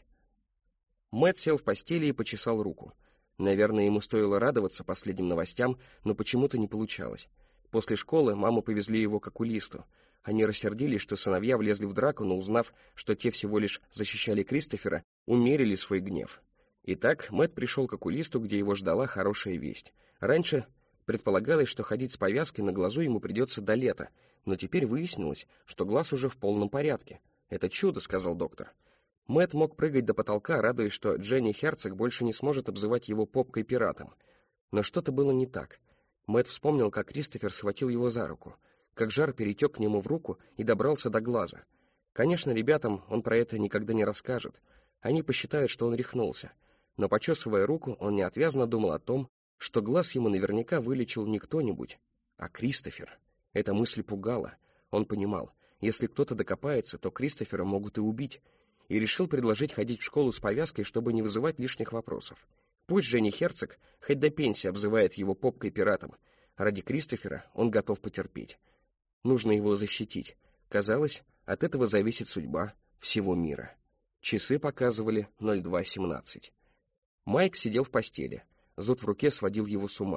Мэтт сел в постели и почесал руку. Наверное, ему стоило радоваться последним новостям, но почему-то не получалось. После школы маму повезли его к окулисту. Они рассердились, что сыновья влезли в драку, но узнав, что те всего лишь защищали Кристофера, умерили свой гнев. Итак, Мэтт пришел к окулисту, где его ждала хорошая весть. Раньше предполагалось, что ходить с повязкой на глазу ему придется до лета, но теперь выяснилось, что глаз уже в полном порядке. «Это чудо», — сказал доктор. Мэтт мог прыгать до потолка, радуясь, что Дженни Херцог больше не сможет обзывать его попкой пиратом. Но что-то было не так. Мэтт вспомнил, как Кристофер схватил его за руку, как жар перетек к нему в руку и добрался до глаза. Конечно, ребятам он про это никогда не расскажет. Они посчитают, что он рехнулся. Но, почесывая руку, он неотвязно думал о том, что глаз ему наверняка вылечил не кто-нибудь, а Кристофер. Эта мысль пугала. Он понимал, если кто-то докопается, то Кристофера могут и убить, и решил предложить ходить в школу с повязкой, чтобы не вызывать лишних вопросов. Пусть Дженни Херцог хоть до пенсии обзывает его попкой-пиратом. Ради Кристофера он готов потерпеть. Нужно его защитить. Казалось, от этого зависит судьба всего мира. Часы показывали 02:17. Майк сидел в постели. Зуд в руке сводил его с ума.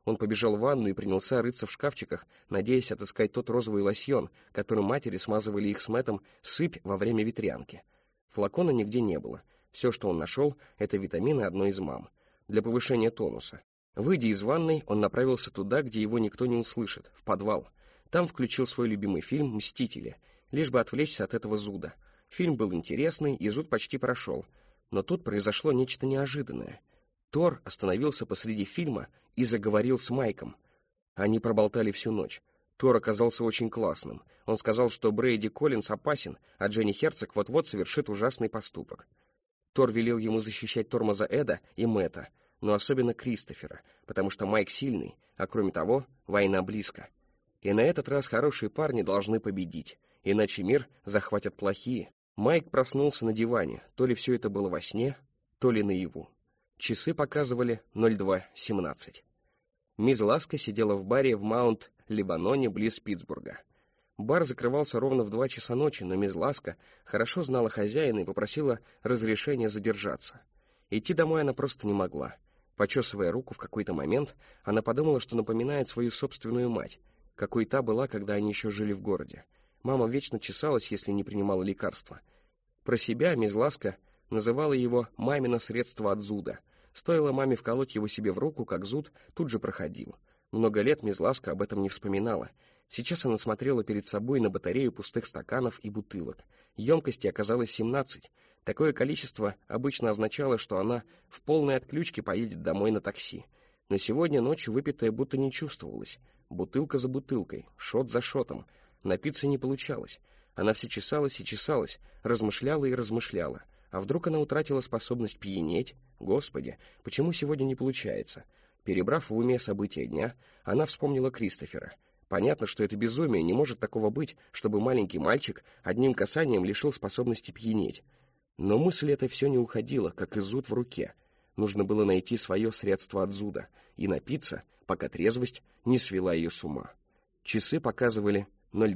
Он побежал в ванну и принялся рыться в шкафчиках, надеясь отыскать тот розовый лосьон, которым матери смазывали их с Мэттом сыпь во время ветрянки. Флакона нигде не было. Все, что он нашел, это витамины одной из мам. Для повышения тонуса. Выйдя из ванной, он направился туда, где его никто не услышит, в подвал. Там включил свой любимый фильм «Мстители», лишь бы отвлечься от этого зуда. Фильм был интересный, и зуд почти прошел. Но тут произошло нечто неожиданное. Тор остановился посреди фильма и заговорил с Майком. Они проболтали всю ночь. Тор оказался очень классным. Он сказал, что Брейди Коллинз опасен, а Дженни Херцог вот-вот совершит ужасный поступок. Тор велел ему защищать тормоза Эда и Мэтта, но особенно Кристофера, потому что Майк сильный, а кроме того, война близко. И на этот раз хорошие парни должны победить, иначе мир захватят плохие. Майк проснулся на диване, то ли все это было во сне, то ли наяву. Часы показывали 02:17. Мисс Ласка сидела в баре в Маунт-Лебаноне близ Питтсбурга. Бар закрывался ровно в 2 часа ночи, но мисс Ласка хорошо знала хозяина и попросила разрешения задержаться. Идти домой она просто не могла. Почесывая руку в какой-то момент, она подумала, что напоминает свою собственную мать, какой та была, когда они еще жили в городе. Мама вечно чесалась, если не принимала лекарства. Про себя мисс Ласка называла его «мамино средство от зуда». Стоило маме вколоть его себе в руку, как зуд тут же проходил. Много лет мисс Ласка об этом не вспоминала. Сейчас она смотрела перед собой на батарею пустых стаканов и бутылок. Емкости оказалось 17. Такое количество обычно означало, что она в полной отключке поедет домой на такси. Но сегодня ночью выпитое будто не чувствовалось. Бутылка за бутылкой, шот за шотом. Напиться не получалось. Она все чесалась и чесалась, размышляла и размышляла. А вдруг она утратила способность пьянеть? Господи, почему сегодня не получается? Перебрав в уме события дня, она вспомнила Кристофера. Понятно, что это безумие, не может такого быть, чтобы маленький мальчик одним касанием лишил способности пьянеть. Но мысль эта все не уходила, как и зуд в руке. Нужно было найти свое средство от зуда и напиться, пока трезвость не свела ее с ума. Часы показывали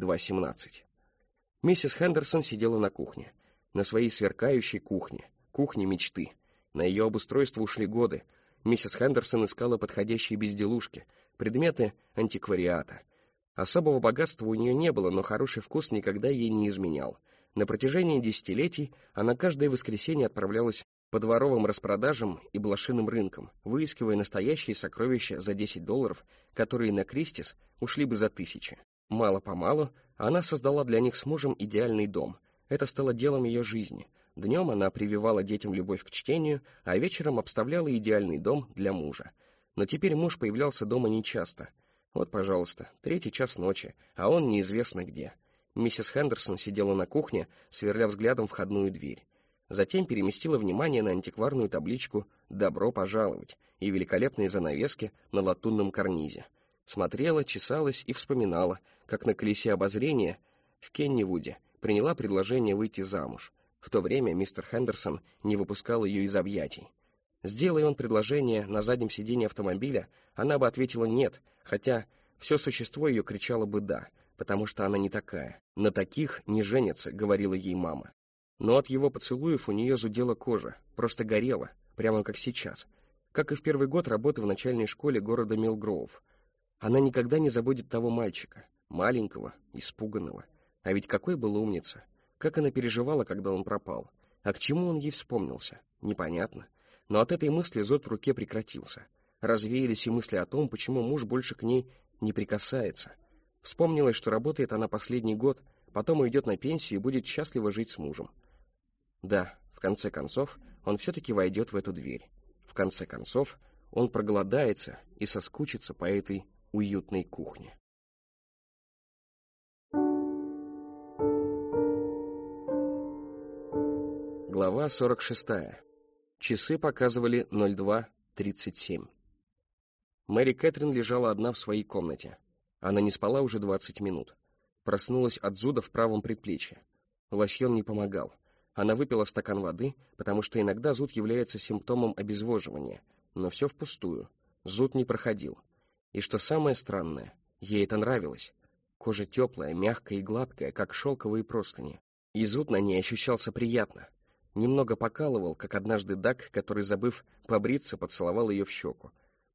02:17. Миссис Хендерсон сидела на кухне. На своей сверкающей кухне. Кухне мечты. На ее обустройство ушли годы. Миссис Хендерсон искала подходящие безделушки, предметы антиквариата. Особого богатства у нее не было, но хороший вкус никогда ей не изменял. На протяжении десятилетий она каждое воскресенье отправлялась по дворовым распродажам и блошиным рынкам, выискивая настоящие сокровища за $10, которые на Кристис ушли бы за 1000. Мало-помалу она создала для них с мужем идеальный дом. Это стало делом ее жизни. Днем она прививала детям любовь к чтению, а вечером обставляла идеальный дом для мужа. Но теперь муж появлялся дома нечасто. Вот, пожалуйста, 3 час ночи, а он неизвестно где. Миссис Хендерсон сидела на кухне, сверля взглядом входную дверь. Затем переместила внимание на антикварную табличку «Добро пожаловать» и великолепные занавески на латунном карнизе. Смотрела, чесалась и вспоминала, как на колесе обозрения в Кеннивуде приняла предложение выйти замуж. В то время мистер Хендерсон не выпускал ее из объятий. Сделай он предложение на заднем сиденье автомобиля, она бы ответила «нет», хотя все существо ее кричало бы «да», потому что она не такая. «На таких не женятся», — говорила ей мама. Но от его поцелуев у нее зудела кожа, просто горела, прямо как сейчас. Как и в первый год работы в начальной школе города Милгроув. Она никогда не забудет того мальчика, маленького, испуганного. А ведь какой был умница! Как она переживала, когда он пропал. А к чему он ей вспомнился? Непонятно. Но от этой мысли зуд в руке прекратился. Развеялись и мысли о том, почему муж больше к ней не прикасается. Вспомнилось, что работает она последний год, потом уйдет на пенсию и будет счастливо жить с мужем. Да, в конце концов, он все-таки войдет в эту дверь. В конце концов, он проголодается и соскучится по этой уютной кухне. Глава 46. Часы показывали 02:37. Мэри Кэтрин лежала одна в своей комнате. Она не спала уже 20 минут. Проснулась от зуда в правом предплечье. Лосьон не помогал. Она выпила стакан воды, потому что иногда зуд является симптомом обезвоживания, но все впустую. Зуд не проходил. И что самое странное, ей это нравилось. Кожа теплая, мягкая и гладкая, как шелковые простыни. И зуд на ней ощущался приятно. Немного покалывал, как однажды Даг, который, забыв побриться, поцеловал ее в щеку.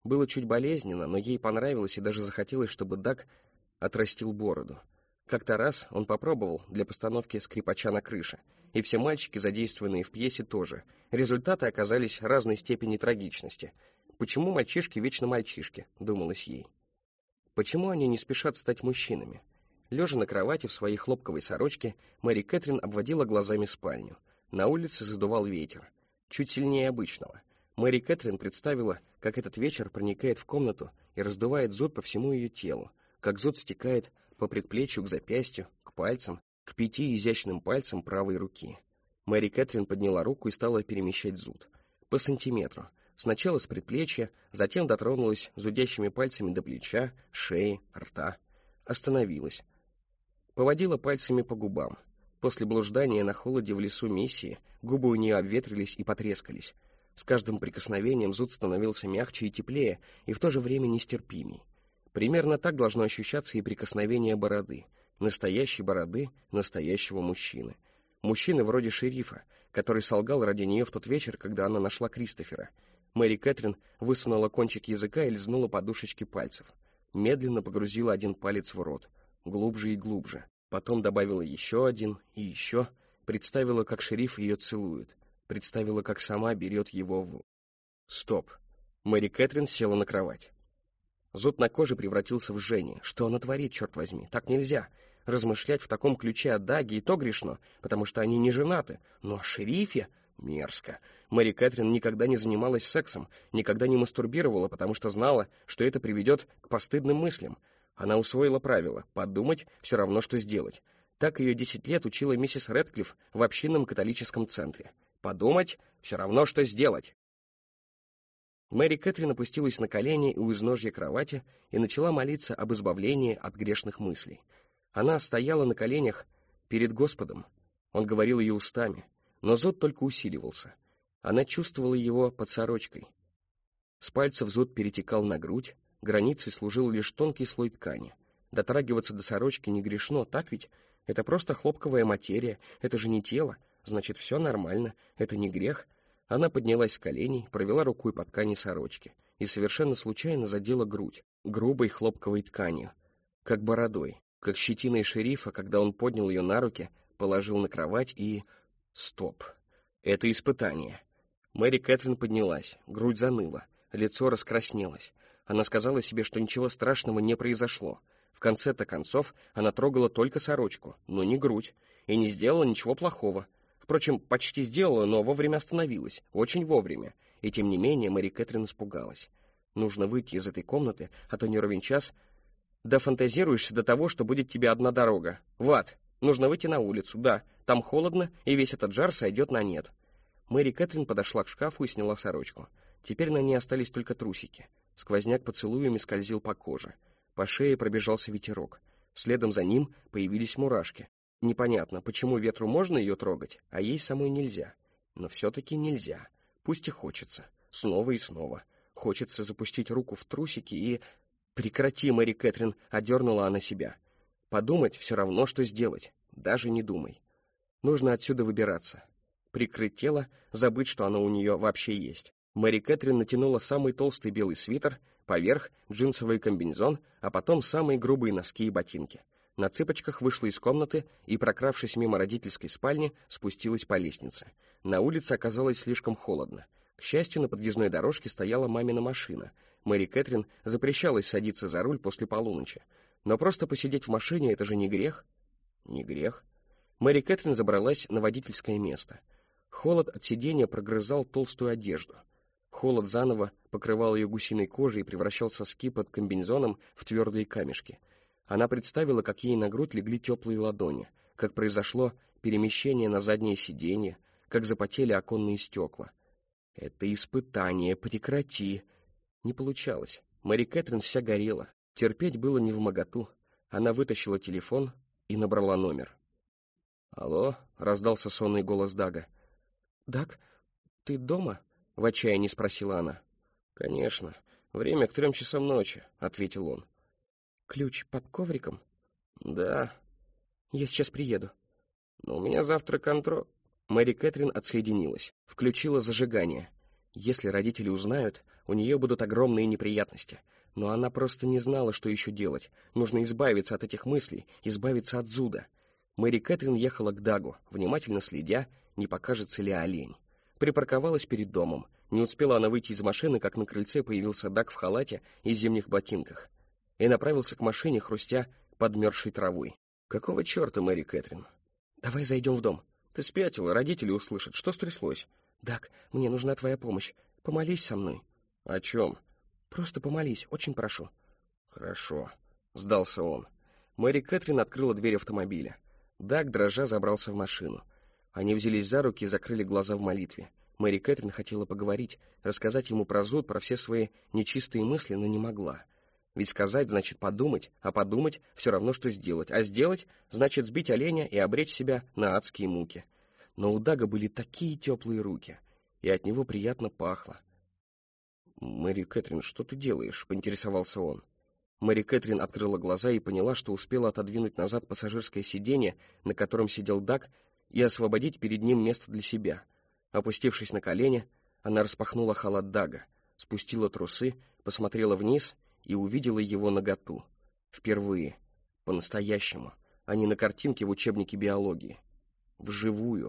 Было чуть болезненно, но ей понравилось и даже захотелось, чтобы Даг отрастил бороду. Как-то раз он попробовал для постановки «Скрипача на крыше», и все мальчики, задействованные в пьесе, тоже. Результаты оказались разной степени трагичности. «Почему мальчишки вечно мальчишки?» — думалось ей. Почему они не спешат стать мужчинами? Лежа на кровати в своей хлопковой сорочке, Мэри Кэтрин обводила глазами спальню. На улице задувал ветер, чуть сильнее обычного. Мэри Кэтрин представила, как этот ветер проникает в комнату и раздувает зуд по всему ее телу, как зуд стекает по предплечью к запястью, к пальцам, к 5 изящным пальцам правой руки. Мэри Кэтрин подняла руку и стала перемещать зуд. По сантиметру. Сначала с предплечья, затем дотронулась зудящими пальцами до плеча, шеи, рта. Остановилась. Поводила пальцами по губам. После блуждания на холоде в лесу Миссии губы у нее обветрились и потрескались. С каждым прикосновением зуд становился мягче и теплее, и в то же время нестерпимей. Примерно так должно ощущаться и прикосновение бороды. Настоящей бороды настоящего мужчины. Мужчины вроде шерифа, который солгал ради нее в тот вечер, когда она нашла Кристофера. Мэри Кэтрин высунула кончик языка и лизнула подушечки пальцев. Медленно погрузила один палец в рот. Глубже и глубже. Потом добавила еще один и еще. Представила, как шериф ее целует. Представила, как сама берет его в... Стоп. Мэри Кэтрин села на кровать. Зуд на коже превратился в жжение. Что она творит, черт возьми? Так нельзя. Размышлять в таком ключе о Даге и то грешно, потому что они не женаты. Но о шерифе... Мерзко. Мэри Кэтрин никогда не занималась сексом, никогда не мастурбировала, потому что знала, что это приведет к постыдным мыслям. Она усвоила правило: подумать все равно, что сделать. Так ее 10 лет учила миссис Рэдклифф в общинном католическом центре. Подумать все равно, что сделать. Мэри Кэтрин опустилась на колени у изножья кровати и начала молиться об избавлении от грешных мыслей. Она стояла на коленях перед Господом. Он говорил ее устами, но зуд только усиливался. Она чувствовала его под сорочкой. С пальцев зуд перетекал на грудь, границей служил лишь тонкий слой ткани. Дотрагиваться до сорочки не грешно, так ведь? Это просто хлопковая материя, это же не тело, значит, все нормально, это не грех. Она поднялась с коленей, провела рукой по ткани сорочки и совершенно случайно задела грудь, грубой хлопковой тканью, как бородой, как щетиной шерифа, когда он поднял ее на руки, положил на кровать и... Стоп. Это испытание. Мэри Кэтрин поднялась, грудь заныла, лицо раскраснелось. Она сказала себе, что ничего страшного не произошло. В конце-то концов, она трогала только сорочку, но не грудь, и не сделала ничего плохого. Впрочем, почти сделала, но вовремя остановилась, очень вовремя. И тем не менее Мэри Кэтрин испугалась. Нужно выйти из этой комнаты, а то не ровен час дофантазируешься до того, что будет тебе одна дорога. В ад. Нужно выйти на улицу, да, там холодно, и весь этот жар сойдет на нет. Мэри Кэтрин подошла к шкафу и сняла сорочку. Теперь на ней остались только трусики. Сквозняк поцелуями скользил по коже. По шее пробежался ветерок. Следом за ним появились мурашки. Непонятно, почему ветру можно ее трогать, а ей самой нельзя. Но все-таки нельзя. Пусть и хочется. Снова и снова. Хочется запустить руку в трусики и... «Прекрати, Мэри Кэтрин!» — одернула она себя. Подумать все равно, что сделать. Даже не думай. Нужно отсюда выбираться. Прикрыть тело, забыть, что оно у нее вообще есть. Мэри Кэтрин натянула самый толстый белый свитер, поверх джинсовый комбинезон, а потом самые грубые носки и ботинки. На цыпочках вышла из комнаты и, прокравшись мимо родительской спальни, спустилась по лестнице. На улице оказалось слишком холодно. К счастью, на подъездной дорожке стояла мамина машина. Мэри Кэтрин запрещалась садиться за руль после полуночи. Но просто посидеть в машине — это же не грех. Не грех. Мэри Кэтрин забралась на водительское место. Холод от сидения прогрызал толстую одежду. Холод заново покрывал ее гусиной кожей и превращал соски под комбинезоном в твердые камешки. Она представила, как ей на грудь легли теплые ладони, как произошло перемещение на заднее сиденье, как запотели оконные стекла. «Это испытание, прекрати!» Не получалось. Мэри Кэтрин вся горела. Терпеть было невмоготу. Она вытащила телефон и набрала номер. «Алло?» — раздался сонный голос Дага. «Даг, ты дома?» — в отчаянии спросила она. «Конечно. Время к 3 часам ночи», — ответил он. «Ключ под ковриком?» «Да». «Я сейчас приеду». «Но у меня завтра контроль». Мэри Кэтрин отсоединилась, включила зажигание. Если родители узнают, у нее будут огромные неприятности. Но она просто не знала, что еще делать. Нужно избавиться от этих мыслей, избавиться от зуда. Мэри Кэтрин ехала к Дагу, внимательно следя, не покажется ли олень. Припарковалась перед домом. Не успела она выйти из машины, как на крыльце появился Даг в халате и зимних ботинках. И направился к машине, хрустя подмерзшей травой. «Какого черта, Мэри Кэтрин?» «Давай зайдем в дом». «Ты спятила, родители услышат. Что стряслось?» «Даг, мне нужна твоя помощь. Помолись со мной». «О чем?» «Просто помолись, очень прошу». «Хорошо», — сдался он. Мэри Кэтрин открыла дверь автомобиля. Даг, дрожа, забрался в машину. Они взялись за руки и закрыли глаза в молитве. Мэри Кэтрин хотела поговорить, рассказать ему про зуд, про все свои нечистые мысли, но не могла. Ведь сказать значит подумать, а подумать все равно, что сделать. А сделать значит сбить оленя и обречь себя на адские муки. Но у Дага были такие теплые руки, и от него приятно пахло. «Мэри Кэтрин, что ты делаешь?» — поинтересовался он. Мэри Кэтрин открыла глаза и поняла, что успела отодвинуть назад пассажирское сиденье, на котором сидел Даг, и освободить перед ним место для себя. Опустившись на колени, она распахнула халат Дага, спустила трусы, посмотрела вниз и увидела его наготу. Впервые, по-настоящему, а не на картинке в учебнике биологии. Вживую.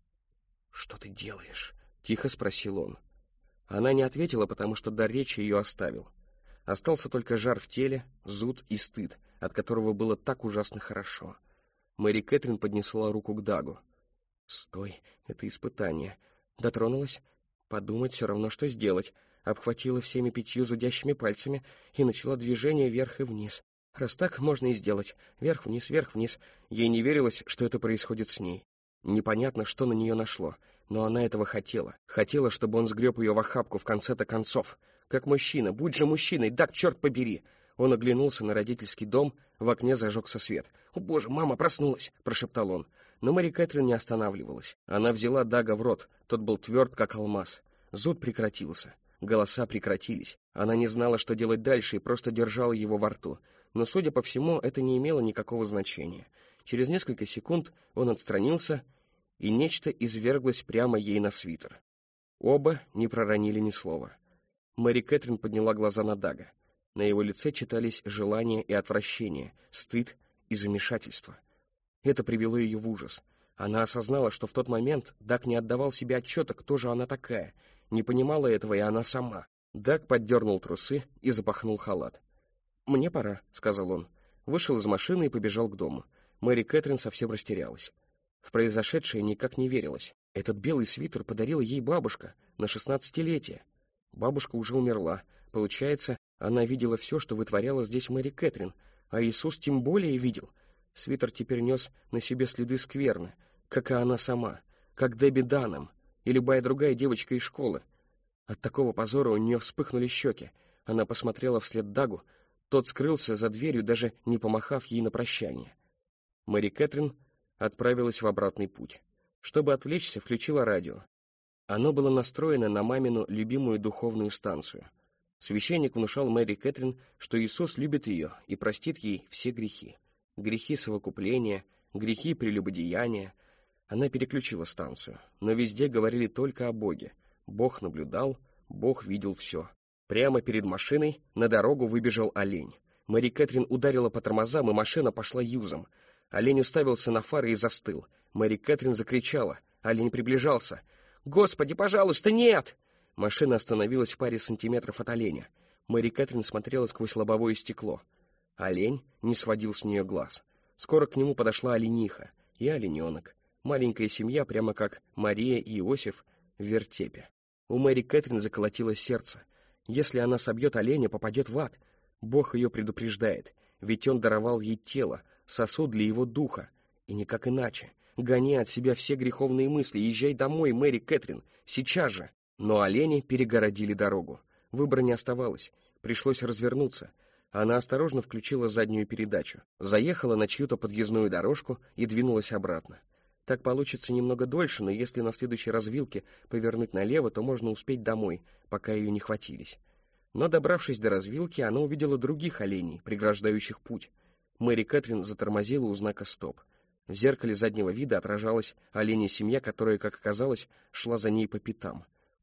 «Что ты делаешь?» — тихо спросил он. Она не ответила, потому что дар речи ее оставил. Остался только жар в теле, зуд и стыд, от которого было так ужасно хорошо. Мэри Кэтрин поднесла руку к Дагу. «Стой, это испытание». Дотронулась. Подумать все равно, что сделать. Обхватила всеми 5 зудящими пальцами и начала движение вверх и вниз. Раз так, можно и сделать. Вверх-вниз, вверх-вниз. Ей не верилось, что это происходит с ней. Непонятно, что на нее нашло, но она этого хотела. Хотела, чтобы он сгреб ее в охапку в конце-то концов. Как мужчина, будь же мужчиной, Даг, черт побери! Он оглянулся на родительский дом, в окне зажегся свет. «О, боже, мама проснулась!» — прошептал он. Но Мэри Кэтрин не останавливалась. Она взяла Дага в рот, тот был тверд, как алмаз. Зуд прекратился, голоса прекратились. Она не знала, что делать дальше, и просто держала его во рту. Но, судя по всему, это не имело никакого значения. Через несколько секунд он отстранился, и нечто изверглось прямо ей на свитер. Оба не проронили ни слова. Мэри Кэтрин подняла глаза на Дага. На его лице читались желание и отвращение, стыд и замешательство. Это привело ее в ужас. Она осознала, что в тот момент Даг не отдавал себе отчета, кто же она такая. Не понимала этого и она сама. Даг поддернул трусы и запахнул халат. «Мне пора», — сказал он. Вышел из машины и побежал к дому. Мэри Кэтрин совсем растерялась. В произошедшее никак не верилось. Этот белый свитер подарила ей бабушка на 16-летие. Бабушка уже умерла. Получается, она видела все, что вытворяла здесь Мэри Кэтрин, а Иисус тем более видел. Свитер теперь нес на себе следы скверны, как и она сама, как Дебби Данхэм и любая другая девочка из школы. От такого позора у нее вспыхнули щеки. Она посмотрела вслед Дагу, тот скрылся за дверью, даже не помахав ей на прощание. Мэри Кэтрин отправилась в обратный путь. Чтобы отвлечься, включила радио. Оно было настроено на мамину любимую духовную станцию. Священник внушал Мэри Кэтрин, что Иисус любит ее и простит ей все грехи. Грехи совокупления, грехи прелюбодеяния. Она переключила станцию, но везде говорили только о Боге. Бог наблюдал, Бог видел все. Прямо перед машиной на дорогу выбежал олень. Мэри Кэтрин ударила по тормозам, и машина пошла юзом. Олень уставился на фары и застыл. Мэри Кэтрин закричала. Олень приближался. «Господи, пожалуйста, нет!» Машина остановилась в паре сантиметров от оленя. Мэри Кэтрин смотрела сквозь лобовое стекло. Олень не сводил с нее глаз. Скоро к нему подошла олениха и олененок. Маленькая семья, прямо как Мария и Иосиф в вертепе. У Мэри Кэтрин заколотилось сердце. Если она собьет оленя, попадет в ад. Бог ее предупреждает, ведь он даровал ей тело, сосуд для его духа. И никак иначе. Гони от себя все греховные мысли, езжай домой, Мэри Кэтрин, сейчас же. Но олени перегородили дорогу. Выбора не оставалось, пришлось развернуться. Она осторожно включила заднюю передачу, заехала на чью-то подъездную дорожку и двинулась обратно. Так получится немного дольше, но если на следующей развилке повернуть налево, то можно успеть домой, пока ее не хватились. Но, добравшись до развилки, она увидела других оленей, преграждающих путь. Мэри Кэтрин затормозила у знака «Стоп». В зеркале заднего вида отражалась оленья семья, которая, как оказалось, шла за ней по пятам.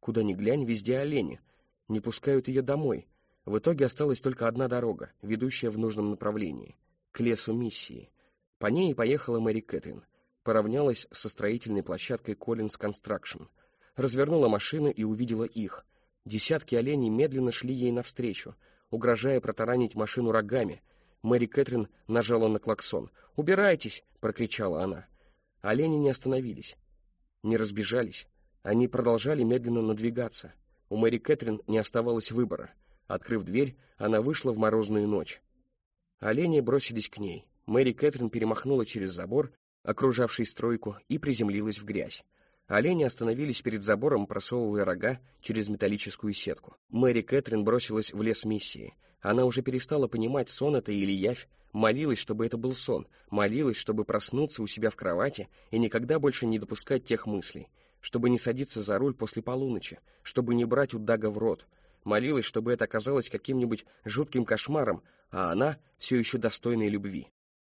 Куда ни глянь, везде олени. Не пускают ее домой. В итоге осталась только одна дорога, ведущая в нужном направлении, к лесу миссии. По ней и поехала Мэри Кэтрин. Поравнялась со строительной площадкой Collins Construction. Развернула машину и увидела их. Десятки оленей медленно шли ей навстречу, угрожая протаранить машину рогами. Мэри Кэтрин нажала на клаксон. «Убирайтесь!» — прокричала она. Олени не остановились, не разбежались. Они продолжали медленно надвигаться. У Мэри Кэтрин не оставалось выбора. Открыв дверь, она вышла в морозную ночь. Олени бросились к ней. Мэри Кэтрин перемахнула через забор, окружавший стройку, и приземлилась в грязь. Олени остановились перед забором, просовывая рога через металлическую сетку. Мэри Кэтрин бросилась в лес миссии. Она уже перестала понимать, сон это или явь, молилась, чтобы это был сон, молилась, чтобы проснуться у себя в кровати и никогда больше не допускать тех мыслей, чтобы не садиться за руль после полуночи, чтобы не брать у Дага в рот. Молилась, чтобы это оказалось каким-нибудь жутким кошмаром, а она все еще достойной любви.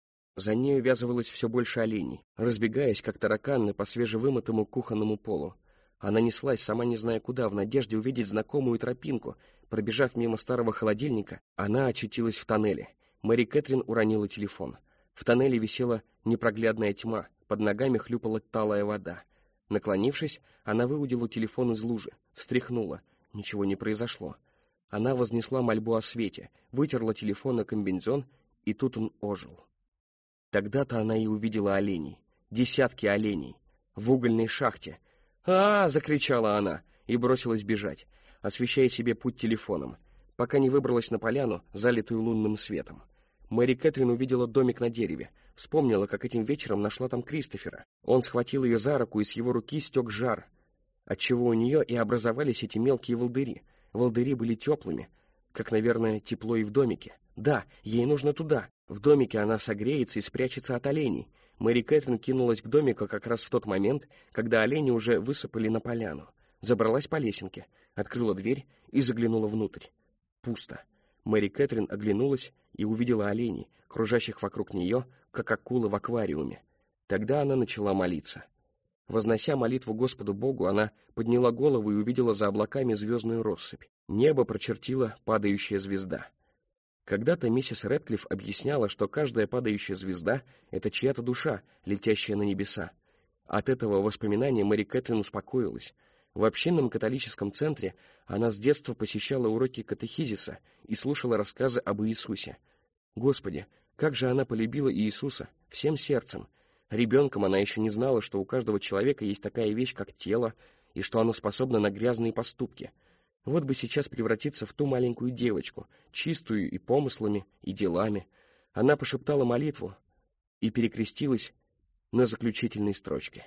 За нею ввязывалось все больше оленей, разбегаясь, как тараканы, по свежевымытому кухонному полу. Она неслась, сама не зная куда, в надежде увидеть знакомую тропинку. Пробежав мимо старого холодильника, она очутилась в тоннеле. Мэри Кэтрин уронила телефон. В тоннеле висела непроглядная тьма, под ногами хлюпала талая вода. Наклонившись, она выудила телефон из лужи, встряхнула. Ничего не произошло. Она вознесла мольбу о свете, вытерла телефон на комбинезон, и тут он ожил. Тогда-то она и увидела оленей. Десятки оленей. В угольной шахте. Закричала она и бросилась бежать, освещая себе путь телефоном, пока не выбралась на поляну, залитую лунным светом. Мэри Кэтрин увидела домик на дереве, вспомнила, как этим вечером нашла там Кристофера. Он схватил ее за руку, и с его руки стек жар, отчего у нее и образовались эти мелкие волдыри. Волдыри были теплыми, как, наверное, тепло и в домике. Да, ей нужно туда. В домике она согреется и спрячется от оленей. Мэри Кэтрин кинулась к домику как раз в тот момент, когда олени уже высыпали на поляну. Забралась по лесенке, открыла дверь и заглянула внутрь. Пусто. Мэри Кэтрин оглянулась и увидела оленей, кружащих вокруг нее, как акулы в аквариуме. Тогда она начала молиться. Вознося молитву Господу Богу, она подняла голову и увидела за облаками звездную россыпь. Небо прочертила падающая звезда. Когда-то миссис Рэдклифф объясняла, что каждая падающая звезда — это чья-то душа, летящая на небеса. От этого воспоминания Мэри Кэтрин успокоилась. В общинном католическом центре она с детства посещала уроки катехизиса и слушала рассказы об Иисусе. Господи, как же она полюбила Иисуса всем сердцем! Ребенком она еще не знала, что у каждого человека есть такая вещь, как тело, и что оно способно на грязные поступки. Вот бы сейчас превратиться в ту маленькую девочку, чистую и помыслами, и делами. Она пошептала молитву и перекрестилась на заключительной строчке.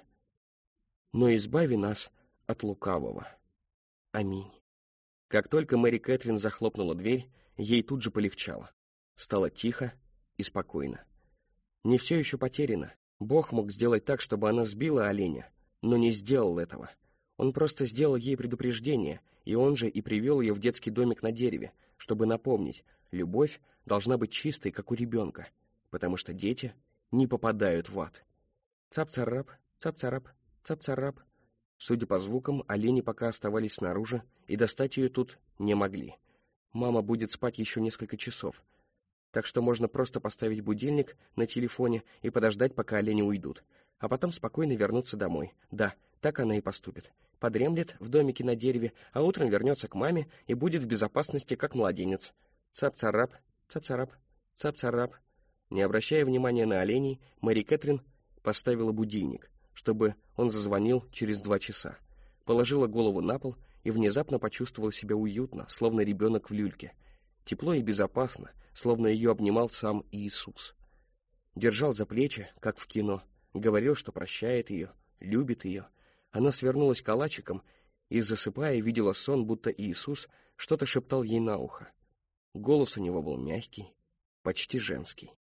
«Но избави нас от лукавого. Аминь». Как только Мэри Кэтрин захлопнула дверь, ей тут же полегчало. Стало тихо и спокойно. Не все еще потеряно. Бог мог сделать так, чтобы она сбила оленя, но не сделал этого. Он просто сделал ей предупреждение, и он же и привел ее в детский домик на дереве, чтобы напомнить, любовь должна быть чистой, как у ребенка, потому что дети не попадают в ад. Цап-царап, цап-царап, цап-царап. Судя по звукам, олени пока оставались снаружи, и достать ее тут не могли. Мама будет спать еще несколько часов, так что можно просто поставить будильник на телефоне и подождать, пока олени уйдут, а потом спокойно вернуться домой. Да, так она и поступит. Подремлет в домике на дереве, а утром вернется к маме и будет в безопасности, как младенец. Цап-царап, цап-царап, цап-царап. Не обращая внимания на оленей, Мэри Кэтрин поставила будильник, чтобы он зазвонил через 2 часа. Положила голову на пол и внезапно почувствовала себя уютно, словно ребенок в люльке. Тепло и безопасно, словно ее обнимал сам Иисус. Держал за плечи, как в кино, говорил, что прощает ее, любит ее. Она свернулась калачиком и, засыпая, видела сон, будто Иисус что-то шептал ей на ухо. Голос у него был мягкий, почти женский.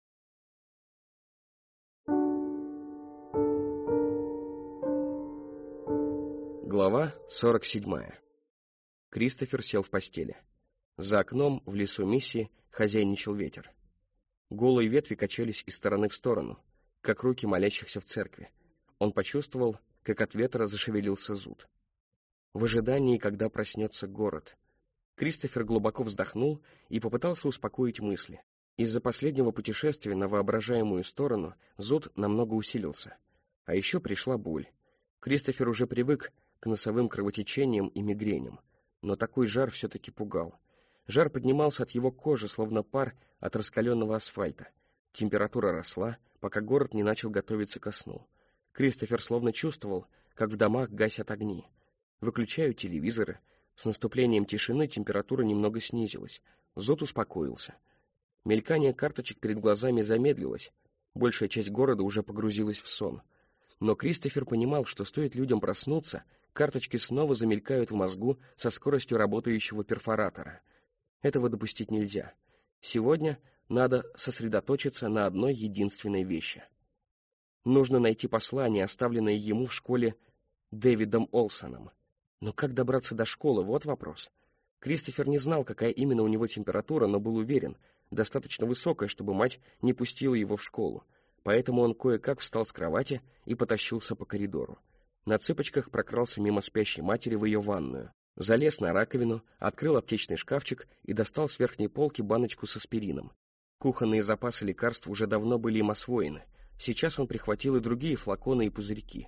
Глава 47. Кристофер сел в постели. За окном в лесу миссии хозяйничал ветер. Голые ветви качались из стороны в сторону, как руки молящихся в церкви. Он почувствовал, как от ветра зашевелился зуд. в ожидании, когда проснется город. Кристофер глубоко вздохнул и попытался успокоить мысли. Из-за последнего путешествия на воображаемую сторону зуд намного усилился. А еще пришла боль. Кристофер уже привык к носовым кровотечениям и мигреням, но такой жар все-таки пугал. Жар поднимался от его кожи, словно пар от раскаленного асфальта. Температура росла, пока город не начал готовиться ко сну. Кристофер словно чувствовал, как в домах гасят огни. Выключают телевизоры. С наступлением тишины температура немного снизилась. Зуд успокоился. Мелькание карточек перед глазами замедлилось. Большая часть города уже погрузилась в сон. Но Кристофер понимал, что стоит людям проснуться, карточки снова замелькают в мозгу со скоростью работающего перфоратора. Этого допустить нельзя. Сегодня надо сосредоточиться на одной единственной вещи. Нужно найти послание, оставленное ему в школе Дэвидом Олсоном. Но как добраться до школы, вот вопрос. Кристофер не знал, какая именно у него температура, но был уверен, достаточно высокая, чтобы мать не пустила его в школу. Поэтому он кое-как встал с кровати и потащился по коридору. На цыпочках прокрался мимо спящей матери в ее ванную. Залез на раковину, открыл аптечный шкафчик и достал с верхней полки баночку с аспирином. Кухонные запасы лекарств уже давно были им освоены. Сейчас он прихватил и другие флаконы и пузырьки.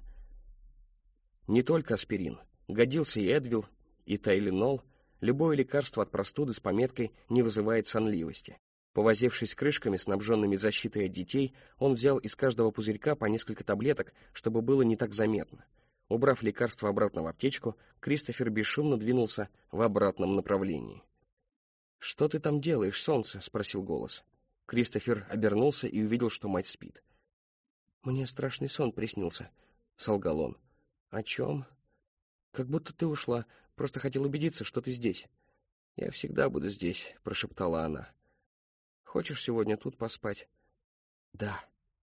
Не только аспирин. Годился и Эдвил, и Тайленол. Любое лекарство от простуды с пометкой «не вызывает сонливости». Повозившись с крышками, снабженными защитой от детей, он взял из каждого пузырька по несколько таблеток, чтобы было не так заметно. Убрав лекарство обратно в аптечку, Кристофер бесшумно двинулся в обратном направлении. «Что ты там делаешь, солнце?» — спросил голос. Кристофер обернулся и увидел, что мать спит. «Мне страшный сон приснился», — солгал он. «О чем?» «Как будто ты ушла. Просто хотел убедиться, что ты здесь». «Я всегда буду здесь», — прошептала она. «Хочешь сегодня тут поспать?» «Да».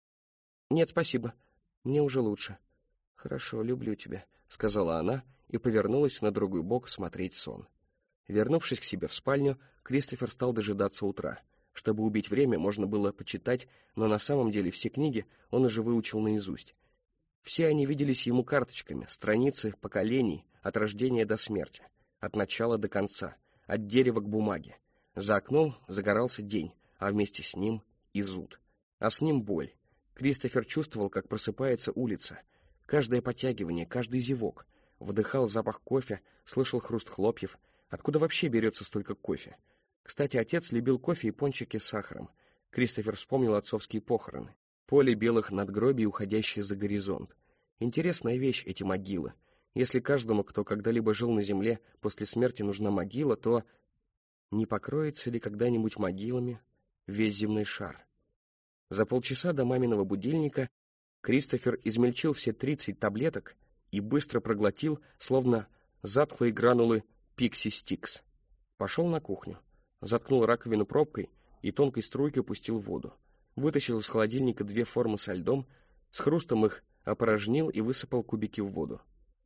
«Нет, спасибо. Мне уже лучше». «Хорошо, люблю тебя», — сказала она и повернулась на другой бок смотреть сон. Вернувшись к себе в спальню, Кристофер стал дожидаться утра. Чтобы убить время, можно было почитать, но на самом деле все книги он уже выучил наизусть. Все они виделись ему карточками, страницы поколений, от рождения до смерти, от начала до конца, от дерева к бумаге. За окном загорался день, а вместе с ним и зуд. А с ним боль. Кристофер чувствовал, как просыпается улица. Каждое подтягивание, каждый зевок. Вдыхал запах кофе, слышал хруст хлопьев. Откуда вообще берется столько кофе? Кстати, отец любил кофе и пончики с сахаром. Кристофер вспомнил отцовские похороны. Поле белых надгробий, уходящее за горизонт. Интересная вещь эти могилы. Если каждому, кто когда-либо жил на земле, после смерти нужна могила, то не покроется ли когда-нибудь могилами весь земной шар? За полчаса до маминого будильника Кристофер измельчил все 30 таблеток и быстро проглотил, словно затхлые гранулы Пикси Стикс. Пошел на кухню, заткнул раковину пробкой и тонкой струйкой пустил воду. Вытащил из холодильника 2 формы со льдом, с хрустом их опорожнил и высыпал кубики в воду.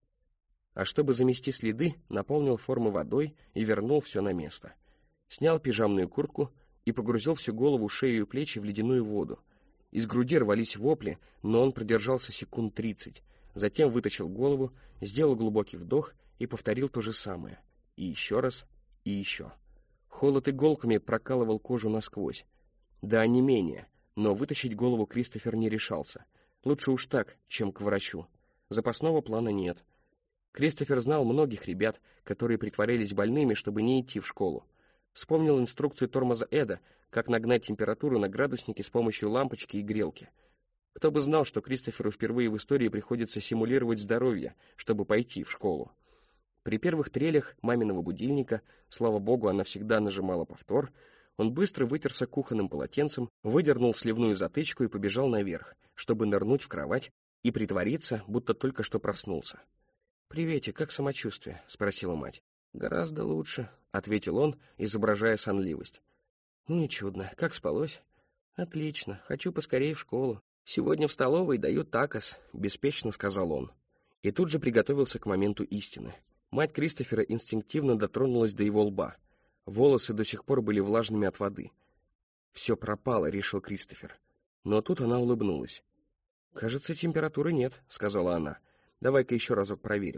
А чтобы замести следы, наполнил формы водой и вернул все на место. Снял пижамную куртку и погрузил всю голову, шею и плечи в ледяную воду. Из груди рвались вопли, но он продержался секунд 30. Затем вытащил голову, сделал глубокий вдох и повторил то же самое. И еще раз, и еще. Холод иголками прокалывал кожу насквозь. Да, не менее, но вытащить голову Кристофер не решался. Лучше уж так, чем к врачу. Запасного плана нет. Кристофер знал многих ребят, которые притворялись больными, чтобы не идти в школу. Вспомнил инструкцию тормоза Эда, как нагнать температуру на градуснике с помощью лампочки и грелки. Кто бы знал, что Кристоферу впервые в истории приходится симулировать здоровье, чтобы пойти в школу. При первых трелях маминого будильника, слава богу, она всегда нажимала повтор, он быстро вытерся кухонным полотенцем, выдернул сливную затычку и побежал наверх, чтобы нырнуть в кровать и притвориться, будто только что проснулся. «Приветик, как самочувствие?» — спросила мать. «Гораздо лучше», — ответил он, изображая сонливость. «Ну и чудно. Как спалось?» «Отлично. Хочу поскорее в школу. Сегодня в столовой дают такос», — беспечно сказал он. И тут же приготовился к моменту истины. Мать Кристофера инстинктивно дотронулась до его лба. Волосы до сих пор были влажными от воды. «Все пропало», — решил Кристофер. Но тут она улыбнулась. «Кажется, температуры нет», — сказала она. «Давай-ка еще разок проверим».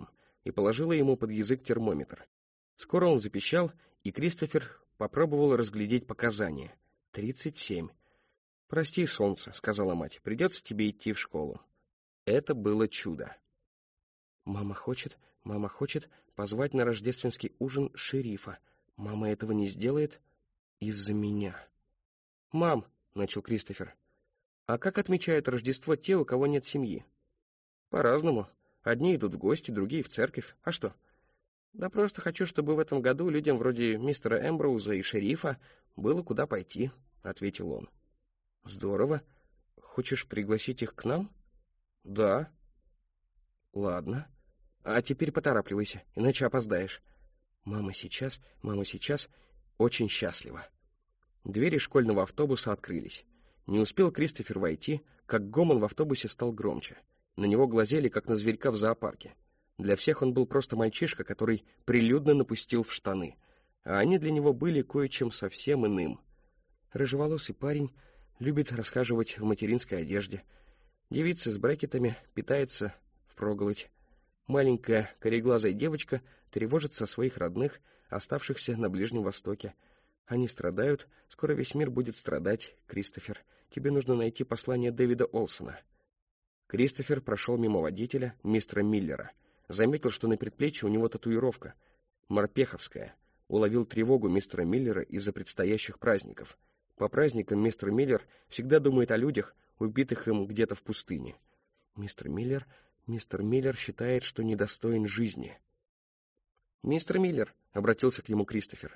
и положила ему под язык термометр. Скоро он запищал, и Кристофер попробовал разглядеть показания. 37. «Прости, солнце», — сказала мать, — «придется тебе идти в школу». Это было чудо. Мама хочет позвать на рождественский ужин шерифа. Мама этого не сделает из-за меня. «Мам», — начал Кристофер, — «а как отмечают Рождество те, у кого нет семьи?» «По-разному. Одни идут в гости, другие в церковь. А что?» «Да просто хочу, чтобы в этом году людям вроде мистера Эмброуза и шерифа было куда пойти», — ответил он. «Здорово. Хочешь пригласить их к нам?» «Да». «Ладно. А теперь поторапливайся, иначе опоздаешь. Мама сейчас очень счастлива». Двери школьного автобуса открылись. Не успел Кристофер войти, как гомон в автобусе стал громче. На него глазели, как на зверька в зоопарке. Для всех он был просто мальчишка, который прилюдно напустил в штаны, а они для него были кое-чем совсем иным. Рыжеволосый парень любит расхаживать в материнской одежде. Девица с брекетами питается впроголодь. Маленькая кореглазая девочка тревожится о своих родных, оставшихся на Ближнем Востоке. Они страдают, скоро весь мир будет страдать, Кристофер. Тебе нужно найти послание Дэвида Олсона. Кристофер прошел мимо водителя, мистера Миллера. Заметил, что на предплечье у него татуировка. Морпеховская. Уловил тревогу мистера Миллера из-за предстоящих праздников. По праздникам мистер Миллер всегда думает о людях, убитых им где-то в пустыне. Мистер Миллер считает, что недостоин жизни. «Мистер Миллер», — обратился к нему Кристофер.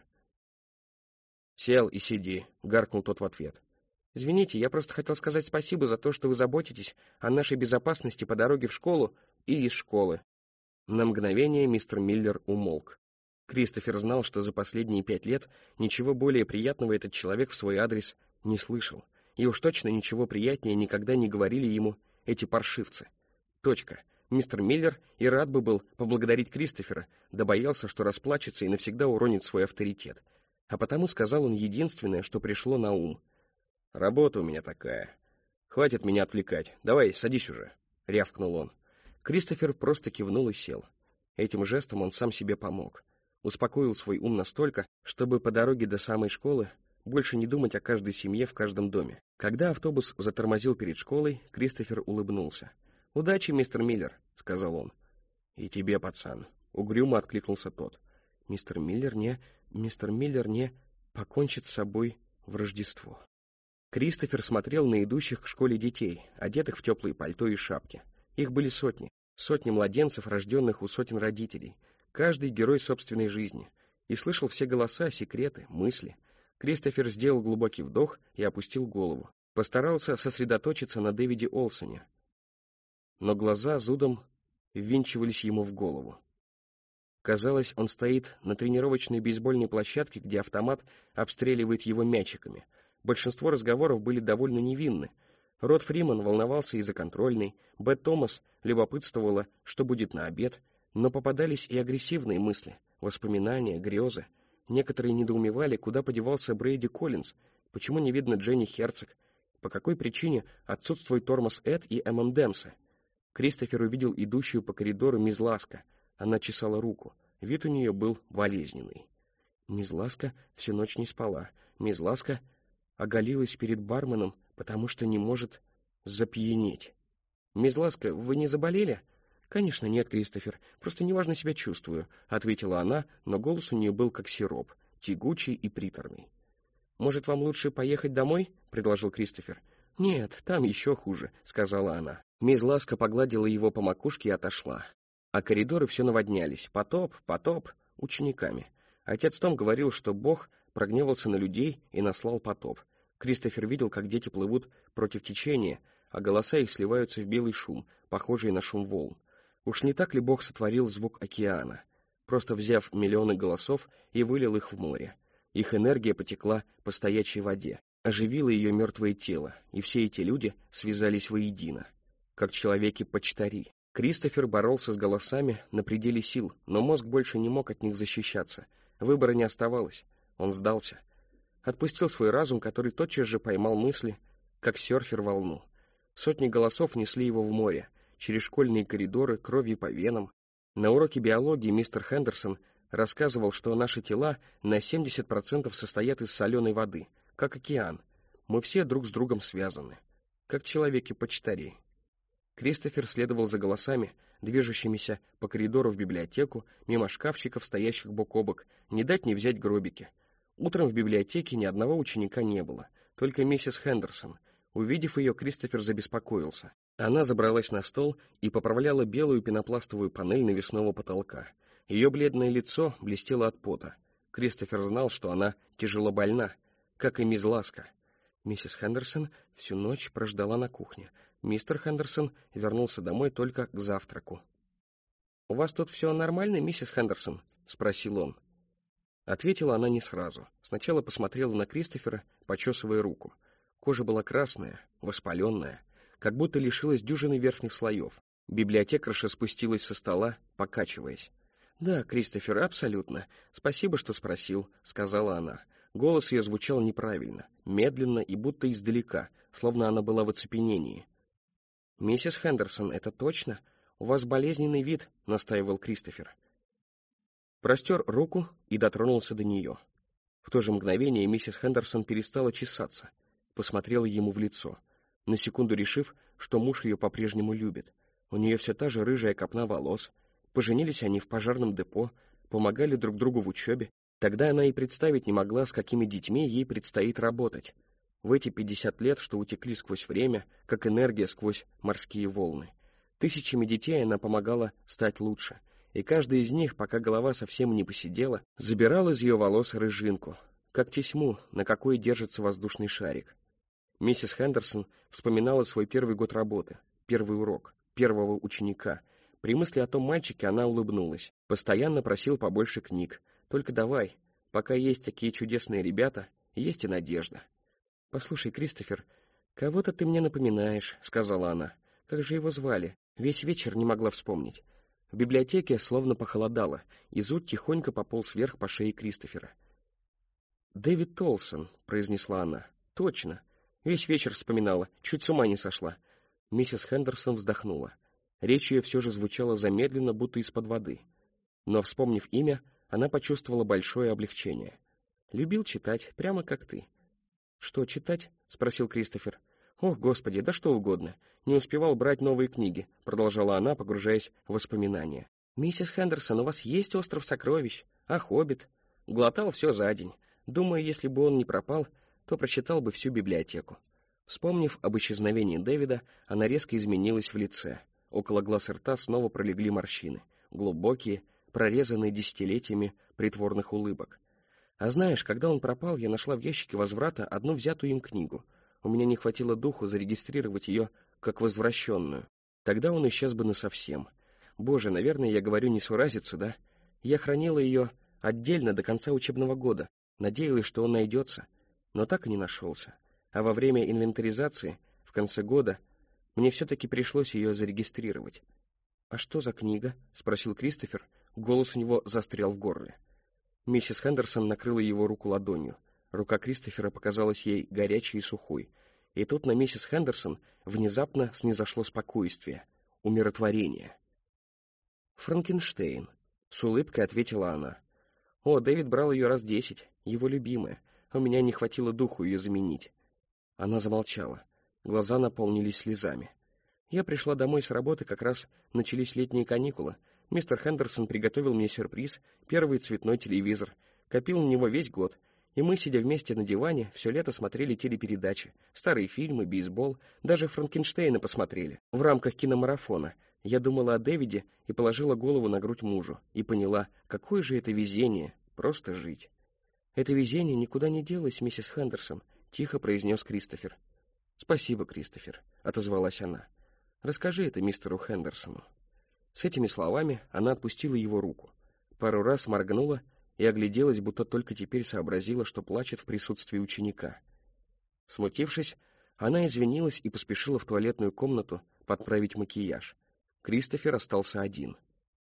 «Сел и сиди», — гаркнул тот в ответ. «Извините, я просто хотел сказать спасибо за то, что вы заботитесь о нашей безопасности по дороге в школу и из школы». На мгновение мистер Миллер умолк. Кристофер знал, что за последние 5 лет ничего более приятного этот человек в свой адрес не слышал. И уж точно ничего приятнее никогда не говорили ему эти паршивцы. Точка. Мистер Миллер и рад бы был поблагодарить Кристофера, да боялся, что расплачется и навсегда уронит свой авторитет. А потому сказал он единственное, что пришло на ум. «Работа у меня такая. Хватит меня отвлекать. Давай, садись уже», — рявкнул он. Кристофер просто кивнул и сел. Этим жестом он сам себе помог. Успокоил свой ум настолько, чтобы по дороге до самой школы больше не думать о каждой семье в каждом доме. Когда автобус затормозил перед школой, Кристофер улыбнулся. «Удачи, мистер Миллер», — сказал он. «И тебе, пацан», — угрюмо откликнулся тот. Мистер Миллер не покончит с собой в Рождество». Кристофер смотрел на идущих к школе детей, одетых в теплые пальто и шапки. Их были сотни младенцев, рожденных у сотен родителей, каждый герой собственной жизни, и слышал все голоса, секреты, мысли. Кристофер сделал глубокий вдох и опустил голову. Постарался сосредоточиться на Дэвиде Олсоне. Но глаза зудом ввинчивались ему в голову. Казалось, он стоит на тренировочной бейсбольной площадке, где автомат обстреливает его мячиками. Большинство разговоров были довольно невинны. Род Фриман волновался из-за контрольной, Бет Томас любопытствовала, что будет на обед, но попадались и агрессивные мысли, воспоминания, грезы. Некоторые недоумевали, куда подевался Брейди Коллинз, почему не видно Дженни Херцог, по какой причине отсутствует Тормас Эд и Демсе. Кристофер увидел идущую по коридору мисс Ласка. Она чесала руку. Вид у нее был болезненный. Мисс Ласка всю ночь не спала. Мисс Ласка оголилась перед барменом, потому что не может запьянеть. «Мисс Ласка, вы не заболели?» «Конечно нет, Кристофер, просто неважно себя чувствую», — ответила она, но голос у нее был как сироп, тягучий и приторный. «Может, вам лучше поехать домой?» — предложил Кристофер. «Нет, там еще хуже», — сказала она. Мисс Ласка погладила его по макушке и отошла. А коридоры все наводнялись. Потоп, учениками. Отец Том говорил, что Бог прогневался на людей и наслал потоп. Кристофер видел, как дети плывут против течения, а голоса их сливаются в белый шум, похожий на шум волн. Уж не так ли Бог сотворил звук океана, просто взяв миллионы голосов и вылил их в море? Их энергия потекла по стоячей воде, оживила ее мертвое тело, и все эти люди связались воедино, как человеки-почтари. Кристофер боролся с голосами на пределе сил, но мозг больше не мог от них защищаться. Выбора не оставалось. Он сдался. Отпустил свой разум, который тотчас же поймал мысли, как серфер волну. Сотни голосов несли его в море, через школьные коридоры, кровью по венам. На уроке биологии мистер Хендерсон рассказывал, что наши тела на 70% состоят из соленой воды, как океан. Мы все друг с другом связаны, как человеки-почтари. Кристофер следовал за голосами, движущимися по коридору в библиотеку, мимо шкафчиков, стоящих бок о бок, не дать не взять гробики. Утром в библиотеке ни одного ученика не было, только миссис Хендерсон. Увидев ее, Кристофер забеспокоился. Она забралась на стол и поправляла белую пенопластовую панель навесного потолка. Ее бледное лицо блестело от пота. Кристофер знал, что она тяжело больна, как и мисс Ласка. Миссис Хендерсон всю ночь прождала на кухне. Мистер Хендерсон вернулся домой только к завтраку. «У вас тут все нормально, миссис Хендерсон?» — спросил он. Ответила она не сразу. Сначала посмотрела на Кристофера, почесывая руку. Кожа была красная, воспаленная, как будто лишилась дюжины верхних слоев. Библиотекарша спустилась со стола, покачиваясь. «Да, Кристофер, абсолютно. Спасибо, что спросил», — сказала она. Голос ее звучал неправильно, медленно и будто издалека, словно она была в оцепенении. «Миссис Хендерсон, это точно? У вас болезненный вид», — настаивал Кристофер. Простер руку и дотронулся до нее. В то же мгновение миссис Хендерсон перестала чесаться, посмотрела ему в лицо, на секунду решив, что муж ее по-прежнему любит. У нее все та же рыжая копна волос. Поженились они в пожарном депо, помогали друг другу в учебе. Тогда она и представить не могла, с какими детьми ей предстоит работать. В эти 50 лет, что утекли сквозь время, как энергия сквозь морские волны. Тысячами детей она помогала стать лучше, и каждый из них, пока голова совсем не поседела, забирал из ее волос рыжинку, как тесьму, на какой держится воздушный шарик. Миссис Хендерсон вспоминала свой первый год работы, первый урок, первого ученика. При мысли о том мальчике она улыбнулась. Постоянно просил побольше книг. Только давай, пока есть такие чудесные ребята, есть и надежда. «Послушай, Кристофер, кого-то ты мне напоминаешь», — сказала она. «Как же его звали? Весь вечер не могла вспомнить». В библиотеке словно похолодало, и зуд тихонько пополз вверх по шее Кристофера. «Дэвид Толсон», — произнесла она. «Точно. Весь вечер вспоминала, чуть с ума не сошла». Миссис Хендерсон вздохнула. Речь ее все же звучала замедленно, будто из-под воды. Но, вспомнив имя, она почувствовала большое облегчение. «Любил читать, прямо как ты». «Что читать?» — спросил Кристофер. «Ох, Господи, да что угодно. Не успевал брать новые книги», — продолжала она, погружаясь в воспоминания. «Миссис Хендерсон, у вас есть остров сокровищ? А Хоббит?» Глотал все за день. Думаю, если бы он не пропал, то прочитал бы всю библиотеку. Вспомнив об исчезновении Дэвида, она резко изменилась в лице. Около глаз и рта снова пролегли морщины, глубокие, прорезанные десятилетиями притворных улыбок. А знаешь, когда он пропал, я нашла в ящике возврата одну взятую им книгу. У меня не хватило духу зарегистрировать ее как возвращенную. Тогда он исчез бы насовсем. Боже, наверное, я говорю несуразицу, да? Я хранила ее отдельно до конца учебного года, надеялась, что он найдется, но так и не нашелся. А во время инвентаризации, в конце года, мне все-таки пришлось ее зарегистрировать. «А что за книга?» — спросил Кристофер. Голос у него застрял в горле. Миссис Хендерсон накрыла его руку ладонью. Рука Кристофера показалась ей горячей и сухой. И тут на миссис Хендерсон внезапно снизошло спокойствие, умиротворение. «Франкенштейн», — с улыбкой ответила она. «О, Дэвид брал ее раз 10, его любимая. У меня не хватило духу ее заменить». Она замолчала. Глаза наполнились слезами. «Я пришла домой с работы, как раз начались летние каникулы. Мистер Хендерсон приготовил мне сюрприз, первый цветной телевизор. Копил на него весь год. И мы, сидя вместе на диване, все лето смотрели телепередачи, старые фильмы, бейсбол, даже Франкенштейна посмотрели. В рамках киномарафона. Я думала о Дэвиде и положила голову на грудь мужу. И поняла, какое же это везение, просто жить». «Это везение никуда не делось, миссис Хендерсон», — тихо произнес Кристофер. «Спасибо, Кристофер», — отозвалась она. «Расскажи это мистеру Хендерсону». С этими словами она отпустила его руку. Пару раз моргнула и огляделась, будто только теперь сообразила, что плачет в присутствии ученика. Смутившись, она извинилась и поспешила в туалетную комнату подправить макияж. Кристофер остался один.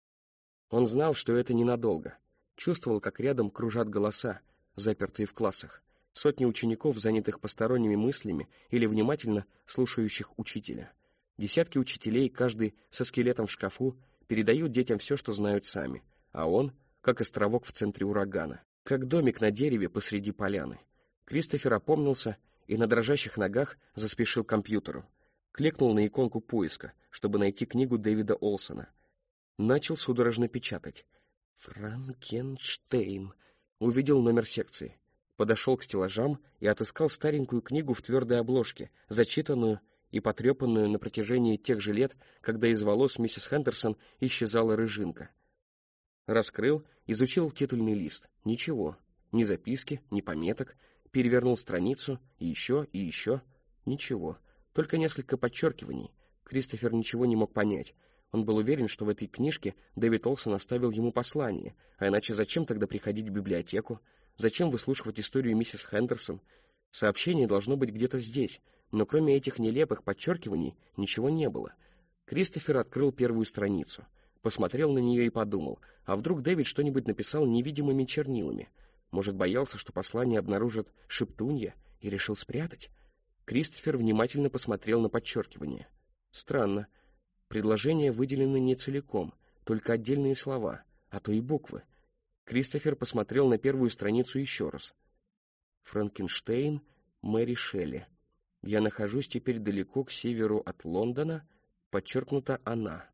Он знал, что это ненадолго. Чувствовал, как рядом кружат голоса, запертые в классах. Сотни учеников, занятых посторонними мыслями или внимательно слушающих учителя. Десятки учителей, каждый со скелетом в шкафу, передают детям все, что знают сами, а он как островок в центре урагана, как домик на дереве посреди поляны. Кристофер опомнился и на дрожащих ногах заспешил к компьютеру. Кликнул на иконку поиска, чтобы найти книгу Дэвида Олсона. Начал судорожно печатать. «Франкенштейн». Увидел номер секции. Подошел к стеллажам и отыскал старенькую книгу в твердой обложке, зачитанную и потрепанную на протяжении тех же лет, когда из волос миссис Хендерсон исчезала рыжинка. Раскрыл, изучил титульный лист. Ничего. Ни записки, ни пометок. Перевернул страницу, и еще. Ничего. Только несколько подчеркиваний. Кристофер ничего не мог понять. Он был уверен, что в этой книжке Дэвид Олсон оставил ему послание, а иначе зачем тогда приходить в библиотеку? Зачем выслушивать историю миссис Хендерсон? Сообщение должно быть где-то здесь, но кроме этих нелепых подчеркиваний ничего не было. Кристофер открыл первую страницу, посмотрел на нее и подумал, а вдруг Дэвид что-нибудь написал невидимыми чернилами? Может, боялся, что послание обнаружит шептунья и решил спрятать? Кристофер внимательно посмотрел на подчеркивание. Странно. Предложения выделены не целиком, только отдельные слова, а то и буквы. Кристофер посмотрел на первую страницу еще раз. Франкенштейн, Мэри Шелли. Я нахожусь теперь далеко к северу от Лондона, подчеркнута она.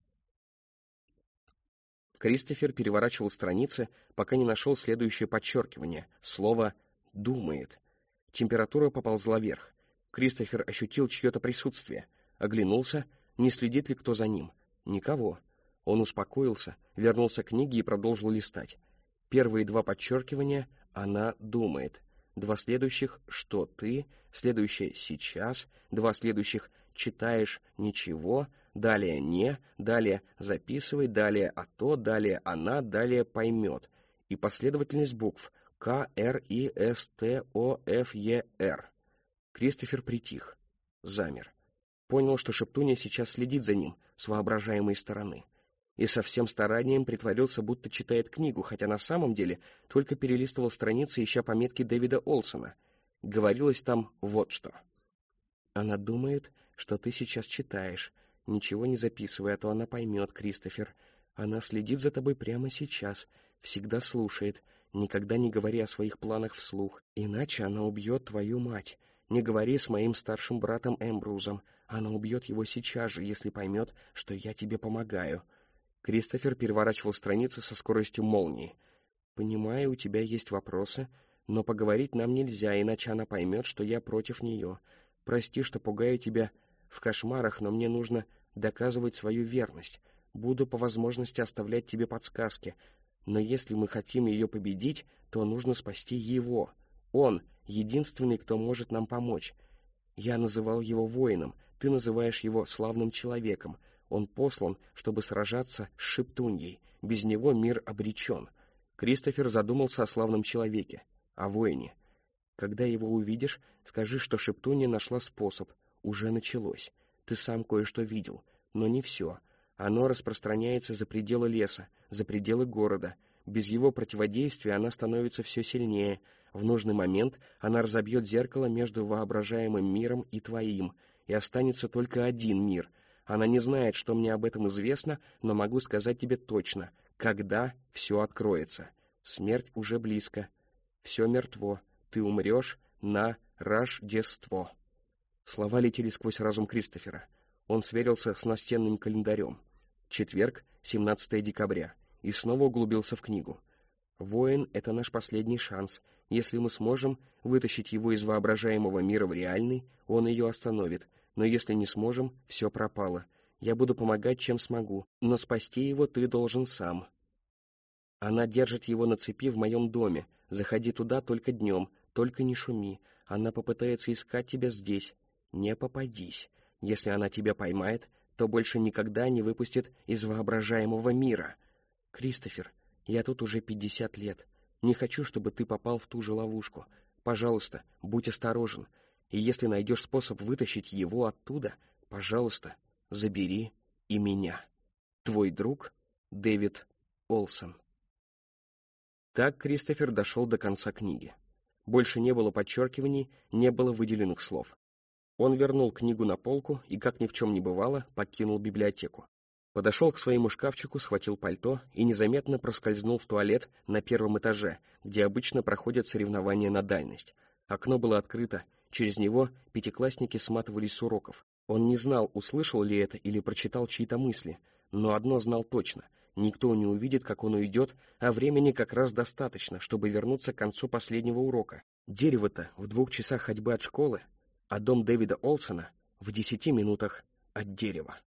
Кристофер переворачивал страницы, пока не нашел следующее подчеркивание. Слово «думает». Температура поползла вверх. Кристофер ощутил чье-то присутствие. Оглянулся, не следит ли кто за ним. Никого. Он успокоился, вернулся к книге и продолжил листать. Первые два подчеркивания «она думает». Два следующих «что ты», следующее «сейчас», два следующих «читаешь ничего», далее «не», далее «записывай», далее «а то», далее «она», далее «поймет». И последовательность букв К, Р, И, С, Т, О, Ф, Е, Р. Кристофер притих, замер. Понял, что шептунья сейчас следит за ним с воображаемой стороны. И со всем старанием притворился, будто читает книгу, хотя на самом деле только перелистывал страницы, ища пометки Дэвида Олсона. Говорилось там вот что. «Она думает, что ты сейчас читаешь. Ничего не записывай, а то она поймет, Кристофер. Она следит за тобой прямо сейчас, всегда слушает. Никогда не говори о своих планах вслух, иначе она убьет твою мать. Не говори с моим старшим братом Эмброузом. Она убьет его сейчас же, если поймет, что я тебе помогаю». Кристофер переворачивал страницы со скоростью молнии. «Понимаю, у тебя есть вопросы, но поговорить нам нельзя, иначе она поймет, что я против нее. Прости, что пугаю тебя в кошмарах, но мне нужно доказывать свою верность. Буду по возможности оставлять тебе подсказки, но если мы хотим ее победить, то нужно спасти его. Он единственный, кто может нам помочь. Я называл его воином, ты называешь его славным человеком. Он послан, чтобы сражаться с шептуньей. Без него мир обречен». Кристофер задумался о славном человеке, о воине. «Когда его увидишь, скажи, что шептунья нашла способ. Уже началось. Ты сам кое-что видел, но не все. Оно распространяется за пределы леса, за пределы города. Без его противодействия она становится все сильнее. В нужный момент она разобьет зеркало между воображаемым миром и твоим, и останется только один мир. Она не знает, что мне об этом известно, но могу сказать тебе точно, когда все откроется. Смерть уже близко. Все мертво. Ты умрешь на Рождество». Слова летели сквозь разум Кристофера. Он сверился с настенным календарем. Четверг, 17 декабря, и снова углубился в книгу. «Воин — это наш последний шанс. Если мы сможем вытащить его из воображаемого мира в реальный, он ее остановит. Но если не сможем, все пропало. Я буду помогать, чем смогу, но спасти его ты должен сам. Она держит его на цепи в моем доме. Заходи туда только днем, только не шуми. Она попытается искать тебя здесь. Не попадись. Если она тебя поймает, то больше никогда не выпустит из воображаемого мира. Кристофер, я тут уже 50 лет. Не хочу, чтобы ты попал в ту же ловушку. Пожалуйста, будь осторожен. И если найдешь способ вытащить его оттуда, пожалуйста, забери и меня. Твой друг Дэвид Олсон». Так Кристофер дошел до конца книги. Больше не было подчеркиваний, не было выделенных слов. Он вернул книгу на полку и, как ни в чем не бывало, покинул библиотеку. Подошел к своему шкафчику, схватил пальто и незаметно проскользнул в туалет на первом этаже, где обычно проходят соревнования на дальность. Окно было открыто, через него пятиклассники сматывались с уроков. Он не знал, услышал ли это или прочитал чьи-то мысли, но одно знал точно: никто не увидит, как он уйдет, а времени как раз достаточно, чтобы вернуться к концу последнего урока. Дерево-то в 2 часах ходьбы от школы, а дом Дэвида Олсона в 10 минутах от дерева.